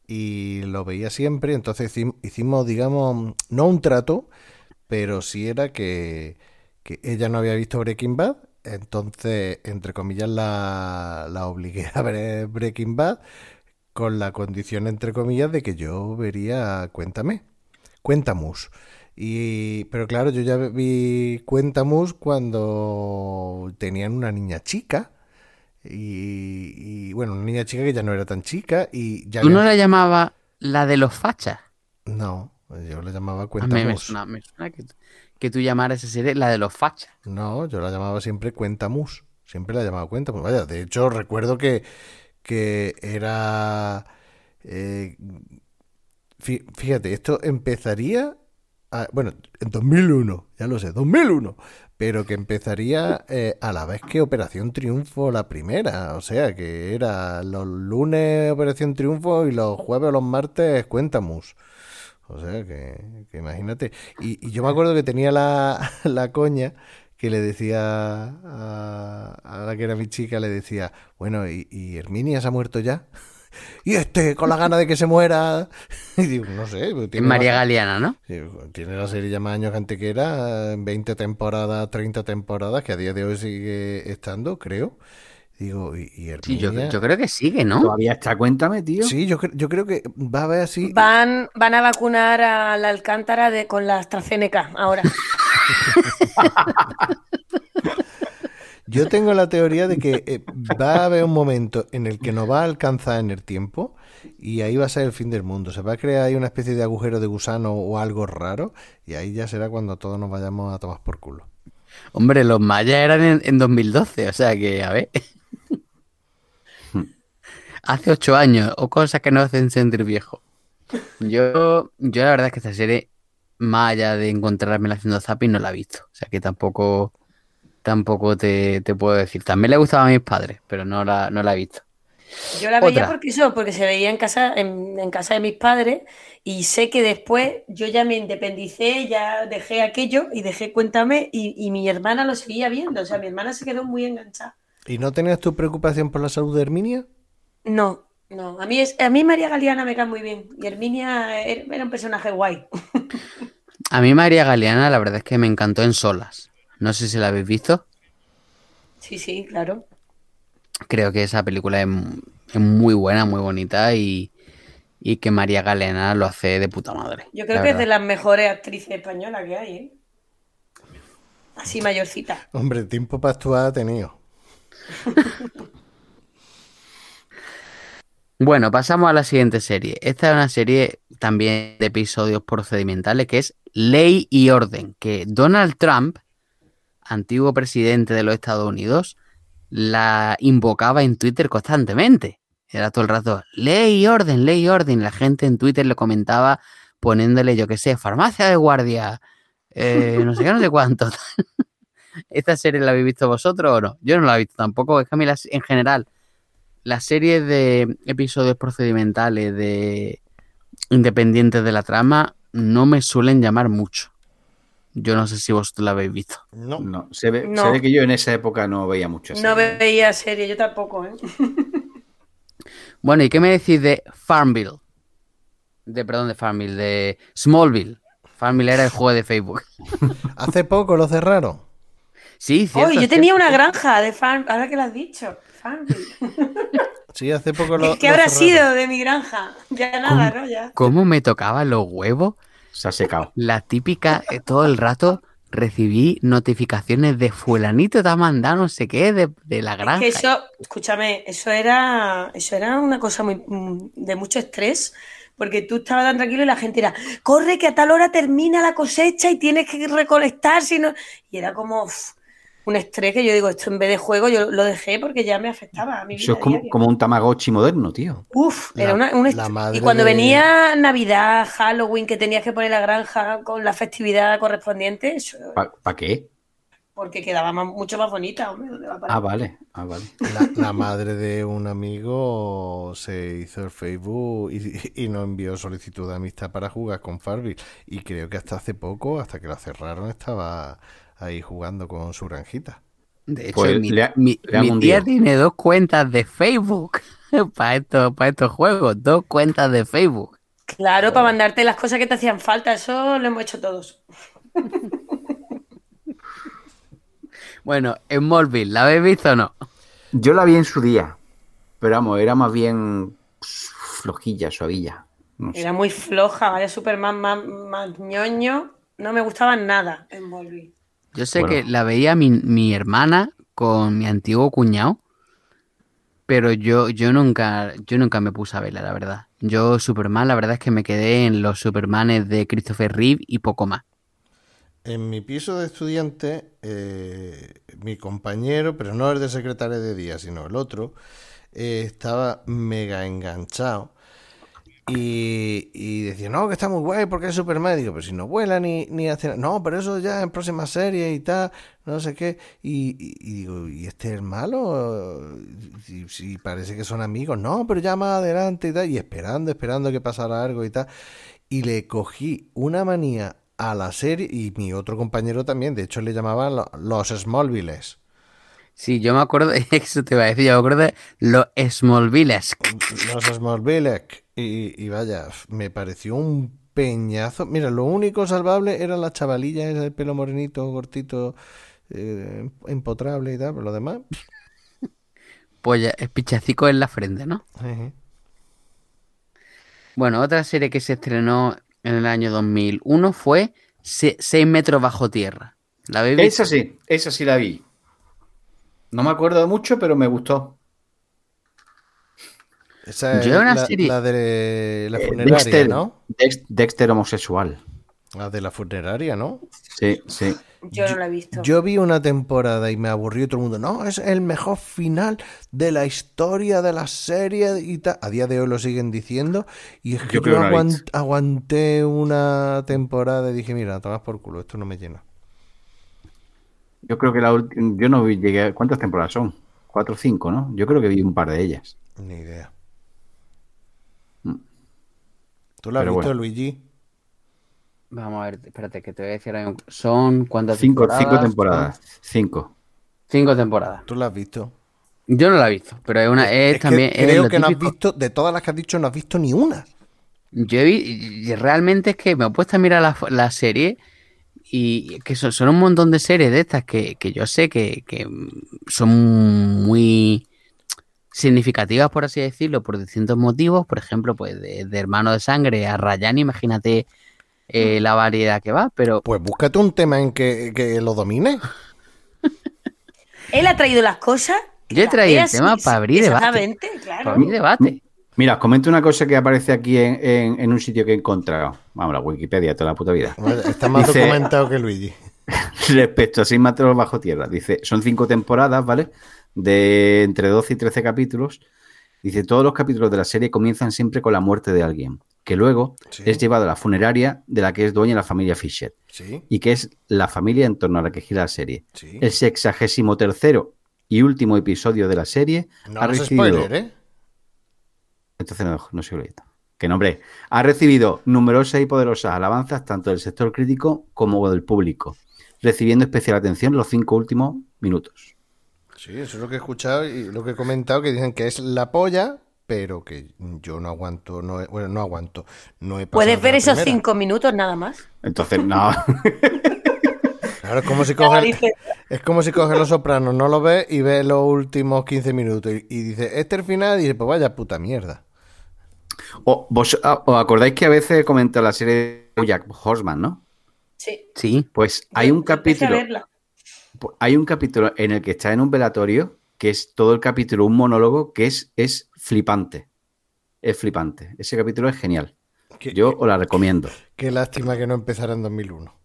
y lo veía siempre, entonces hicimos, digamos, no un trato, pero sí era que, que ella no había visto Breaking Bad, entonces, entre comillas, la, la obligué a ver Breaking Bad, con la condición, entre comillas, de que yo vería Cuéntame, Cuéntamus. Y, pero claro, yo ya vi Cuéntamus cuando tenían una niña chica. Y, y, bueno, una niña chica que ya no era tan chica y ya ¿Tú no habían... la llamabas la de los fachas? No, yo la llamaba A mí Cuéntamus. me suena, me suena que, que tú llamaras esa serie la de los fachas. No, yo la llamaba siempre Cuéntamus. Siempre la llamaba Cuéntamus. Vaya, de hecho recuerdo que, que era... Eh, fí- fíjate, esto empezaría... a- bueno, en dos mil uno, ya lo sé, dos mil uno. Pero que empezaría eh, a la vez que Operación Triunfo la primera. O sea, que era los lunes Operación Triunfo y los jueves o los martes Cuéntamus. O sea, que, que imagínate. Y, y yo me acuerdo que tenía la, la coña que le decía a, a la que era mi chica, le decía, bueno, ¿y, y Herminia se ha muerto ya? Y este, con la gana de que se muera. Y digo, no sé. pues Es tiene María más- Galeana, ¿no? Sí, tiene la serie ya más años que antequera, veinte temporadas, treinta temporadas, que a día de hoy sigue estando, creo. Digo, y, y Sí, yo, Herminia... yo creo que sigue, ¿no? Todavía está, cuéntame, tío. Sí, yo, cre- yo creo que va a haber así... Van, van a vacunar a la Alcántara de, con la AstraZeneca ahora. Yo tengo la teoría de que eh, va a haber un momento en el que nos va a alcanzar en el tiempo y ahí va a ser el fin del mundo. Se va a crear ahí una especie de agujero de gusano o algo raro y ahí ya será cuando todos nos vayamos a tomar por culo. Hombre, los mayas eran en, en dos mil doce, o sea que, a ver. Hace ocho años, o cosas que nos hacen sentir viejo. Yo, yo la verdad es que esta serie, más allá de encontrármela haciendo zapping, no la he visto. O sea que tampoco, tampoco te, te puedo decir. También le gustaba a mis padres, pero no la, no la he visto. Yo la veía Otra. porque eso, porque se veía en casa, en, en casa de mis padres, y sé que después yo ya me independicé, ya dejé aquello y dejé Cuéntame, y, y mi hermana lo seguía viendo. O sea, mi hermana se quedó muy enganchada. ¿Y no tenías tu preocupación por la salud de Herminia? No, no. A mí es, a mí María Galeana me cae muy bien. Y Herminia era, era un personaje guay. A mí María Galeana, la verdad es que me encantó en Solas. No sé si la habéis visto. Sí, sí, claro. Creo que esa película es, es muy buena, muy bonita y, y que María Galeana lo hace de puta madre. Yo creo la que es de verdad. las mejores actrices españolas que hay, ¿eh? Así mayorcita. Hombre, tiempo para actuar ha tenido. Bueno, pasamos a la siguiente serie. Esta es una serie también de episodios procedimentales que es Ley y Orden, que Donald Trump, antiguo presidente de los Estados Unidos, la invocaba en Twitter constantemente. Era todo el rato, ley y orden, ley y orden. La gente en Twitter le comentaba poniéndole, yo qué sé, farmacia de guardia, eh, no sé qué, no sé cuánto. ¿Esta serie la habéis visto vosotros o no? Yo no la he visto tampoco. Es que a mí las, en general, las series de episodios procedimentales de independientes de la trama no me suelen llamar mucho. Yo no sé si vosotros la habéis visto. No. No, se ve, No. se ve que yo en esa época no veía mucho esa No serie. veía serie, yo tampoco, ¿eh? Bueno, ¿y qué me decís de Farmville? De, perdón, de Farmville, de Smallville. Farmville era el juego de Facebook. Hace poco lo cerraron. Sí, cierto. Oye, yo cierto. tenía una granja de farm, ahora que lo has dicho. Farmville. Sí, hace poco lo ¿Qué lo habrá cerraron. sido de mi granja? Ya nada, ¿no? Ya. ¿Cómo me tocaban los huevos? Se ha secado. La típica, eh, todo el rato recibí notificaciones de fulanito te ha mandado no sé qué de, de la Es granja. que eso, escúchame, eso era, eso era una cosa muy mm, de mucho estrés, porque tú estabas tan tranquilo y la gente era, corre que a tal hora termina la cosecha y tienes que recolectar, si no... Y era como uf, un estrés que yo digo, esto en vez de juego yo lo dejé porque ya me afectaba a mi vida Eso es como, diaria. como un Tamagotchi moderno, tío. Uf, La- era una, un est- la madre Y cuando de- venía Navidad, Halloween, que tenías que poner la granja con la festividad correspondiente, eso, ¿Para qué? porque quedaba más- mucho más bonita, hombre. ¿Dónde va a parar? Ah, vale. Ah, vale. La, la madre de un amigo se hizo el Facebook y, y nos envió solicitud de amistad para jugar con Farmville. Y creo que hasta hace poco, hasta que la cerraron, estaba ahí jugando con su granjita. De hecho, Pues mi, le ha- mi- le han mi hundido. tía tiene dos cuentas de Facebook para estos, para estos juegos. Dos cuentas de Facebook. Claro, para mandarte las cosas que te hacían falta, eso lo hemos hecho todos. Bueno, Smallville, ¿la habéis visto o no? Yo la vi en su día, pero vamos, era más bien pss, flojilla, suavilla. No sé. Era muy floja, vaya Superman más, más ñoño. No me gustaba nada en Volvi. Yo sé Bueno. que la veía mi, mi hermana con mi antiguo cuñado, pero yo, yo nunca, yo nunca me puse a verla, la verdad. Yo, Superman, la verdad es que me quedé en los Supermanes de Christopher Reeve y poco más. En mi piso de estudiante, eh, mi compañero, pero no el de secretario de día, sino el otro, eh, estaba mega enganchado. Y, y decía, no, que está muy guay porque es Superman. Y digo, pero si no vuela ni, ni hace nada. No, pero eso ya en próximas series y tal, no sé qué. Y, y- y digo, ¿y este es el malo? Si, si parece que son amigos. No, pero ya más adelante y tal. Y esperando, esperando que pasara algo y tal. Y le cogí una manía a la serie y mi otro compañero también. De hecho, le llamaban lo- los Smallvilles. Sí, yo me acuerdo, eso te iba a decir, yo me acuerdo de los Smallvilles. Los Smallvilles. Y, y vaya, me pareció un peñazo. Mira, lo único salvable eran las chavalillas, ese pelo morenito, cortito, eh, empotrable y tal, pero lo demás. Pues ya, es pichacico en la frente, ¿no? jeje. Bueno, otra serie que se estrenó en el año dos mil uno fue Se- Seis metros bajo tierra. ¿La habéis visto? Esa sí, esa sí la vi. No me acuerdo de mucho, pero me gustó. Esa es Yo una la, serie- la de la Eh, funeraria, Dexter, ¿no? Dex- Dexter homosexual. La de la funeraria, ¿no? Sí, sí. Yo no la he visto. Yo vi una temporada y me aburrió todo el mundo. No, es el mejor final de la historia de la serie y tal. A día de hoy lo siguen diciendo. Y es que Yo yo, creo que no la he aguant- visto. aguanté una temporada y dije, mira, tomas por culo, esto no me llena. Yo creo que la última. Yo no vi- llegué. a- ¿Cuántas temporadas son? Cuatro o cinco, ¿no? Yo creo que vi un par de ellas. Ni idea. Mm. ¿Tú la has Pero visto, bueno. Luigi? Vamos a ver, espérate, que te voy a decir ahora mismo. ¿Son cuántas Cinco, temporadas? cinco temporadas. Cinco. Cinco temporadas. ¿Tú la has visto? Yo no la he visto, pero es una, es, Es que también es creo lo que no has típico. visto, de todas las que has dicho, no has visto ni una. Yo he vi- y realmente es que me he puesto a mirar la, la serie y que son, son un montón de series de estas que, que yo sé que, que son muy significativas, por así decirlo, por distintos motivos. Por ejemplo, pues de, de Hermano de Sangre a Ryan, imagínate eh, la variedad que va, pero Pues búscate un tema en que, que lo domine. Él ha traído las cosas. que Yo he las traído el veas tema y- para abrir debate. Exactamente, claro. para mí debate. Mira, os comento una cosa que aparece aquí en, en- en un sitio que he encontrado. Vamos, la Wikipedia, toda la puta vida. Vaya, está más Dice- documentado que Luigi. Respecto a Seis metros bajo tierra. Dice, son cinco temporadas, ¿vale? De entre doce y trece capítulos. Dice, todos los capítulos de la serie comienzan siempre con la muerte de alguien, que luego Sí. es llevado a la funeraria de la que es dueña la familia Fisher, Sí, y que es la familia en torno a la que gira la serie. sí. El sexagésimo tercero y último episodio de la serie No ha hagas recibido... spoiler, ¿eh? Entonces no, no soy leyendo. Que nombre. Ha recibido numerosas y poderosas alabanzas tanto del sector crítico como del público, recibiendo especial atención los cinco últimos minutos. Sí, eso es lo que he escuchado y lo que he comentado, que dicen que es la polla, pero que yo no aguanto, no he- bueno, no aguanto, no he pasado Puedes de ver la esos primera. cinco minutos nada más. Entonces, no. Claro, es como si Nada coges, dice. es como si coges Los Sopranos, no lo ves y ves los últimos quince minutos y, y dices, este es el final, y dices, pues vaya puta mierda. O, vos, ah, ¿os acordáis que a veces comenta la serie de Jack Horseman, no? Sí. Sí, Pues hay Yo- un yo empecé a capítulo, verla. hay un capítulo en el que está en un velatorio, que es todo el capítulo un monólogo que es, es flipante. Es flipante. Ese capítulo es genial. Qué, Yo os la recomiendo. qué lástima que no empezara en dos mil uno.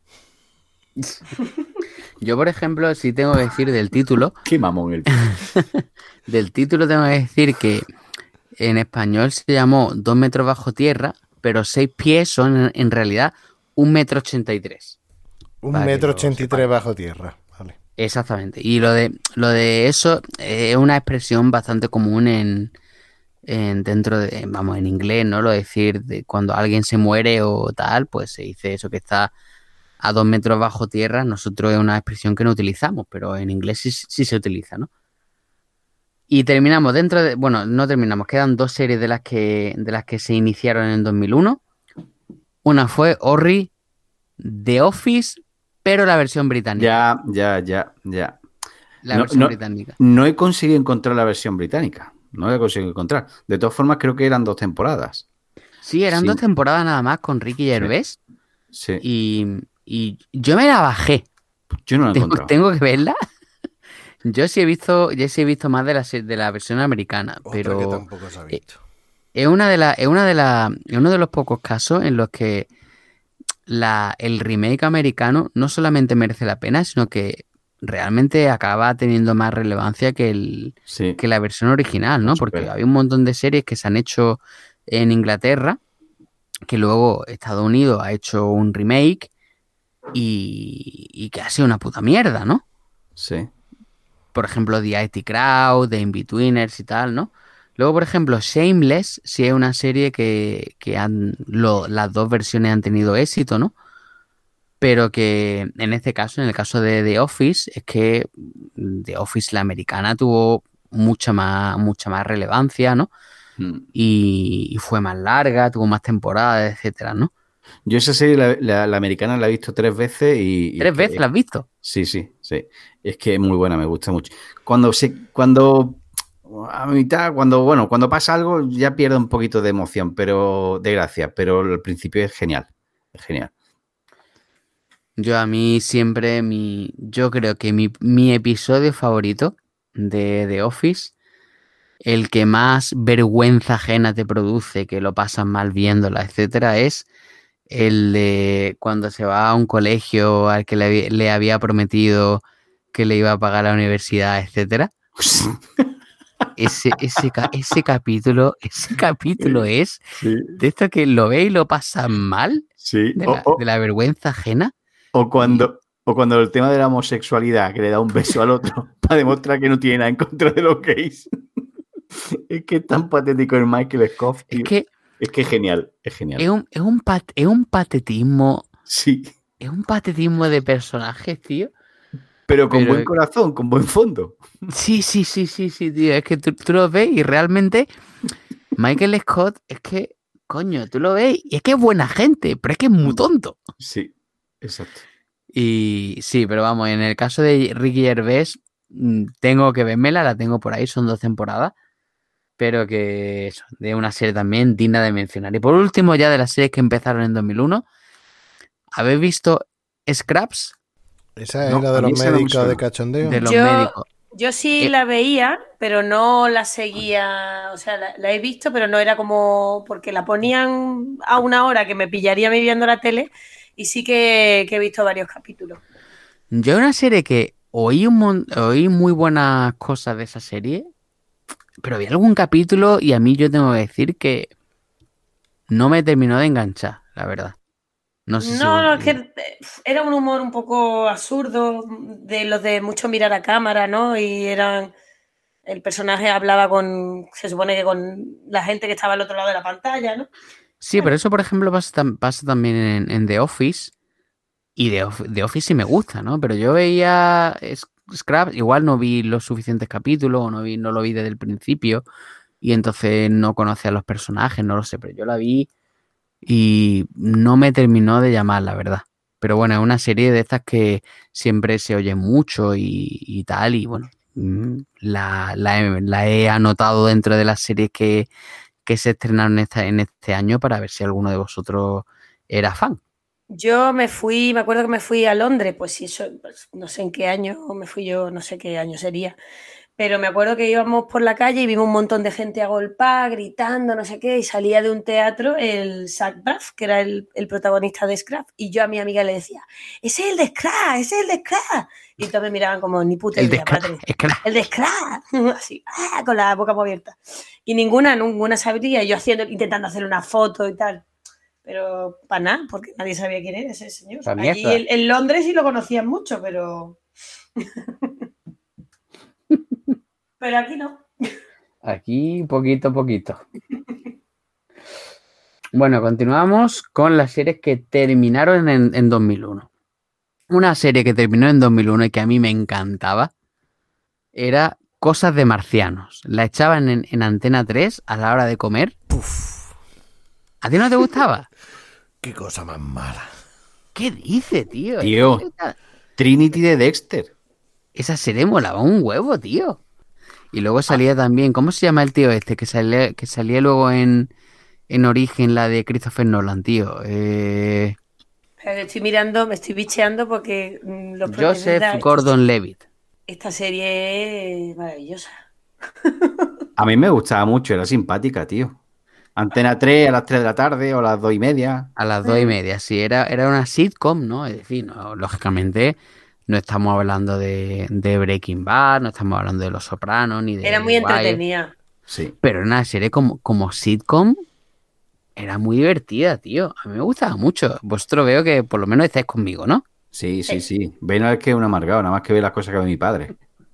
yo por ejemplo, sí tengo que decir del título, Qué mamón el tío. del título tengo que decir que en español se llamó Dos metros bajo tierra, pero seis pies son en, en realidad un metro ochenta y tres. Un Para que metro lo ochenta y tres bajo tierra. Vale. Exactamente. Y lo de lo de eso eh, es una expresión bastante común en, en dentro de, vamos, en inglés, ¿no? Lo de decir de cuando alguien se muere o tal, pues se dice eso que está a dos metros bajo tierra, nosotros es una expresión que no utilizamos, pero en inglés sí, sí se utiliza, ¿no? Y terminamos dentro de... Bueno, no terminamos. Quedan dos series de las que, de las que se iniciaron en dos mil uno. Una fue Orri, The Office, pero la versión británica. Ya, ya, ya, ya. La no, versión no, británica. No he conseguido encontrar la versión británica. No la he conseguido encontrar. De todas formas, creo que eran dos temporadas. Sí, eran Sí. dos temporadas nada más con Ricky Gervais. Sí. Y, y yo me la bajé. Yo no la he Tengo, encontrado. tengo que verla. Yo sí he visto, yo sí he visto más de la, se- de la versión americana, Otra pero que tampoco se ha visto. es una de la, es una de la, es uno de los pocos casos en los que la, el remake americano no solamente merece la pena, sino que realmente acaba teniendo más relevancia que el, Sí. que la versión original, ¿no? Lo Porque supera. hay un montón de series que se han hecho en Inglaterra, que luego Estados Unidos ha hecho un remake y, y que ha sido una puta mierda, ¿no? Sí. Por ejemplo, The I T Crowd, The In-Betweeners y tal, ¿no? Luego, por ejemplo, Shameless sí es una serie que, que han, lo- las dos versiones han tenido éxito, ¿no? Pero que en este caso, en el caso de The Office, es que The Office, la americana, tuvo mucha más, mucha más relevancia, ¿no? Mm. Y, y fue más larga, tuvo más temporadas, etcétera, ¿no? Yo esa serie, la, la- la americana, la he visto tres veces y... y ¿Tres es que- veces la has visto? Sí, sí, sí. Es que es muy buena, me gusta mucho. Cuando se, cuando a mitad, cuando, bueno, cuando pasa algo, ya pierde un poquito de emoción, pero de gracia, pero al principio es genial. Es genial. Yo a mí siempre, mi, yo creo que mi, mi episodio favorito de The Office, el que más vergüenza ajena te produce, que lo pasas mal viéndola, etcétera, es el de cuando se va a un colegio al que le, había- le había prometido que le iba a pagar la universidad, etcétera. Ese, ese, ca- ese capítulo, ese capítulo es Sí, de esto que lo ve y lo pasas mal, sí. de O, la, o- de la vergüenza ajena. o cuando, o cuando el tema de la homosexualidad, que le da un beso al otro para demostrar que no tiene nada en contra de los gays. Es que es tan patético el Michael Scott, Es tío. que Es que es genial, es genial. es un, es un, pat- es un patetismo, Sí, es un patetismo de personajes, tío. pero con Pero- buen corazón, con buen fondo. Sí, sí, sí, sí, sí, tío. Es que tú, tú lo ves y realmente Michael Scott es que, coño, tú lo ves y es que es buena gente, pero es que es muy tonto. Sí, exacto. Y sí, pero vamos, en el caso de Ricky Gervais, mm, tengo que vérmela, la tengo por ahí, son dos temporadas, pero que eso, de una serie también digna de mencionar. Y por último, ya de las series que empezaron en dos mil uno, ¿habéis visto Scraps? Esa es No, la a de mí los esa no me médicos de suena. cachondeo. De los Yo- médicos. Yo sí Eh. la veía, pero no la seguía, o sea, la, la he visto, pero no era como, porque la ponían a una hora que me pillaría a mí viendo la tele, y sí que, que he visto varios capítulos. Yo una serie que oí, un mon- oí muy buenas cosas de esa serie, pero vi algún capítulo y a mí yo tengo que decir que no me terminó de enganchar, la verdad. No sé si No, vos- no, es que eh, era un humor un poco absurdo, de los de mucho mirar a cámara, ¿no? Y eran, el personaje hablaba con, se supone que con la gente que estaba al otro lado de la pantalla, ¿no? Sí, pero eso, por ejemplo, pasa, tam- pasa también en, en The Office. Y The, Of- The Office sí me gusta, ¿no? Pero yo veía S- Scraps, igual no vi los suficientes capítulos, o no vi, no lo vi desde el principio, y entonces no conocía a los personajes, no lo sé, pero yo la vi y no me terminó de llamar, la verdad. Pero bueno, es una serie de estas que siempre se oye mucho y, y tal, y bueno, mm, la, la he, la he anotado dentro de las series que, que se estrenaron esta, en este año para ver si alguno de vosotros era fan. Yo me fui, me acuerdo que me fui a Londres, pues sí, eso, pues, no sé en qué año me fui yo, no sé qué año sería, pero me acuerdo que íbamos por la calle y vimos un montón de gente agolpada, gritando, no sé qué, y salía de un teatro el Zach Braff, que era el, el protagonista de Scrap, y yo a mi amiga le decía, ese es el de Scrap, ese es el de Scrap, y todos me miraban como, ni puta El de idea, Scrap, madre. Scrap. El de Scrap, así, ¡ah! Con la boca muy abierta. Y ninguna, ninguna sabría, yo haciendo, intentando hacer una foto y tal. Pero para nada, porque nadie sabía quién era ese señor. Pa' Allí mierda. en, en Londres sí lo conocían mucho, pero. Pero aquí no. Aquí poquito a poquito. Bueno, continuamos con las series que terminaron en, en dos mil uno. una serie que terminó en dos mil uno y que a mí me encantaba era Cosas de Marcianos. La echaban en, en Antena tres a la hora de comer. Puf, ¿A ti no te gustaba? qué cosa más mala. ¿Qué dice, tío? Tío, Trinity de Dexter. Esa serie molaba un huevo, tío. Y luego salía también, ¿cómo se llama el tío este? Que salía, que salía luego en, en Origen, la de Christopher Nolan, tío. Eh, Pero que estoy mirando, me estoy bicheando porque mm, los Joseph protagonistas- Gordon-Levitt. Esta serie es maravillosa. A mí me gustaba mucho, era simpática, tío. Antena tres a las tres de la tarde o a las dos y media. A las dos y media, sí, era, era una sitcom, ¿no? Es decir, no, lógicamente no estamos hablando de, de Breaking Bad, no estamos hablando de Los Sopranos, ni de Era muy The Wire, entretenida. Sí. pero una serie como, como sitcom era muy divertida, tío. A mí me gustaba mucho. Vosotros veo que por lo menos estáis conmigo, ¿no? Sí, sí, sí. Ven al que es un amargado, nada más que ve las cosas que ve mi padre.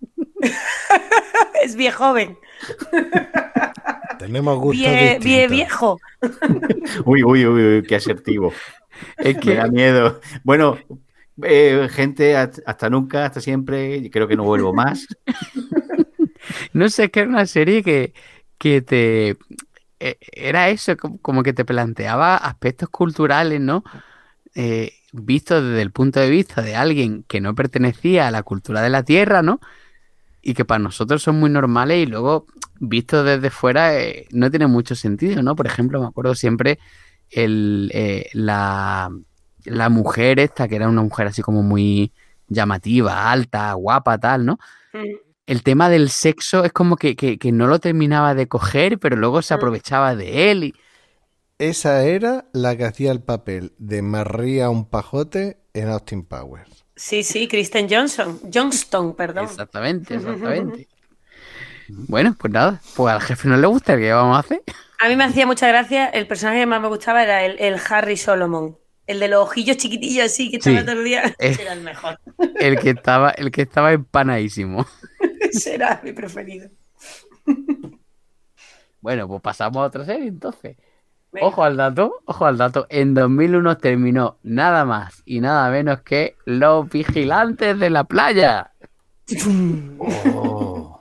Es bien joven, Tenemos gustos bien, bien distintos. viejo. Uy, uy, uy, uy, qué asertivo. Es Me que da miedo. Bueno, eh, gente, hasta nunca, hasta siempre. Creo que no vuelvo más. no sé, es que era una serie que, que te... eh, Era eso, como como que te planteaba aspectos culturales, ¿no? Eh, vistos desde el punto de vista de alguien que no pertenecía a la cultura de la Tierra, ¿no? Y que para nosotros son muy normales y luego, vistos desde fuera, eh, no tiene mucho sentido, ¿no? Por ejemplo, me acuerdo siempre el, eh, la, la mujer esta, que era una mujer así como muy llamativa, alta, guapa, tal, ¿no? Mm. El tema del sexo es como que, que, que no lo terminaba de coger, pero luego se aprovechaba de él. Y... Esa era la que hacía el papel de María un pajote en Austin Powers. Sí, sí, Kristen Johnson. Johnston, perdón. Exactamente, exactamente. Bueno, pues nada, pues al jefe no le gusta, ¿qué vamos a hacer? A mí me hacía mucha gracia, el personaje que más me gustaba era el, el Harry Solomon. El de los ojillos chiquitillos así, que estaba Sí. todo el día. Es- Ese era el mejor. El que estaba, el que estaba empanadísimo. Ese era mi preferido. Bueno, pues pasamos a otra serie entonces. Venga. Ojo al dato, ojo al dato. En dos mil uno terminó nada más y nada menos que Los Vigilantes de la Playa. Oh.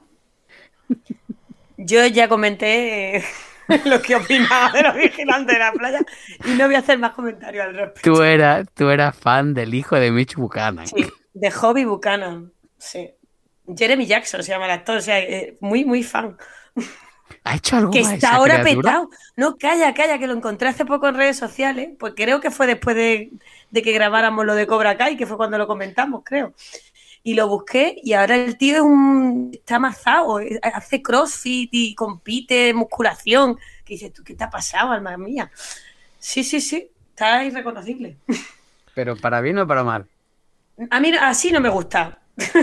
Yo ya comenté eh, lo que opinaba de los vigilantes de la playa y no voy a hacer más comentarios al respecto. Tú eras, tú eras fan del hijo de Mitch Buchanan. Sí, de Hobby Buchanan. Sí. Jeremy Jackson se llama el actor, o sea, eh, muy, muy fan. ¿Ha hecho algo Que más está esa ahora criatura? petado. No, calla, calla, que lo encontré hace poco en redes sociales. Pues creo que fue después de, de que grabáramos lo de Cobra Kai, que fue cuando lo comentamos, creo. Y lo busqué y ahora el tío es un, está amazado, hace crossfit y compite musculación. Que dices, ¿tú qué te ha pasado, alma mía? Sí, sí, sí, está irreconocible. Pero para bien o para mal. A mí así no me gusta.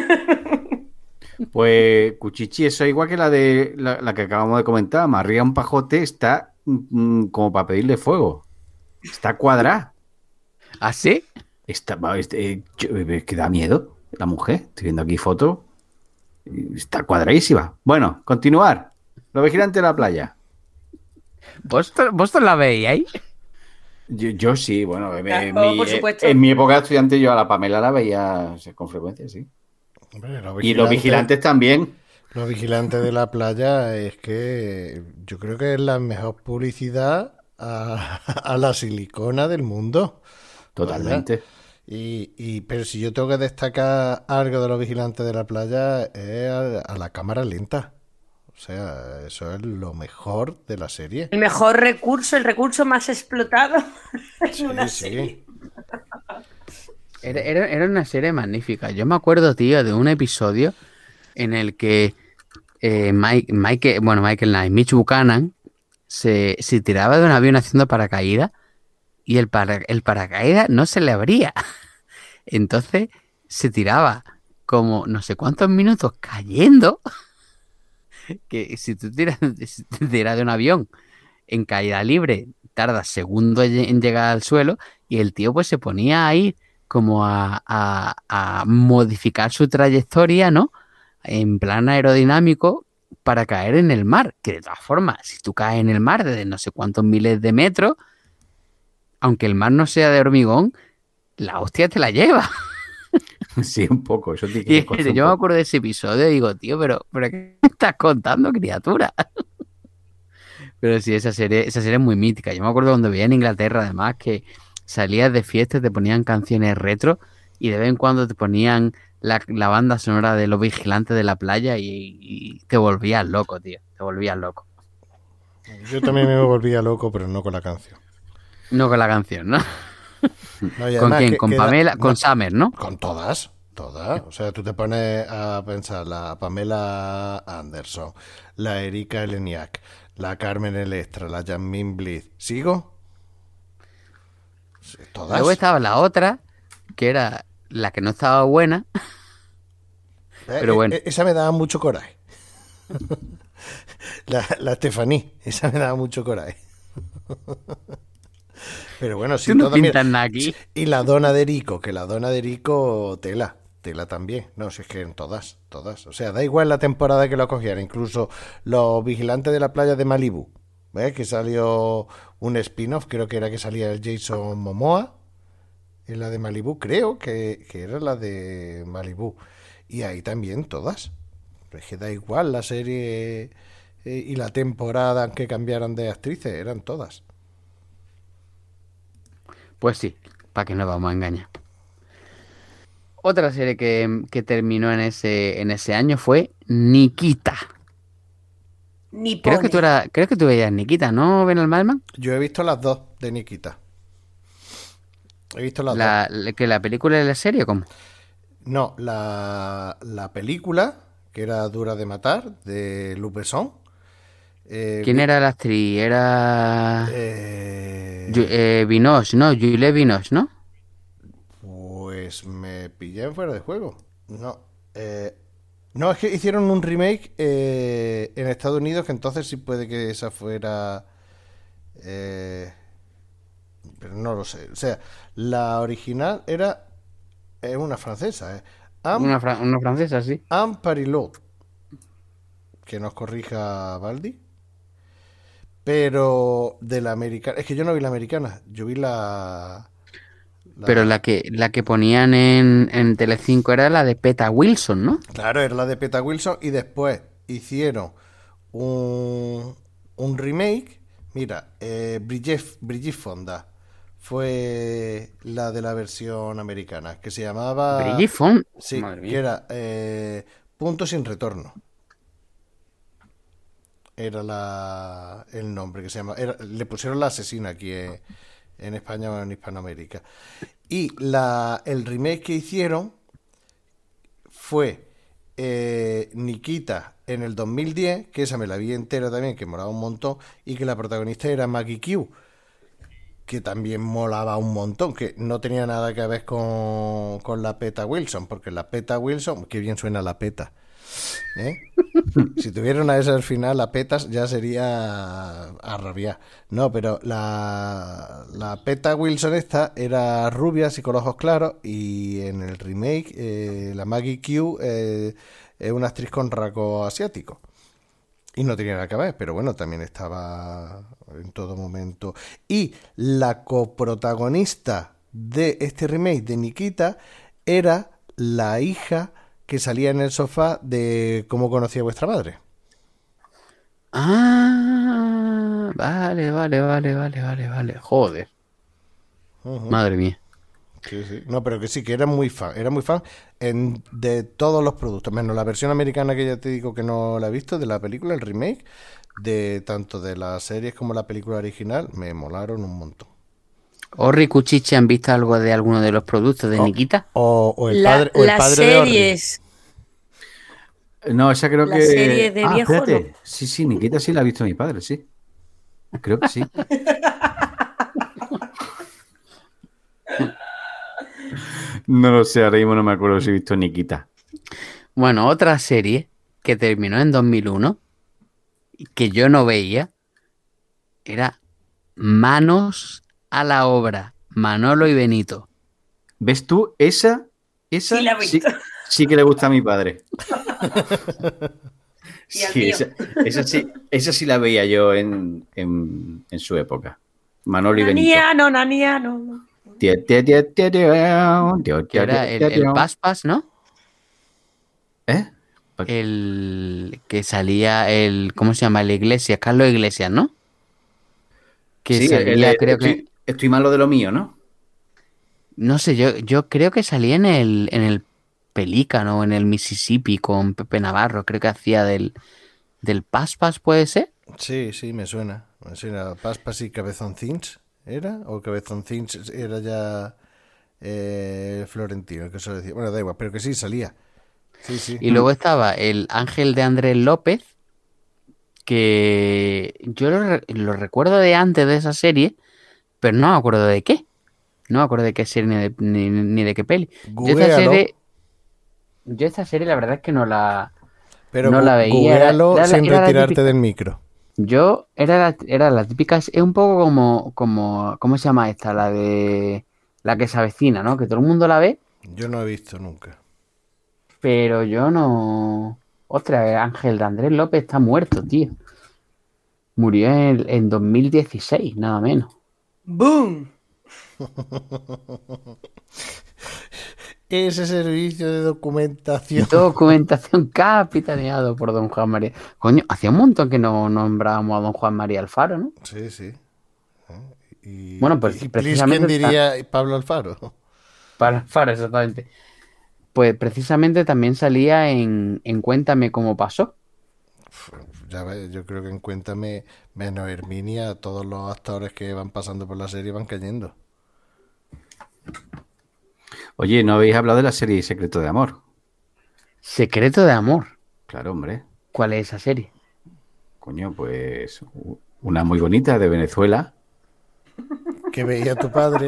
Pues Cuchichi, eso es igual que la de la, la que acabamos de comentar. María un pajote está mm, como para pedirle fuego. Está cuadrada. ¿Ah, sí? Está, va, este, yo- es que da miedo la mujer. Estoy viendo aquí fotos. Está cuadradísima. Bueno, continuar. Los vigilantes de la playa. ¿Vosotros, vosotros la veis ahí? Yo, yo sí, bueno, en, Claro, en mi, por supuesto. en mi época de estudiante yo a la Pamela la veía con frecuencia, sí. Hombre, los Y los vigilantes también. Los vigilantes de la playa es que yo creo que es la mejor publicidad a, a la silicona del mundo. Totalmente. Vaya. Y, y, pero si yo tengo que destacar algo de los vigilantes de la playa es a, a la cámara lenta. O sea, eso es lo mejor de la serie. El mejor recurso, el recurso más explotado en Sí, una sí. serie. Era, era- era una serie magnífica. Yo me acuerdo, tío, de un episodio en el que eh, Mike, Mike, bueno, Michael Knight, Mitch Buchanan, se, se tiraba de un avión haciendo paracaídas y el, para, el paracaídas no se le abría. Entonces se tiraba como no sé cuántos minutos cayendo. Que si tú tiras, si te tiras de un avión en caída libre, tarda segundos en llegar al suelo y el tío pues se ponía ahí como a, a, a modificar su trayectoria, ¿no? En plan aerodinámico para caer en el mar. Que de todas formas, si tú caes en el mar desde no sé cuántos miles de metros, aunque el mar no sea de hormigón, la hostia te la lleva. Sí, un poco. Eso tiene Y que costar un yo me poco. acuerdo de ese episodio y digo, tío, pero, pero ¿qué me estás contando, criatura? Pero sí, esa serie, esa serie es muy mítica. Yo me acuerdo cuando vivía en Inglaterra, además, que salías de fiesta, te ponían canciones retro y de vez en cuando te ponían la, la banda sonora de Los Vigilantes de la Playa y, y te volvías loco, tío. Te volvías loco. Yo también me volvía loco, pero no con la canción. No con la canción, ¿no? No, y ¿Con además quién? que- ¿Con queda- Pamela? Con no, Summer, ¿no? Con todas, todas. O sea, tú te pones a pensar la Pamela Anderson, la Erika Eleniak, la Carmen Electra, la Jasmine Bliss. ¿Sigo? Sí, todas. Luego estaba la otra, que era la que no estaba buena. Eh, pero eh, bueno. eh, esa me daba mucho coraje. la, la Stephanie, esa me daba mucho coraje. Pero bueno, sí, Tú no todo, mira, pintas nada aquí. y la dona de Rico, que la dona de Rico, tela, tela también. No, si es que en todas, todas. O sea, da igual la temporada que lo cogiera. Incluso los vigilantes de la playa de Malibú, ¿ves? Que salió un spin-off, creo que era que salía el Jason Momoa en la de Malibú, creo que, que era la de Malibú. Y ahí también todas. Es que da igual la serie eh, y la temporada que cambiaran de actrices, eran todas. Pues sí, para que nos vamos a engañar. Otra serie que, que terminó en ese, en ese año fue Nikita. Ni Creo pone. que tú era, creo que tú veías Nikita, ¿no, Ben Malman? Yo he visto las dos de Nikita. He visto las dos. La, la- que la película y la serie, ¿cómo? No, la, la película, que era Dura de Matar, de Luc Besson. Eh, ¿Quién vi- era la actriz? Era eh, Yu- eh, Binoche, ¿no? Juliette Binoche, ¿no? Pues me pillé en fuera de juego. No. eh, no, es que hicieron un remake eh, en Estados Unidos, que entonces sí puede que esa fuera... eh, pero no lo sé. O sea, la original era... Es una francesa, ¿eh? Anne, Una, fra- una francesa, sí. Anne Parilot. Que nos corrija Baldi. Pero de la americana... Es que yo no vi la americana. Yo vi la... la- Pero la que, la que ponían en, en Telecinco era la de Peta Wilson, ¿no? Claro, era la de Peta Wilson. Y después hicieron un, un remake. Mira, eh, Brigitte, Brigitte Fonda fue la de la versión americana, que se llamaba... Brigitte Fonda. Sí, Madre que mía. era eh, Punto sin retorno. Era la, el nombre que se llama. Era- le pusieron la asesina aquí en, en España o en Hispanoamérica. Y la, el remake que hicieron fue eh, Nikita en el dos mil diez, que esa me la vi entera también, que molaba un montón, y que la protagonista era Maggie Q, que también molaba un montón, que no tenía nada que ver con, con la Peta Wilson, porque la Peta Wilson, qué bien suena la Peta, ¿eh? Si tuviera una esa al final, la Petas ya sería a rabiar. No, pero la, la Peta Wilson esta era rubia, así con ojos claros, y en el remake eh, la Maggie Q eh, es una actriz con rasgo asiático. Y no tenía nada que ver, pero bueno, también estaba en todo momento. Y la coprotagonista de este remake de Nikita era la hija que salía en el sofá de Cómo conocí a vuestra madre. Ah, vale, vale, vale, vale, vale, vale. Joder, Ujú. madre mía. Sí, sí. No, pero que sí, que era muy fan. Era muy fan en, de todos los productos, menos la versión americana que ya te digo que no la he visto, de la película, el remake, de tanto de las series como la película original, me molaron un montón. ¿Orri y Cuchiche han visto algo de alguno de los productos de Oh, Nikita? O, o el La- padre, o el las padre de Orri. series. No, esa creo La que. serie de Ah, viejo, espérate. ¿no? Sí, sí, Nikita sí la ha visto mi padre, sí. Creo que sí. No lo sé, ahora mismo no me acuerdo si he visto Nikita. Bueno, otra serie que terminó en dos mil uno, que yo no veía, era Manos a la obra, Manolo y Benito. ¿Ves tú? Esa, esa Sí la he sí, visto. sí que le gusta a mi padre. Y al Sí, mío. esa, esa sí, esa sí la veía yo en, en, en su época. Manolo y Benito. Naniano, naniano. Que era el, el Pas Pas, ¿no? ¿Eh? El que salía el... ¿Cómo se llama? El Iglesias, Carlos Iglesias, ¿no? Que sí, salía, el, creo estoy, que... Estoy malo de lo mío, ¿no? No sé, yo, yo creo que salía en el, en el Pelícano, en el Mississippi con Pepe Navarro. Creo que hacía del, del Pas Pas, ¿puede ser? Sí, sí, me suena. Me suena. Paspas y Cabezoncins, ¿era? ¿O Cabezoncins era ya eh, Florentino? Que eso decía. Bueno, da igual, pero que sí, salía. Sí, sí. Y luego estaba el Ángel de Andrés López, que yo lo, lo recuerdo de antes de esa serie, pero no me acuerdo de qué. No me acuerdo de qué serie ni de, ni, ni de qué peli. Yo esta, serie, yo esta serie la verdad es que no la, pero no la veía. Googlealo era, era, sin era retirarte típica, del micro. Yo era la, era la típica, es un poco como, como, ¿cómo se llama esta? La de la que se avecina, ¿no? Que todo el mundo la ve. Yo no he visto nunca. Pero yo no... Ostras, Ángel de Andrés López está muerto, tío. Murió en, en dos mil dieciséis, nada menos. ¡Boom! Ese servicio de documentación. Documentación capitaneado por don Juan María. Coño, hacía un montón que no nombrábamos a don Juan María Alfaro, ¿no? Sí, sí. Y, bueno, pues y precisamente... ¿quién diría Pablo Alfaro? Pablo Alfaro, exactamente. Pues precisamente también salía en, en Cuéntame cómo pasó. Ya ves, yo creo que en Cuéntame, menos Herminia, todos los actores que van pasando por la serie van cayendo. Oye, ¿no habéis hablado de la serie Secreto de Amor? ¿Secreto de Amor? Claro, hombre. ¿Cuál es esa serie? Coño, pues una muy bonita de Venezuela. Que veía tu padre.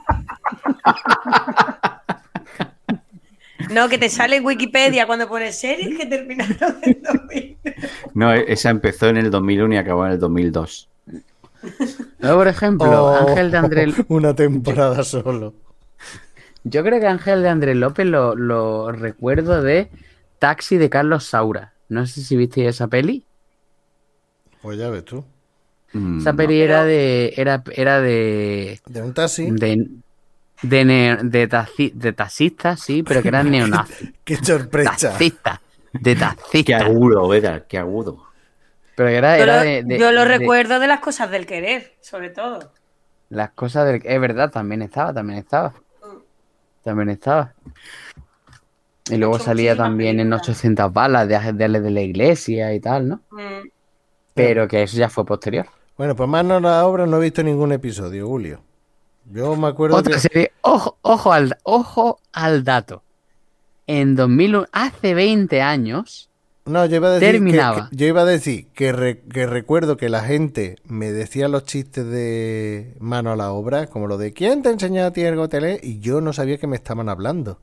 No, que te sale en Wikipedia cuando pones series que terminaron en dos mil. No, esa empezó en el dos mil uno y acabó en el dos mil dos. Luego, por ejemplo, oh, Ángel de Andrés... Una temporada solo. Yo creo que Ángel de Andrés López lo, lo recuerdo de Taxi de Carlos Saura. No sé si visteis esa peli. Pues ya ves tú. Esa peli no, era de... Era, era de... ¿De un taxi? De... De, ne, de, taxi, de taxistas, sí, pero que eran neonazis. ¡Qué sorpresa! Taxistas, de taxistas. Qué agudo, ¿verdad? Qué agudo. Pero era, yo era lo, de, de, Yo lo de, recuerdo de las cosas del querer, sobre todo. Las cosas del... Es verdad, también estaba, también estaba. También estaba. Y luego salía también en ochocientas balas de Ángeles de la Iglesia y tal, ¿no? Mm. Pero que eso ya fue posterior. Bueno, pues más no la obra, no he visto ningún episodio, Julio. Yo me acuerdo Otra que... serie, ojo, ojo, al, ojo al dato. En dos mil uno, hace veinte años, no, yo iba a decir terminaba. Que, que, yo iba a decir que, re, que recuerdo que la gente me decía los chistes de mano a la obra, como lo de ¿quién te enseñó a ti el gotelé? Y yo no sabía que me estaban hablando.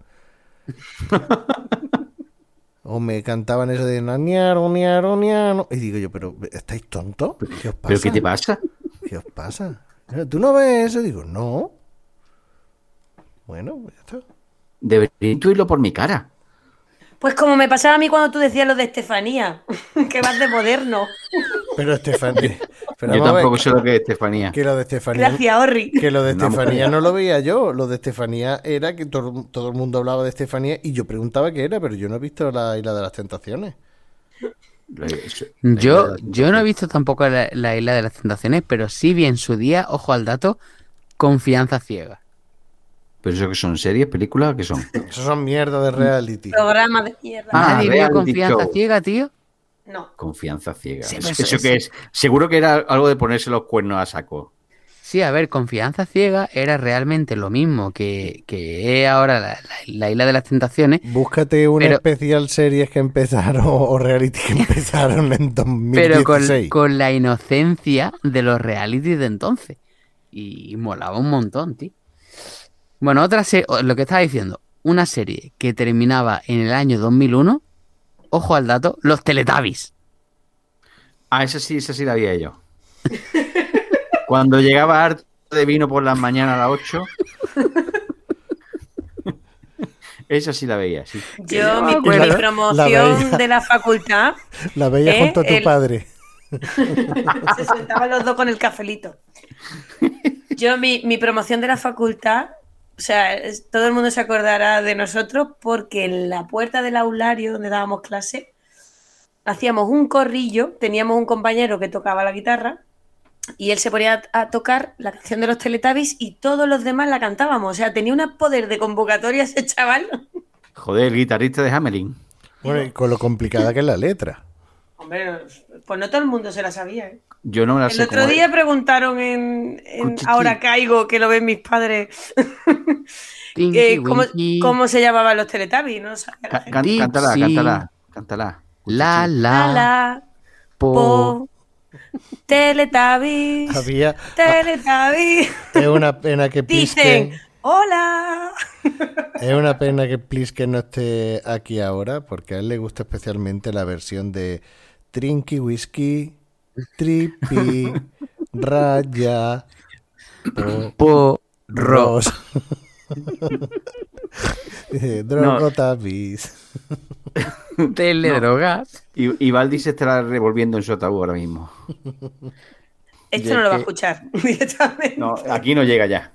O me cantaban eso de niaro, niaro, niaro. Y digo yo, pero ¿estáis tontos? ¿Qué os pasa? ¿Pero qué te pasa? ¿Qué os pasa? ¿Tú no ves eso? Digo, no. Bueno, ya está. Debería intuirlo por mi cara. Pues como me pasaba a mí cuando tú decías lo de Estefanía, que vas de moderno. Pero Estefanía... Pero yo tampoco sé lo que es Estefanía. Que lo de Estefanía... Gracias, Orri. Que lo de Estefanía no, no lo veía yo. Lo de Estefanía era que todo, todo el mundo hablaba de Estefanía y yo preguntaba qué era, pero yo no he visto la Isla de las Tentaciones. Yo, yo no he visto tampoco la, la Isla de las Tentaciones, pero sí vi en su día, ojo al dato, Confianza Ciega. ¿Pero eso que son series, películas? ¿Qué son? Eso son mierda de reality. Programas de mierda. Ah, ¿nadie vio Confianza show. Ciega, tío? No. Confianza Ciega. Sí, ¿Eso, eso, eso eso. que es? Seguro que era algo de ponerse los cuernos a saco. Sí, a ver, Confianza Ciega era realmente lo mismo que, que es ahora la, la, la Isla de las Tentaciones. Búscate una pero, especial series que empezaron o reality que empezaron en dos mil dieciséis. Pero con, con la inocencia de los realities de entonces. Y, y molaba un montón, tío. Bueno, otra serie, lo que estaba diciendo, una serie que terminaba en el año dos mil uno, ojo al dato, Los Teletubbies. Ah, esa sí, esa sí la veía yo. Cuando llegaba harto de vino por las mañanas a las ocho. Esa sí la veía, sí. Yo, mi, mi promoción la de la facultad. La veía ¿eh? junto a tu el, padre. Se sentaban los dos con el cafelito. Yo, mi, mi promoción de la facultad, o sea, es- todo el mundo se acordará de nosotros porque en la puerta del aulario donde dábamos clase, hacíamos un corrillo, teníamos un compañero que tocaba la guitarra y él se ponía a, a tocar la canción de los Teletubbies y todos los demás la cantábamos. O sea, tenía un poder de convocatoria ese chaval. Joder, el guitarrista de Hamelin. Bueno, y con lo complicada que es la letra. Hombre, pues no todo el mundo se la sabía, ¿eh? Yo no me la El sé otro cómo día es. preguntaron en, en Cuchichi. Ahora Caigo, que lo ven mis padres, Tinky eh, ¿cómo, Winky. cómo se llamaban los Teletubbies, ¿no? Sabía la Ca- gente. can- cántala, Dipsy. cántala, cántala. La, La, la, la, po. po, Teletubbies, Había. Teletubbies. Es una pena que Dicen, Plisken. hola. Es una pena que Plisken no esté aquí ahora, porque a él le gusta especialmente la versión de Trinky Whisky, Trippy, Raya, po, Po. Ro. Ros. Dice, Drogotabis. Teledrogas. Y, y Baldi se estará revolviendo en su ataúd ahora mismo. Esto Y es no lo va a que- escuchar directamente. No, aquí no llega ya.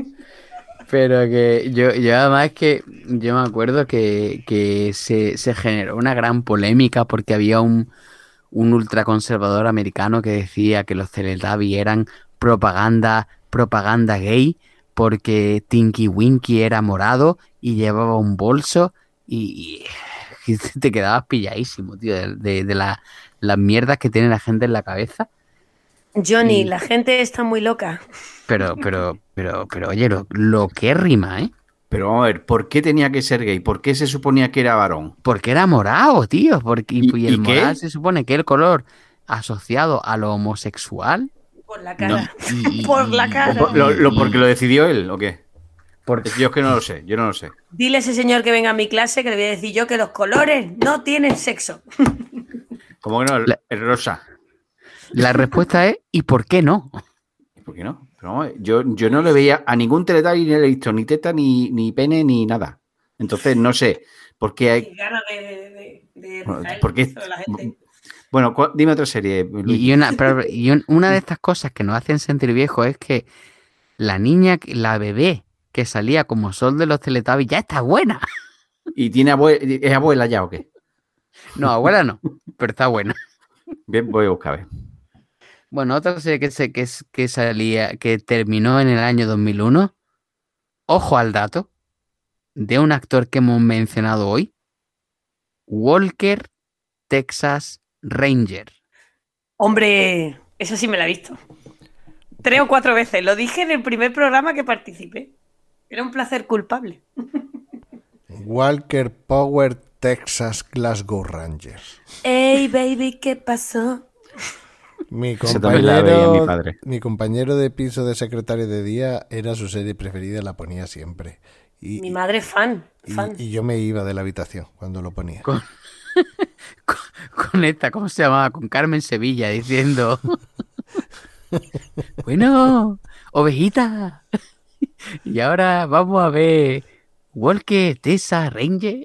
Pero que yo, yo además que yo me acuerdo que, que se, se generó una gran polémica porque había un, un ultraconservador americano que decía que los Teletubbies eran propaganda, propaganda gay porque Tinky Winky era morado y llevaba un bolso y, y te quedabas pilladísimo, tío, de, de, de la- las mierdas que tiene la gente en la cabeza. Johnny, Y- la gente está muy loca. Pero, pero, pero, pero, oye, lo, lo que rima, ¿eh? Pero vamos a ver, ¿por qué tenía que ser gay? ¿Por qué se suponía que era varón? Porque era morado, tío. Porque, y, ¿Y- y el y qué? morado se supone que el color asociado a lo homosexual. Por la cara. y- y- Por la y- cara. ¿Lo, lo- y- ¿Porque lo decidió él o qué? Porque Yo es que no lo sé, yo no lo sé. Dile a ese señor que venga a mi clase que le voy a decir yo que los colores no tienen sexo. ¿Cómo que no? El, La- el rosa. la respuesta es ¿y por qué no? ¿Por qué no? Pero vamos a ver, yo, yo no le veía a ningún Teletubby, ni le he visto ni teta, ni, ni pene, ni nada. Entonces, no sé por qué hay... Qué ganas de, de, de, de Bueno, rizar el ¿por qué? rizo de la gente. Bueno, cu- dime otra serie, Luis. Y, y una, pero- y un- una de estas cosas que nos hacen sentir viejos es que la niña, que- la bebé que salía como Sol de los Teletubbies ya está buena. ¿Y tiene abue- es abuela ya o qué? No, abuela no, pero está buena. Bien, voy a buscar, a ver. Bueno, otra serie que, se, que, es- que salía, que terminó en el año dos mil uno, ojo al dato, de un actor que hemos mencionado hoy, Walker Texas Ranger. Hombre, esa sí me la he visto. Tres o cuatro veces. Lo dije en el primer programa que participé. Era un placer culpable. Walker Power Texas Glasgow Rangers. Ey, baby, ¿qué pasó? Mi Esa también la veía compañero, mi padre. mi compañero de piso de secretario de día era su serie preferida, la ponía siempre. Y, Mi madre fan. y- fan. y yo me iba de la habitación cuando lo ponía. Con, con, con esta, ¿cómo se llamaba? Con Carmen Sevilla diciendo, bueno, ovejita. Y ahora vamos a ver Walker Texas Ranger.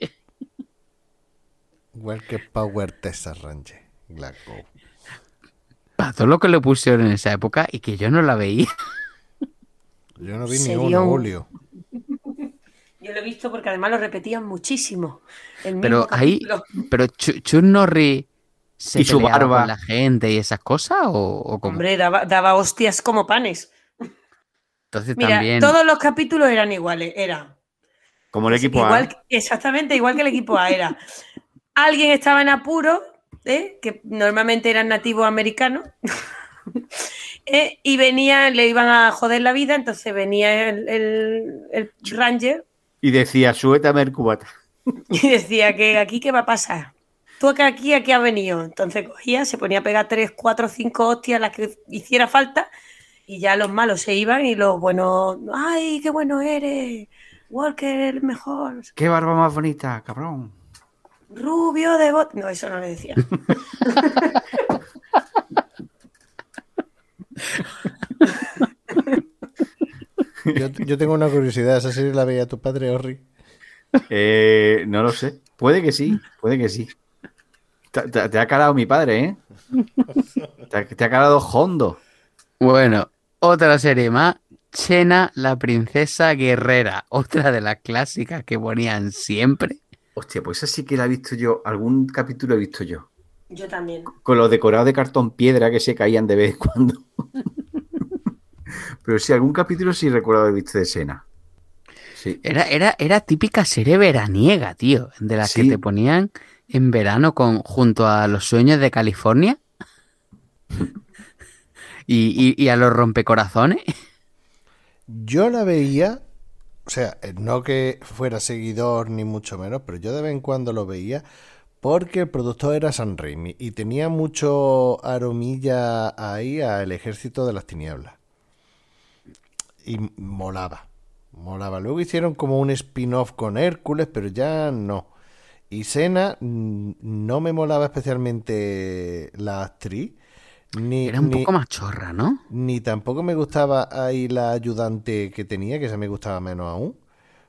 Walker Power Texas Rangers Glasgow. Para todo lo que le pusieron en esa época y que yo no la veía. Yo no vi ni Serión. uno, Julio. Yo lo he visto porque además lo repetían muchísimo. El mismo Pero ahí, capítulo. pero Chu- Chuck Norris se Y su peleaba barba. con la gente y esas cosas o, o cómo? Hombre, daba, daba hostias como panes. Entonces Mira, también todos los capítulos eran iguales. Era Como el equipo igual, A. que- exactamente igual que el equipo A. Era alguien estaba en apuro, ¿eh? Que normalmente eran nativos americanos. ¿eh? Y venía, le iban a joder la vida, entonces venía el, el- el Ranger Y decía, suéltame el cubata. y decía que aquí qué va a pasar. Tú que aquí, aquí has venido. Entonces cogía, se ponía a pegar tres, cuatro, cinco hostias, las que hiciera falta, y ya los malos se iban y los buenos, ¡ay, qué bueno eres! Walker, el mejor. ¡Qué barba más bonita, cabrón! Rubio de bot. No, eso no le decía. Yo, yo tengo una curiosidad. ¿Esa serie la veía tu padre, Orri? Eh, no lo sé. Puede que sí, puede que sí. Te, te- te ha calado mi padre, ¿eh? Te, ha- te ha calado hondo. Bueno, otra serie más. Xena, la princesa guerrera. Otra de las clásicas que ponían siempre. Hostia, pues esa sí que la he visto yo. Algún capítulo he visto yo. Yo también. Con los decorados de cartón piedra que se caían de vez en cuando. Pero sí, algún capítulo sí recuerdo haber visto de Xena. Sí. Era, era, era típica serie veraniega, tío. De las Sí. que te ponían en verano con, junto a Los sueños de California. y, y, y a los rompecorazones. Yo la veía, o sea, eh, no que fuera seguidor ni mucho menos, pero yo de vez en cuando lo veía porque el productor era Sam Raimi y tenía mucho aromilla ahí al Ejército de las Tinieblas. Y molaba, molaba. Luego hicieron como un spin-off con Hércules, pero ya no. Y Xena mm, no me molaba especialmente la actriz. Ni, Era un ni- poco más chorra, ¿no? ni tampoco me gustaba ahí la ayudante que tenía, que esa me gustaba menos aún.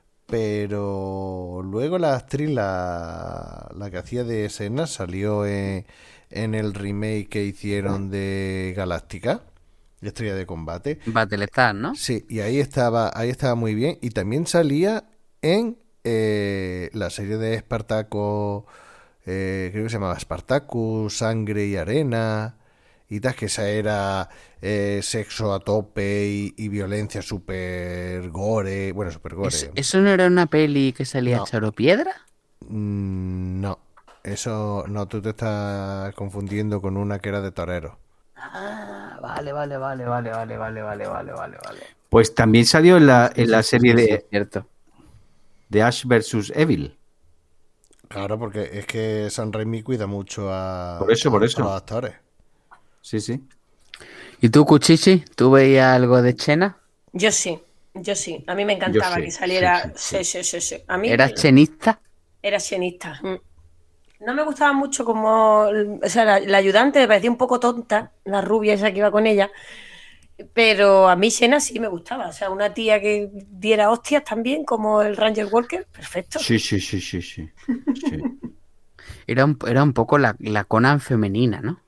Pero luego la actriz, la, la que hacía de Xena, salió en, en el remake que hicieron de Galáctica, Estrella de Combate. Battlestar, ¿no? Sí, y ahí estaba, ahí estaba muy bien. Y también salía en eh, la serie de Espartaco, eh, creo que se llamaba Spartacus, Sangre y Arena. Y tal, que esa era eh, sexo a tope y, y violencia super gore. Bueno, super gore. ¿Eso, eso no era una peli que salía No. Charo Piedra? Mm, no, eso no, tú te estás confundiendo con una que era de torero. Ah, vale, vale, vale, vale, vale, vale, vale, vale, vale, vale. Pues también salió en la, Sí, en la sí, serie sí, sí, de, es cierto. de Ash versus Evil. Claro, porque es que San Raimi cuida mucho a, Por eso, por a- eso. a los actores. Sí, sí. ¿Y tú, Cuchichi? ¿Tú veías algo de Xena? Yo sí, yo sí. A mí me encantaba sí, que saliera. sí, Sí, sí, sí, sí. A mí ¿Eras chenista? era xenista. Mm. No me gustaba mucho como. O sea, la, la ayudante me parecía un poco tonta, la rubia esa que iba con ella. Pero a mí Xena sí me gustaba. O sea, una tía que diera hostias también, como el Ranger Walker, perfecto. Sí, sí, sí, sí, sí. Sí. Era un, era un poco la, la Conan femenina, ¿no?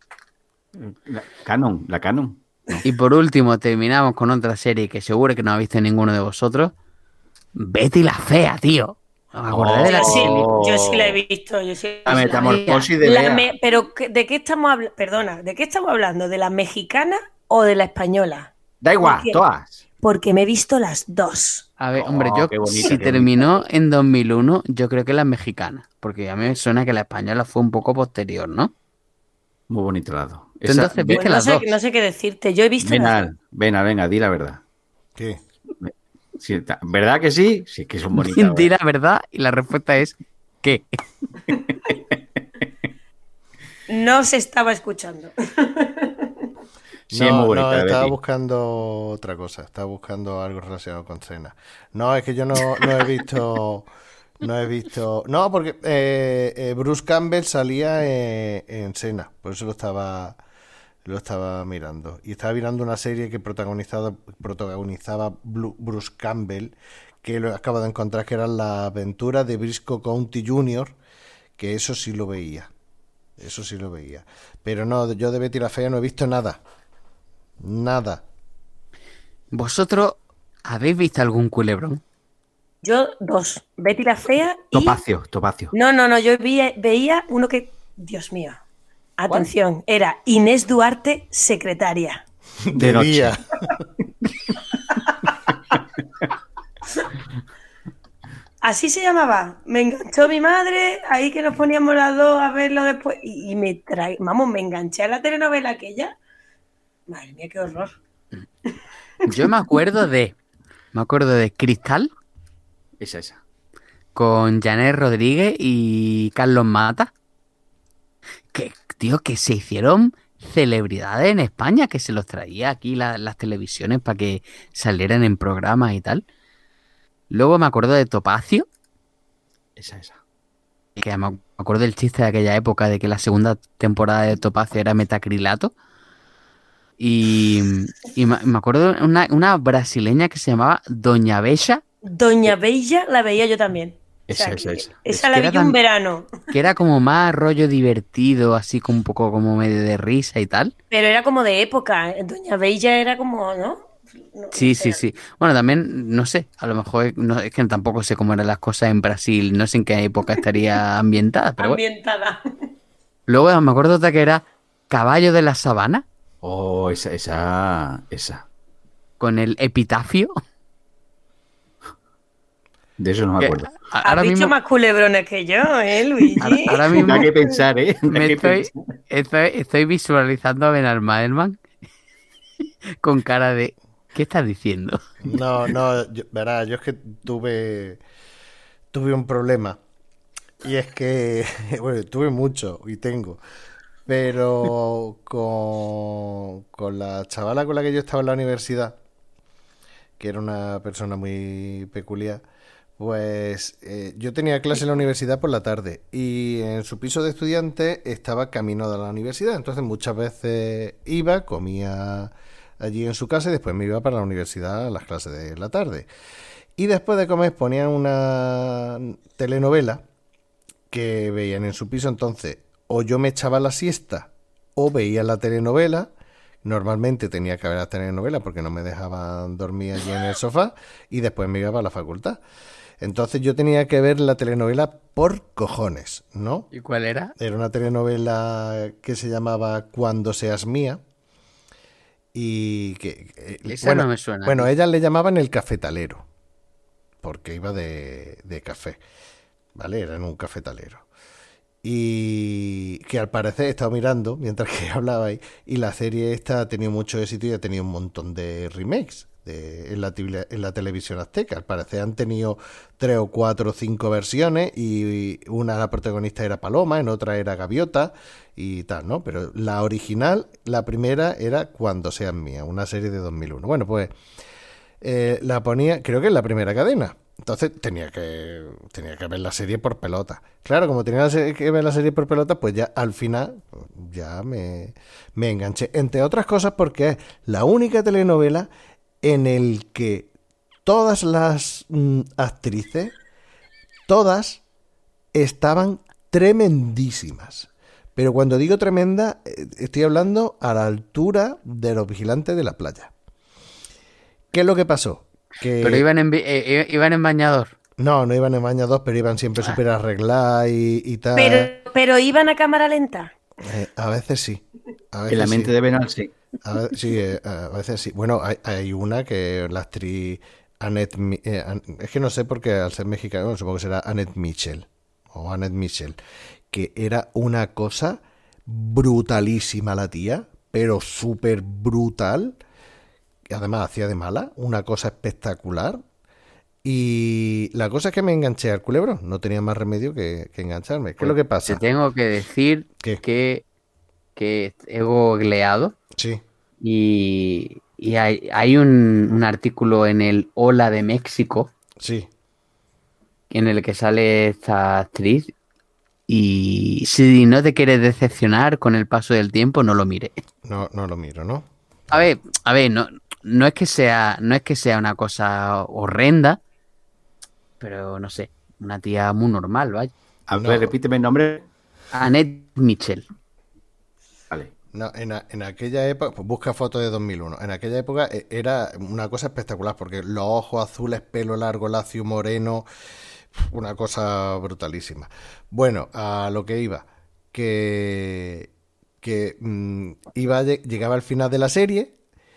La Canon, la Canon. Y por último, terminamos con otra serie que seguro que no ha visto ninguno de vosotros. Betty la Fea, tío. ¿Os acordáis de la Yo sí, peli? yo sí la he visto. Yo sí, La metamorfosis de La Bea. me- pero ¿qué- ¿de qué estamos hablando? Perdona, ¿de qué estamos hablando? ¿De la mexicana o de la española? Da igual, ¿Por qué? todas. Porque me he visto las dos. A ver, Oh, hombre, yo qué bonita, si qué terminó en dos mil uno, yo creo que la mexicana. Porque a mí me suena que la española fue un poco posterior, ¿no? Muy bonito lado. Tú entonces Pues viste no las sé, dos. no sé qué decirte. Yo he visto Venga, las dos. venga, venga, di la verdad. ¿Qué? Sí, ta- ¿verdad que sí? Sí, que son bonitas. ¿verdad? Di la verdad y la respuesta es ¿qué? No se estaba escuchando. Sí, es muy bonita, no, estaba Betty. buscando otra cosa, estaba buscando algo relacionado con Xena. No, es que yo no, no he visto, no he visto, no, porque eh, eh, Bruce Campbell salía en, en Xena, por eso lo estaba, lo estaba mirando. Y estaba mirando una serie que protagonizaba, protagonizaba Blu- Bruce Campbell, que lo acabo de encontrar, que era La aventura de Briscoe County junior, que eso sí lo veía. Eso sí lo veía. Pero no, yo de Betty la Fea no he visto nada. Nada. ¿Vosotros habéis visto algún culebrón? Yo dos. Betty la Fea y... Topacio, Topacio. No, no, no. Yo vi- veía uno que... Dios mío. Atención. Era Inés Duarte, secretaria. De noche. día. Así se llamaba. Me enganchó mi madre, ahí que nos poníamos las dos a verlo después. Y, y me trae, vamos, me enganché a la telenovela aquella. Madre mía, qué horror. Yo me acuerdo de. Me acuerdo de Cristal Esa, esa. con Janet Rodríguez y Carlos Mata. Que, tío, que se hicieron celebridades en España, que se los traía aquí la- las televisiones para que salieran en programas y tal. Luego me acuerdo de Topacio, Esa, esa. que me acuerdo del chiste de aquella época de que la segunda temporada de Topacio era metacrilato. Y, y me me acuerdo de una, una brasileña que se llamaba Doña Bella. Doña Bella la veía yo también. O sea, Esa, esa, que esa. esa la que vi era yo un tan- verano. Que era como más rollo divertido, así como un poco como medio de risa y tal. Pero era como de época. Doña Bella era como, ¿no? No, no Sí, sé. sí, sí. Bueno, también, no sé, a lo mejor no, es que tampoco sé cómo eran las cosas en Brasil, no sé en qué época estaría ambientada, pero bueno. Ambientada. Luego me acuerdo de que era Caballo de la Sabana, Oh, esa, esa, esa. con el epitafio. De eso no me que acuerdo. a- Has ahora visto mismo, más culebrones que yo, ¿eh, ahora, Luigi? ahora mismo Da que pensar, ¿eh? Da me que estoy, pensar. estoy, estoy visualizando a Benal Madelman con cara de ¿qué estás diciendo? No, no, yo, verá, yo es que tuve, tuve un problema. Y es que, bueno, tuve mucho y tengo. Pero con, con la chavala con la que yo estaba en la universidad, que era una persona muy peculiar, pues eh, yo tenía clase en la universidad por la tarde y en su piso de estudiante estaba camino de la universidad. Entonces muchas veces iba, comía allí en su casa y después me iba para la universidad a las clases de la tarde. Y después de comer ponían una telenovela que veían en su piso. Entonces o yo me echaba la siesta o veía la telenovela. Normalmente tenía que ver la telenovela porque no me dejaban dormir allí en el sofá y después me iba para la facultad. Entonces yo tenía que ver la telenovela por cojones, ¿no? ¿Y cuál era? Era una telenovela que se llamaba Cuando seas mía y que... eh, Esa bueno, no me suena. bueno, tío. ellas le llamaban el cafetalero porque iba de, de café, ¿vale? Era en un cafetalero. Y que al parecer he estado mirando mientras que hablabais y la serie esta ha tenido mucho éxito y ha tenido un montón de remakes de, en, la, tele- en la televisión azteca. Al parecer han tenido tres o cuatro o cinco versiones y una la protagonista era Paloma, en otra era Gaviota y tal, ¿no? Pero la original, la primera era Cuando seas mía, una serie de dos mil uno. Bueno, pues eh, la ponía, creo que en la primera cadena. Entonces tenía que tenía que ver la serie por pelota. Claro, como tenía que ver la serie por pelota, pues ya al final ya me, me enganché. Entre otras cosas porque es la única telenovela en el que todas las mm, actrices, todas estaban tremendísimas. Pero cuando digo tremenda, eh, estoy hablando a la altura de los vigilantes de la playa. ¿Qué es lo que pasó? Que Pero iban en, vi- eh, eh, iban en bañador. no, no iban en bañados, pero iban siempre súper arregladas y, y tal. Pero, pero iban a cámara lenta. Eh, a veces sí. A veces En la mente sí. de Benal, sí. A ve- sí, eh, a veces sí. Bueno, hay, hay una que la actriz Annette... Mi- eh, An- es que no sé por qué al ser mexicano, supongo que será Annette Mitchell. O Annette Mitchell. Que era una cosa brutalísima la tía, pero súper brutal. Que además hacía de mala. Una cosa espectacular. Y la cosa es que me enganché al culebro. No tenía más remedio que, que engancharme. ¿Qué es lo que Te pasa? tengo que decir ¿Qué? que, que he googleado Sí. y, y hay, hay un, un artículo en el Hola de México Sí. en el que sale esta actriz y si no te quieres decepcionar con el paso del tiempo, no lo mires. No, no lo miro, ¿no? A ver, a ver, no, no es que sea, no es que sea una cosa horrenda, pero no sé, una tía muy normal, vaya. A No. ver, repíteme el nombre. Annette Mitchell. Vale. No, en, a- en aquella época, pues busca fotos de dos mil uno. En aquella época eh, era una cosa espectacular porque los ojos azules, pelo largo, lacio, moreno, una cosa brutalísima. Bueno, a lo que iba, que, que mm, iba a lle- llegaba al final de la serie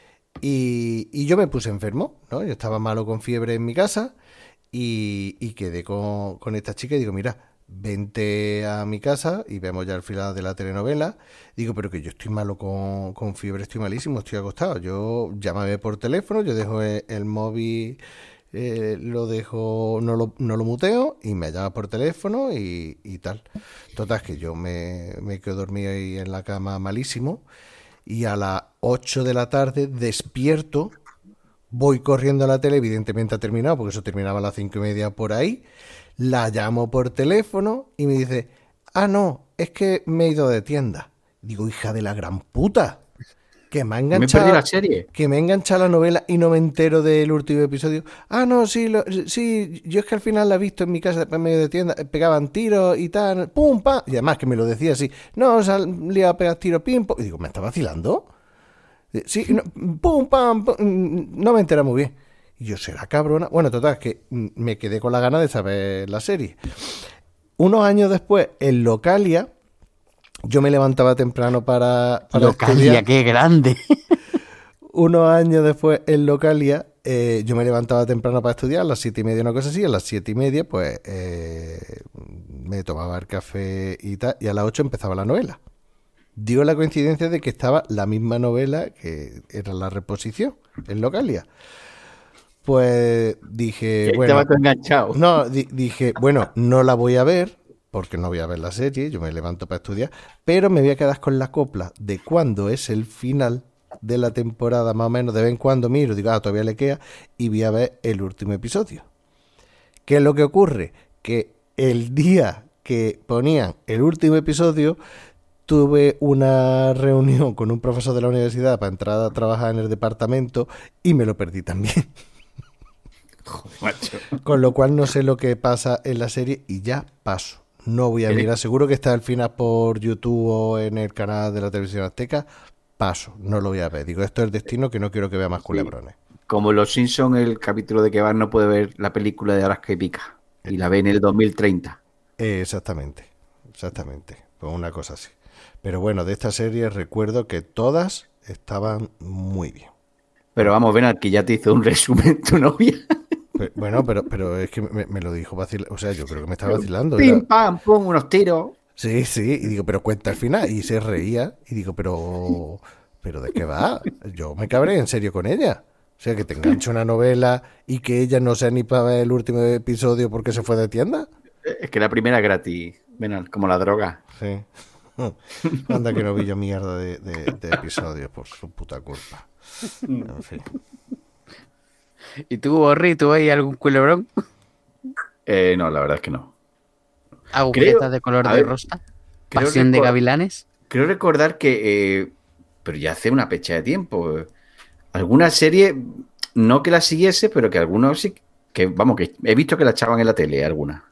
y, y yo me puse enfermo, ¿no? Yo estaba malo con fiebre en mi casa y, y quedé con, con esta chica y digo, mira, vente a mi casa y vemos ya el final de la telenovela. Digo, pero que yo estoy malo con, con fiebre, estoy malísimo, estoy acostado. Yo llámame por teléfono, yo dejo el, el móvil, eh, lo dejo, no lo, no lo muteo y me llama por teléfono y, y tal. Total, que yo me, me quedo dormido ahí en la cama malísimo y a las ocho de la tarde despierto. Voy corriendo a la tele, evidentemente ha terminado, porque eso terminaba a las cinco y media por ahí. La llamo por teléfono y me dice, ah, no, es que me he ido de tienda. Digo, hija de la gran puta. Que me ha Me enganchado. perdí la serie. Que me ha enganchado la novela y no me entero del último episodio. Ah, no, sí, lo, sí, yo es que al final la he visto en mi casa en medio de tienda, pegaban tiros y tal, pum, pam, y además que me lo decía así, no, salía a pegar tiros, pim, pum, y digo, ¿me está vacilando? Sí, no, pum, pam, pum, no me entera muy bien. Y yo, será cabrona. Bueno, total, que me quedé con la gana de saber la serie. Unos años después, en Localia, yo me levantaba temprano para, para Localia, qué grande. Unos años después, en Localia, eh, yo me levantaba temprano para estudiar, a las siete y media, una cosa así. A las siete y media, pues, eh, me tomaba el café y tal, y a las ocho empezaba la novela. Dio la coincidencia de que estaba la misma novela, que era la reposición, en Localia. Pues dije, Que bueno... estaba todo enganchado. No, di- dije, bueno, no la voy a ver, porque no voy a ver la serie, yo me levanto para estudiar, pero me voy a quedar con la copla de cuándo es el final de la temporada, más o menos, de vez en cuando miro, digo, ah, todavía le queda, y voy a ver el último episodio. ¿Qué es lo que ocurre? Que el día que ponían el último episodio, tuve una reunión con un profesor de la universidad para entrar a trabajar en el departamento y me lo perdí también. Joder, macho. Con lo cual no sé lo que pasa en la serie y ya paso. No voy a mirar, seguro que está al final por YouTube o en el canal de la televisión azteca. Paso, no lo voy a ver. Digo, esto es el destino, que no quiero que vea más culebrones. Como los Simpsons, el capítulo de que Bart no puede ver la película de Alaska y Pica. Y la ve en el dos mil treinta. Eh, exactamente, exactamente. Pues una cosa así. Pero bueno, de esta serie recuerdo que todas estaban muy bien. Pero vamos, ven aquí, ya te hizo un resumen tu novia. Pues, bueno, pero, pero es que me, me lo dijo vacilando. O sea, yo creo que me estaba vacilando. Pim, Era... pam, pum, unos tiros. Sí, sí. Y digo, pero cuenta al final. Y se reía. Y digo, pero... ¿Pero de qué va? Yo me cabré en serio con ella. O sea, que te enganche una novela y que ella no sea ni para ver el último episodio porque se fue de tienda. Es que la primera es gratis. Ven, como la droga. Sí. Anda que no vi yo mierda de, de, de episodios por su puta culpa. En fin. ¿Y tú, Borri, tú hay algún culebrón? Eh, no, la verdad es que no. ¿Agujetas Creo- de color a de ver, rosa? creo ¿Pasión de recor- gavilanes? Creo recordar que, eh, pero ya hace una pecha de tiempo, eh, alguna serie, no que la siguiese, pero que algunos sí, que vamos, que he visto que la echaban en la tele, alguna.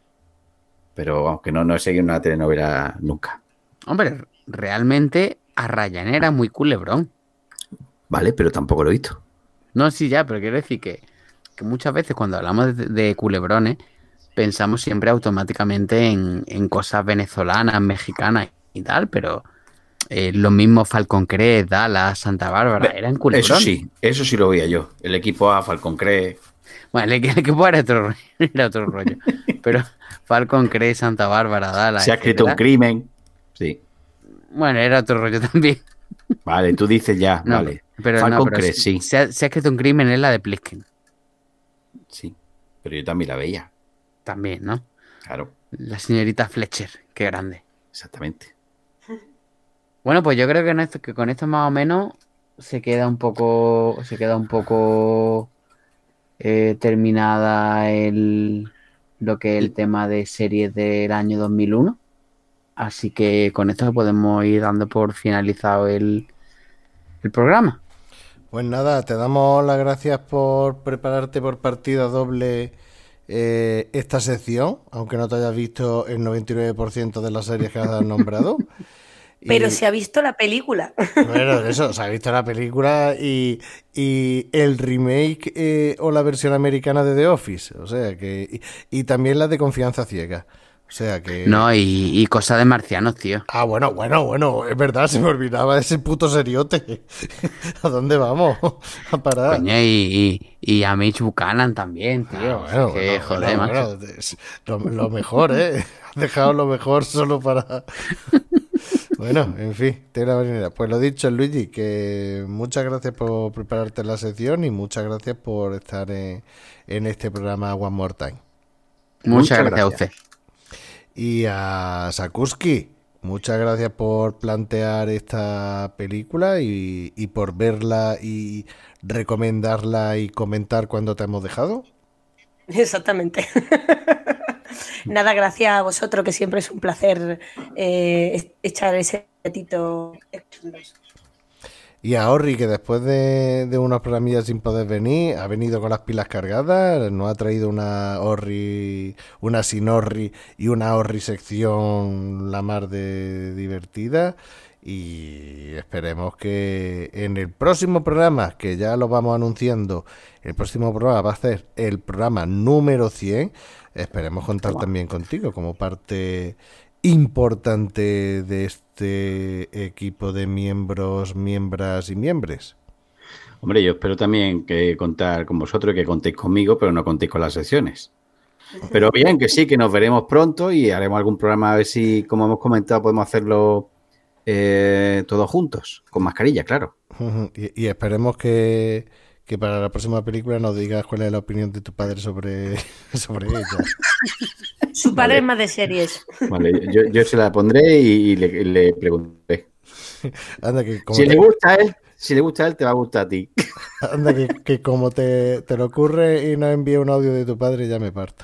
Pero vamos, que no, no he seguido una telenovela nunca. Hombre, realmente a Ryan era muy culebrón. Vale, pero tampoco lo he visto. No, sí, ya, pero quiero decir que, que muchas veces cuando hablamos de, de culebrones pensamos siempre automáticamente en, en cosas venezolanas, mexicanas y tal, pero eh, los mismos Falcon Crest, Dallas, Santa Bárbara, eran culebrones. Eso sí, eso sí lo veía yo. El equipo A, Falcon Crest. Bueno, el, el equipo era otro, rollo, era otro rollo, pero Falcon Crest, Santa Bárbara, Dallas, Se ha escrito un etcétera, crimen. Sí. bueno, era otro rollo también. Vale, tú dices ya, No, vale. pero Falcon no, pero Crest, sí. Se ha, se ha escrito un crimen en la de Plisken, Sí. Pero yo también la veía. también, ¿no? Claro, La señorita Fletcher, qué grande. exactamente. Bueno, pues yo creo que, en esto, que con esto más o menos se queda un poco, se queda un poco eh, terminada el, lo que es el tema de series del año dos mil uno. Así que con esto podemos ir dando por finalizado el, el programa. Pues nada, te damos las gracias por prepararte por partida doble eh, esta sección, aunque no te hayas visto el noventa y nueve por ciento de las series que has nombrado. Pero Y- se ha visto la película. Bueno, eso, se ha visto la película y, y el remake eh, o la versión americana de The Office, o sea que... Y, y también la de Confianza Ciega, o sea que... No, y, y cosas de marcianos, tío. Ah, bueno, bueno, bueno, es verdad, se me olvidaba ese puto seriote. ¿A dónde vamos? A parar. Coño, y, y, y a Mitch Buchanan también, tío. Ah, bueno, Es que, bueno, joder, bueno, macho. bueno, es lo, lo mejor, ¿eh? Has dejado lo mejor solo para... Bueno, en fin, tela marinera. Pues lo dicho, Luigi, que muchas gracias por prepararte la sección y muchas gracias por estar en, en este programa One More Time. Muchas Muchas gracias a gracias. usted. Y a Sakuski, muchas gracias por plantear esta película y, y por verla y recomendarla y comentar cuando te hemos dejado. Exactamente. Nada, gracias a vosotros, que siempre es un placer eh, echar ese ratito. Y a Orri, que después de, de unas programillas sin poder venir, ha venido con las pilas cargadas, nos ha traído una Orri, una sin Orri y una Orri sección la mar de divertida. Y esperemos que en el próximo programa, que ya lo vamos anunciando, el próximo programa va a ser el programa número cien, esperemos contar también contigo como parte importante de este equipo de miembros, miembras y miembros. Hombre, yo espero también que contar con vosotros, que contéis conmigo, pero no contéis con las sesiones. Pero bien, que sí, que nos veremos pronto y haremos algún programa a ver si, como hemos comentado, podemos hacerlo eh, todos juntos, con mascarilla, claro. Y, y esperemos que, que para la próxima película nos digas cuál es la opinión de tu padre sobre, sobre ella. Su padre Vale. es más de series. Vale, yo, yo se la pondré y le, le preguntaré. Anda que como Si te, le gusta a él, si le gusta a él, te va a gustar a ti. anda que, que como te, te lo ocurre y nos envía un audio de tu padre, ya me parto.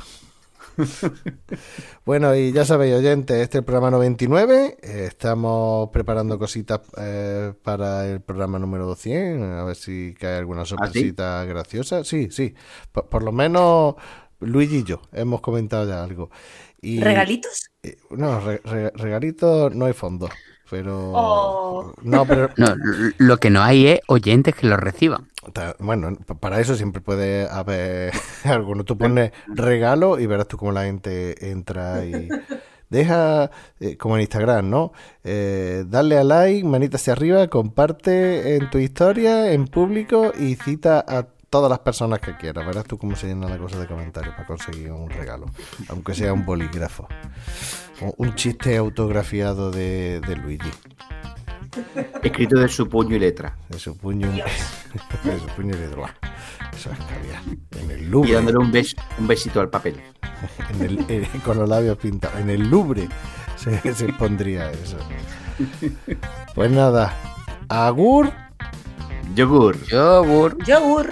Bueno, y ya sabéis, oyentes, este es el programa noventa y nueve. Eh, estamos preparando cositas eh, para el programa número doscientos. A ver si cae alguna sorpresita ¿Ah, sí? graciosa. Sí, sí. Por, por lo menos Luigi y yo hemos comentado ya algo. Y, ¿Regalitos? Eh, no, re, re, regalitos no hay fondo. Pero. Oh. No, pero. No, lo que no hay es oyentes que los reciban. Bueno, para eso siempre puede haber alguno. Tú pones regalo y verás tú cómo la gente entra y deja, eh, como en Instagram, ¿no? Eh, darle a like, manita hacia arriba, comparte en tu historia, en público y cita a todas las personas que quieras. Verás tú cómo se llena la cosa de comentarios para conseguir un regalo, aunque sea un bolígrafo. Un chiste autografiado de, de Luigi. Escrito de su puño y letra. De su puño, de su puño y letra. Eso es caviar. En el Louvre. Y dándole un, beso, un besito al papel. En el, eh, con los labios pintados. En el Louvre se, se pondría eso. Pues nada. Agur. Yogur. Yogur. Yogur.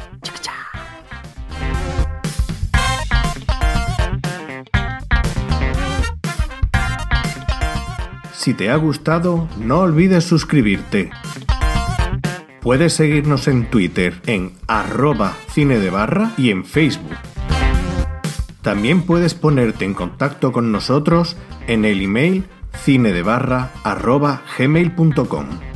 Si te ha gustado, no olvides suscribirte. Puedes seguirnos en Twitter en arroba cine de barra y en Facebook. También puedes ponerte en contacto con nosotros en el email cinedebarra arroba gmail punto com.